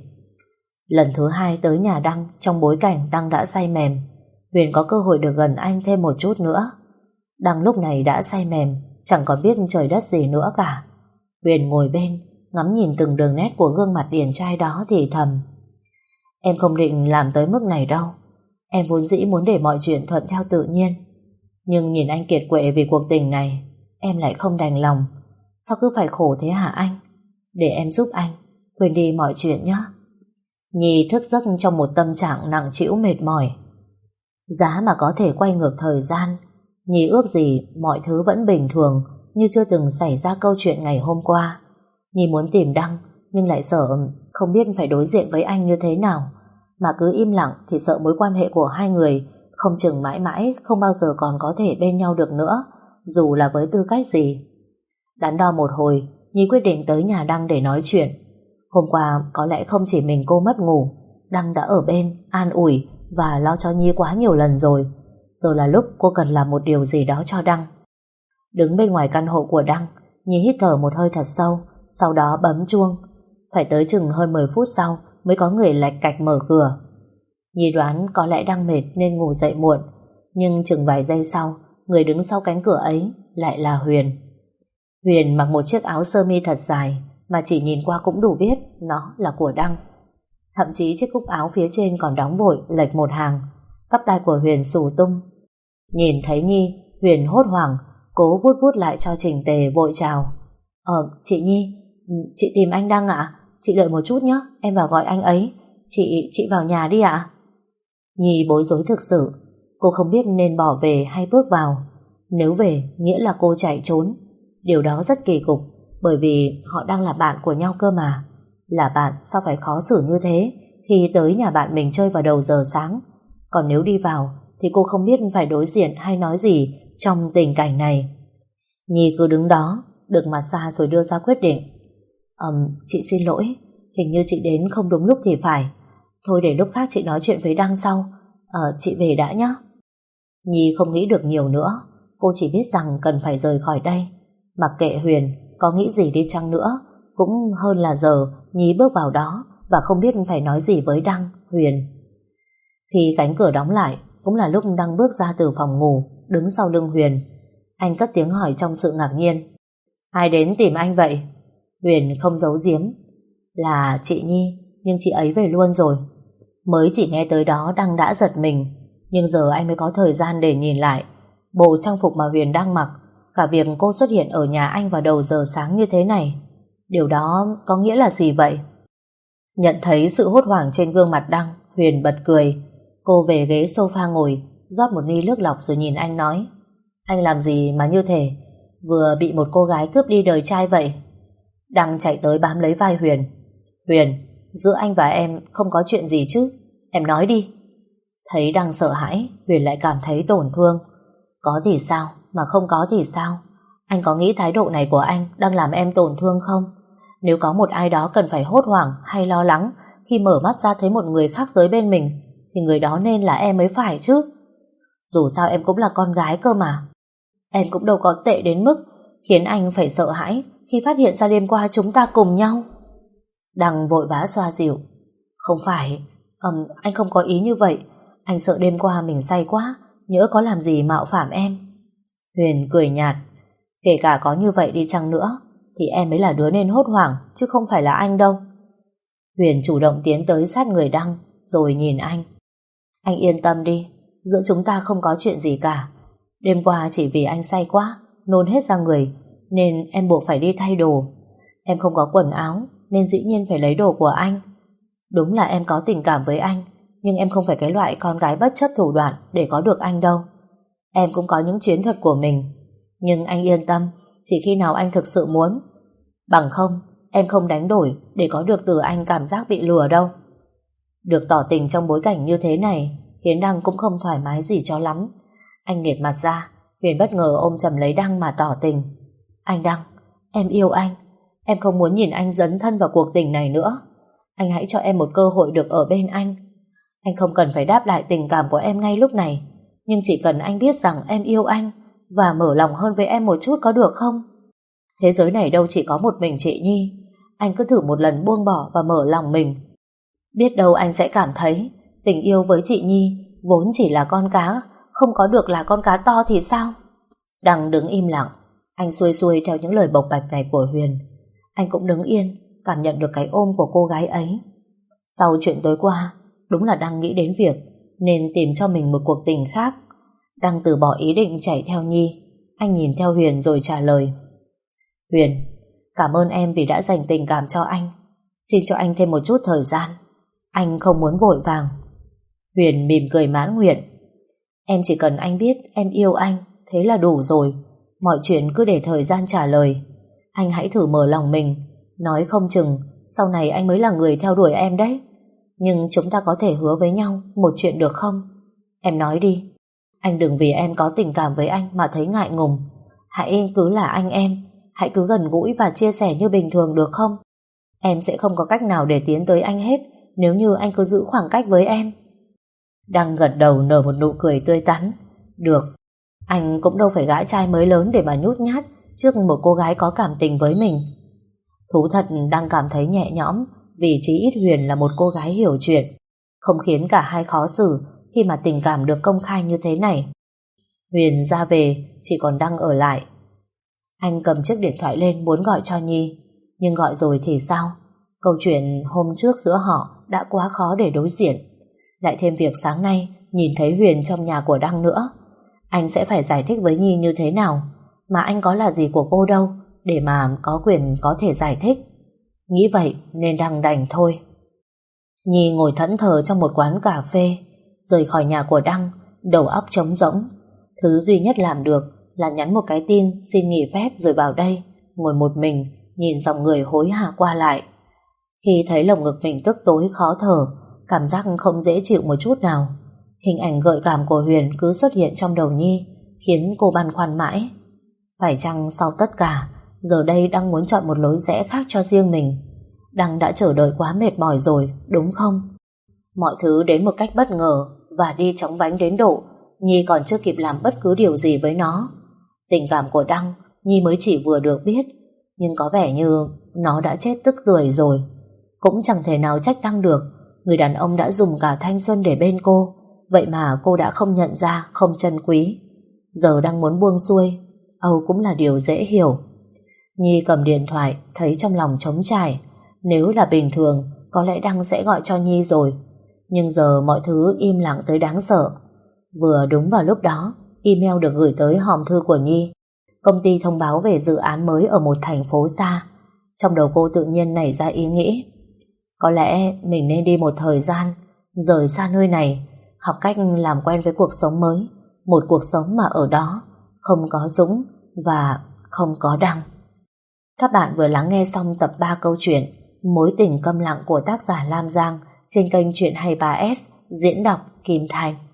Lần thứ hai tới nhà Đăng trong bối cảnh Đăng đã say mềm, Huyền có cơ hội được gần anh thêm một chút nữa. Đăng lúc này đã say mềm, chẳng còn biết trời đất gì nữa cả. Huyền ngồi bên ngắm nhìn từng đường nét của gương mặt điển trai đó thì thầm: Em không định làm tới mức này đâu. Em vốn dĩ muốn để mọi chuyện thuận theo tự nhiên, nhưng nhìn anh kiệt quệ vì cuộc tình này, em lại không đành lòng. Sao cứ phải khổ thế hả anh? Để em giúp anh quên đi mọi chuyện nhé. Nhi thức giấc trong một tâm trạng nặng trĩu mệt mỏi. Giá mà có thể quay ngược thời gian, Nhi ước gì mọi thứ vẫn bình thường, như chưa từng xảy ra câu chuyện ngày hôm qua. Nhi muốn tìm Đăng, nhưng lại sợ không biết phải đối diện với anh như thế nào. Mà cứ im lặng thì sợ mối quan hệ của hai người không chừng mãi mãi không bao giờ còn có thể bên nhau được nữa, dù là với tư cách gì. Đắn đo một hồi, Nhi quyết định tới nhà Đăng để nói chuyện. Hôm qua có lẽ không chỉ mình cô mất ngủ, Đăng đã ở bên an ủi và lo cho Nhi quá nhiều lần rồi. Giờ là lúc cô cần làm một điều gì đó cho Đăng. Đứng bên ngoài căn hộ của Đăng, Nhi hít thở một hơi thật sâu, sau đó bấm chuông. Phải tới chừng hơn 10 phút sau mới có người lạch cạch mở cửa. Nhi đoán có lẽ Đăng mệt nên ngủ dậy muộn, nhưng chừng vài giây sau, người đứng sau cánh cửa ấy lại là Huyền. Huyền mặc một chiếc áo sơ mi thật dài mà chỉ nhìn qua cũng đủ biết nó là của Đăng. Thậm chí chiếc cúc áo phía trên còn đóng vội lệch một hàng. Cắp tay của Huyền xù tung. Nhìn thấy Nhi, Huyền hốt hoảng, cố vuốt vuốt lại cho chỉnh tề, vội chào. Chị Nhi, chị tìm anh Đăng ạ? Chị đợi một chút nhé, em vào gọi anh ấy. Chị vào nhà đi ạ. Nhi bối rối thực sự. Cô không biết nên bỏ về hay bước vào. Nếu về nghĩa là cô chạy trốn. Điều đó rất kỳ cục, bởi vì họ đang là bạn của nhau cơ mà. Là bạn sao phải khó xử như thế khi tới nhà bạn mình chơi vào đầu giờ sáng. Còn nếu đi vào thì cô không biết phải đối diện hay nói gì trong tình cảnh này. Nhi cứ đứng đó, được mặt xa rồi đưa ra quyết định. Chị xin lỗi, hình như chị đến không đúng lúc thì phải. Thôi để lúc khác chị nói chuyện với Đăng sau. Chị về đã nhé. Nhi không nghĩ được nhiều nữa. Cô chỉ biết rằng cần phải rời khỏi đây. Mặc kệ Huyền có nghĩ gì đi chăng nữa, cũng hơn là giờ Nhi bước vào đó và không biết phải nói gì với Đăng, Huyền. Khi cánh cửa đóng lại, cũng là lúc Đăng bước ra từ phòng ngủ, đứng sau lưng Huyền. Anh cất tiếng hỏi trong sự ngạc nhiên. Ai đến tìm anh vậy? Huyền không giấu giếm. Là chị Nhi, nhưng chị ấy về luôn rồi. Mới chỉ nghe tới đó Đăng đã giật mình, nhưng giờ anh mới có thời gian để nhìn lại bộ trang phục mà Huyền đang mặc, cả việc cô xuất hiện ở nhà anh vào đầu giờ sáng như thế này. Điều đó có nghĩa là gì vậy? Nhận thấy sự hốt hoảng trên gương mặt Đăng, Huyền bật cười. Cô về ghế sofa ngồi, rót một ly nước lọc rồi nhìn anh nói: Anh làm gì mà như thế? Vừa bị một cô gái cướp đi đời trai vậy. Đăng chạy tới bám lấy vai Huyền. Huyền, giữa anh và em không có chuyện gì chứ? Em nói đi. Thấy Đăng sợ hãi, Huyền lại cảm thấy tổn thương. Có thì sao, mà không có thì sao? Anh có nghĩ thái độ này của anh đang làm em tổn thương không? Nếu có một ai đó cần phải hốt hoảng hay lo lắng khi mở mắt ra thấy một người khác giới bên mình, thì người đó nên là em mới phải chứ. Dù sao em cũng là con gái cơ mà. Em cũng đâu có tệ đến mức khiến anh phải sợ hãi khi phát hiện ra đêm qua chúng ta cùng nhau. Đăng vội vã xoa dịu. Không phải, anh không có ý như vậy. Anh sợ đêm qua mình say quá, nhỡ có làm gì mạo phạm em. Huyền cười nhạt. Kể cả có như vậy đi chăng nữa thì em mới là đứa nên hốt hoảng, chứ không phải là anh đâu. Huyền chủ động tiến tới sát người Đăng, rồi nhìn anh. Anh yên tâm đi, giữa chúng ta không có chuyện gì cả. Đêm qua chỉ vì anh say quá, nôn hết ra người, nên em buộc phải đi thay đồ. Em không có quần áo, nên dĩ nhiên phải lấy đồ của anh. Đúng là em có tình cảm với anh, nhưng em không phải cái loại con gái bất chấp thủ đoạn để có được anh đâu. Em cũng có những chiến thuật của mình, nhưng anh yên tâm, chỉ khi nào anh thực sự muốn. Bằng không, em không đánh đổi để có được từ anh cảm giác bị lừa đâu. Được tỏ tình trong bối cảnh như thế này khiến Đăng cũng không thoải mái gì cho lắm. Anh nghệt mặt ra. Huyền bất ngờ ôm chầm lấy Đăng mà tỏ tình. Anh Đăng, em yêu anh. Em không muốn nhìn anh dấn thân vào cuộc tình này nữa. Anh hãy cho em một cơ hội được ở bên anh. Anh không cần phải đáp lại tình cảm của em ngay lúc này, nhưng chỉ cần anh biết rằng em yêu anh và mở lòng hơn với em một chút có được không? Thế giới này đâu chỉ có một mình chị Nhi. Anh cứ thử một lần buông bỏ và mở lòng mình. Biết đâu anh sẽ cảm thấy tình yêu với chị Nhi vốn chỉ là con cá, không có được là con cá to thì sao? Đăng đứng im lặng. Anh xuôi xuôi theo những lời bộc bạch này của Huyền. Anh cũng đứng yên, cảm nhận được cái ôm của cô gái ấy. Sau chuyện tối qua, đúng là Đăng nghĩ đến việc nên tìm cho mình một cuộc tình khác. Đăng từ bỏ ý định chạy theo Nhi. Anh nhìn theo Huyền rồi trả lời. Huyền, cảm ơn em vì đã dành tình cảm cho anh. Xin cho anh thêm một chút thời gian. Anh không muốn vội vàng. Huyền mỉm cười mãn nguyện. Em chỉ cần anh biết em yêu anh, thế là đủ rồi. Mọi chuyện cứ để thời gian trả lời. Anh hãy thử mở lòng mình. Nói không chừng sau này anh mới là người theo đuổi em đấy. Nhưng chúng ta có thể hứa với nhau một chuyện được không? Em nói đi. Anh đừng vì em có tình cảm với anh mà thấy ngại ngùng. Hãy cứ là anh em. Hãy cứ gần gũi và chia sẻ như bình thường được không? Em sẽ không có cách nào để tiến tới anh hết nếu như anh cứ giữ khoảng cách với em. Đăng gật đầu nở một nụ cười tươi tắn. Được. Anh cũng đâu phải gái trai mới lớn để mà nhút nhát trước một cô gái có cảm tình với mình. Thú thật Đăng cảm thấy nhẹ nhõm vì chí ít Huyền là một cô gái hiểu chuyện, không khiến cả hai khó xử khi mà tình cảm được công khai như thế này. Huyền ra về, chỉ còn Đăng ở lại. Anh cầm chiếc điện thoại lên muốn gọi cho Nhi, nhưng gọi rồi thì sao? Câu chuyện hôm trước giữa họ đã quá khó để đối diện, lại thêm việc sáng nay nhìn thấy Huyền trong nhà của Đăng nữa. Anh sẽ phải giải thích với Nhi như thế nào, mà anh có là gì của cô đâu để mà có quyền có thể giải thích. Nghĩ vậy nên Đăng đành thôi. Nhi ngồi thẫn thờ trong một quán cà phê. Rời khỏi nhà của Đăng, đầu óc trống rỗng. Thứ duy nhất làm được là nhắn một cái tin xin nghỉ phép rồi vào đây, ngồi một mình nhìn dòng người hối hả qua lại. Khi thấy lồng ngực mình tức tối khó thở, cảm giác không dễ chịu một chút nào. Hình ảnh gợi cảm của Huyền cứ xuất hiện trong đầu Nhi, khiến cô băn khoăn mãi. Phải chăng sau tất cả, giờ đây Đăng muốn chọn một lối rẽ khác cho riêng mình? Đăng đã chờ đợi quá mệt mỏi rồi, đúng không? Mọi thứ đến một cách bất ngờ và đi chóng vánh đến độ Nhi còn chưa kịp làm bất cứ điều gì với nó. Tình cảm của Đăng Nhi mới chỉ vừa được biết, nhưng có vẻ như nó đã chết tức tưởi rồi. Cũng chẳng thể nào trách Đăng được. Người đàn ông đã dùng cả thanh xuân để bên cô, vậy mà cô đã không nhận ra, không trân quý. Giờ Đăng muốn buông xuôi, cũng là điều dễ hiểu. Nhi cầm điện thoại, thấy trong lòng trống trải. Nếu là bình thường, có lẽ Đăng sẽ gọi cho Nhi rồi. Nhưng giờ mọi thứ im lặng tới đáng sợ. Vừa đúng vào lúc đó, email được gửi tới hòm thư của Nhi. Công ty thông báo về dự án mới ở một thành phố xa. Trong đầu cô tự nhiên nảy ra ý nghĩ, có lẽ mình nên đi một thời gian, rời xa nơi này, học cách làm quen với cuộc sống mới. Một cuộc sống mà ở đó không có Dũng và không có Đăng. Các bạn vừa lắng nghe xong tập 3 câu chuyện Mối tình câm lặng của tác giả Lam Giang trên kênh Chuyện 23S, diễn đọc Kim Thành.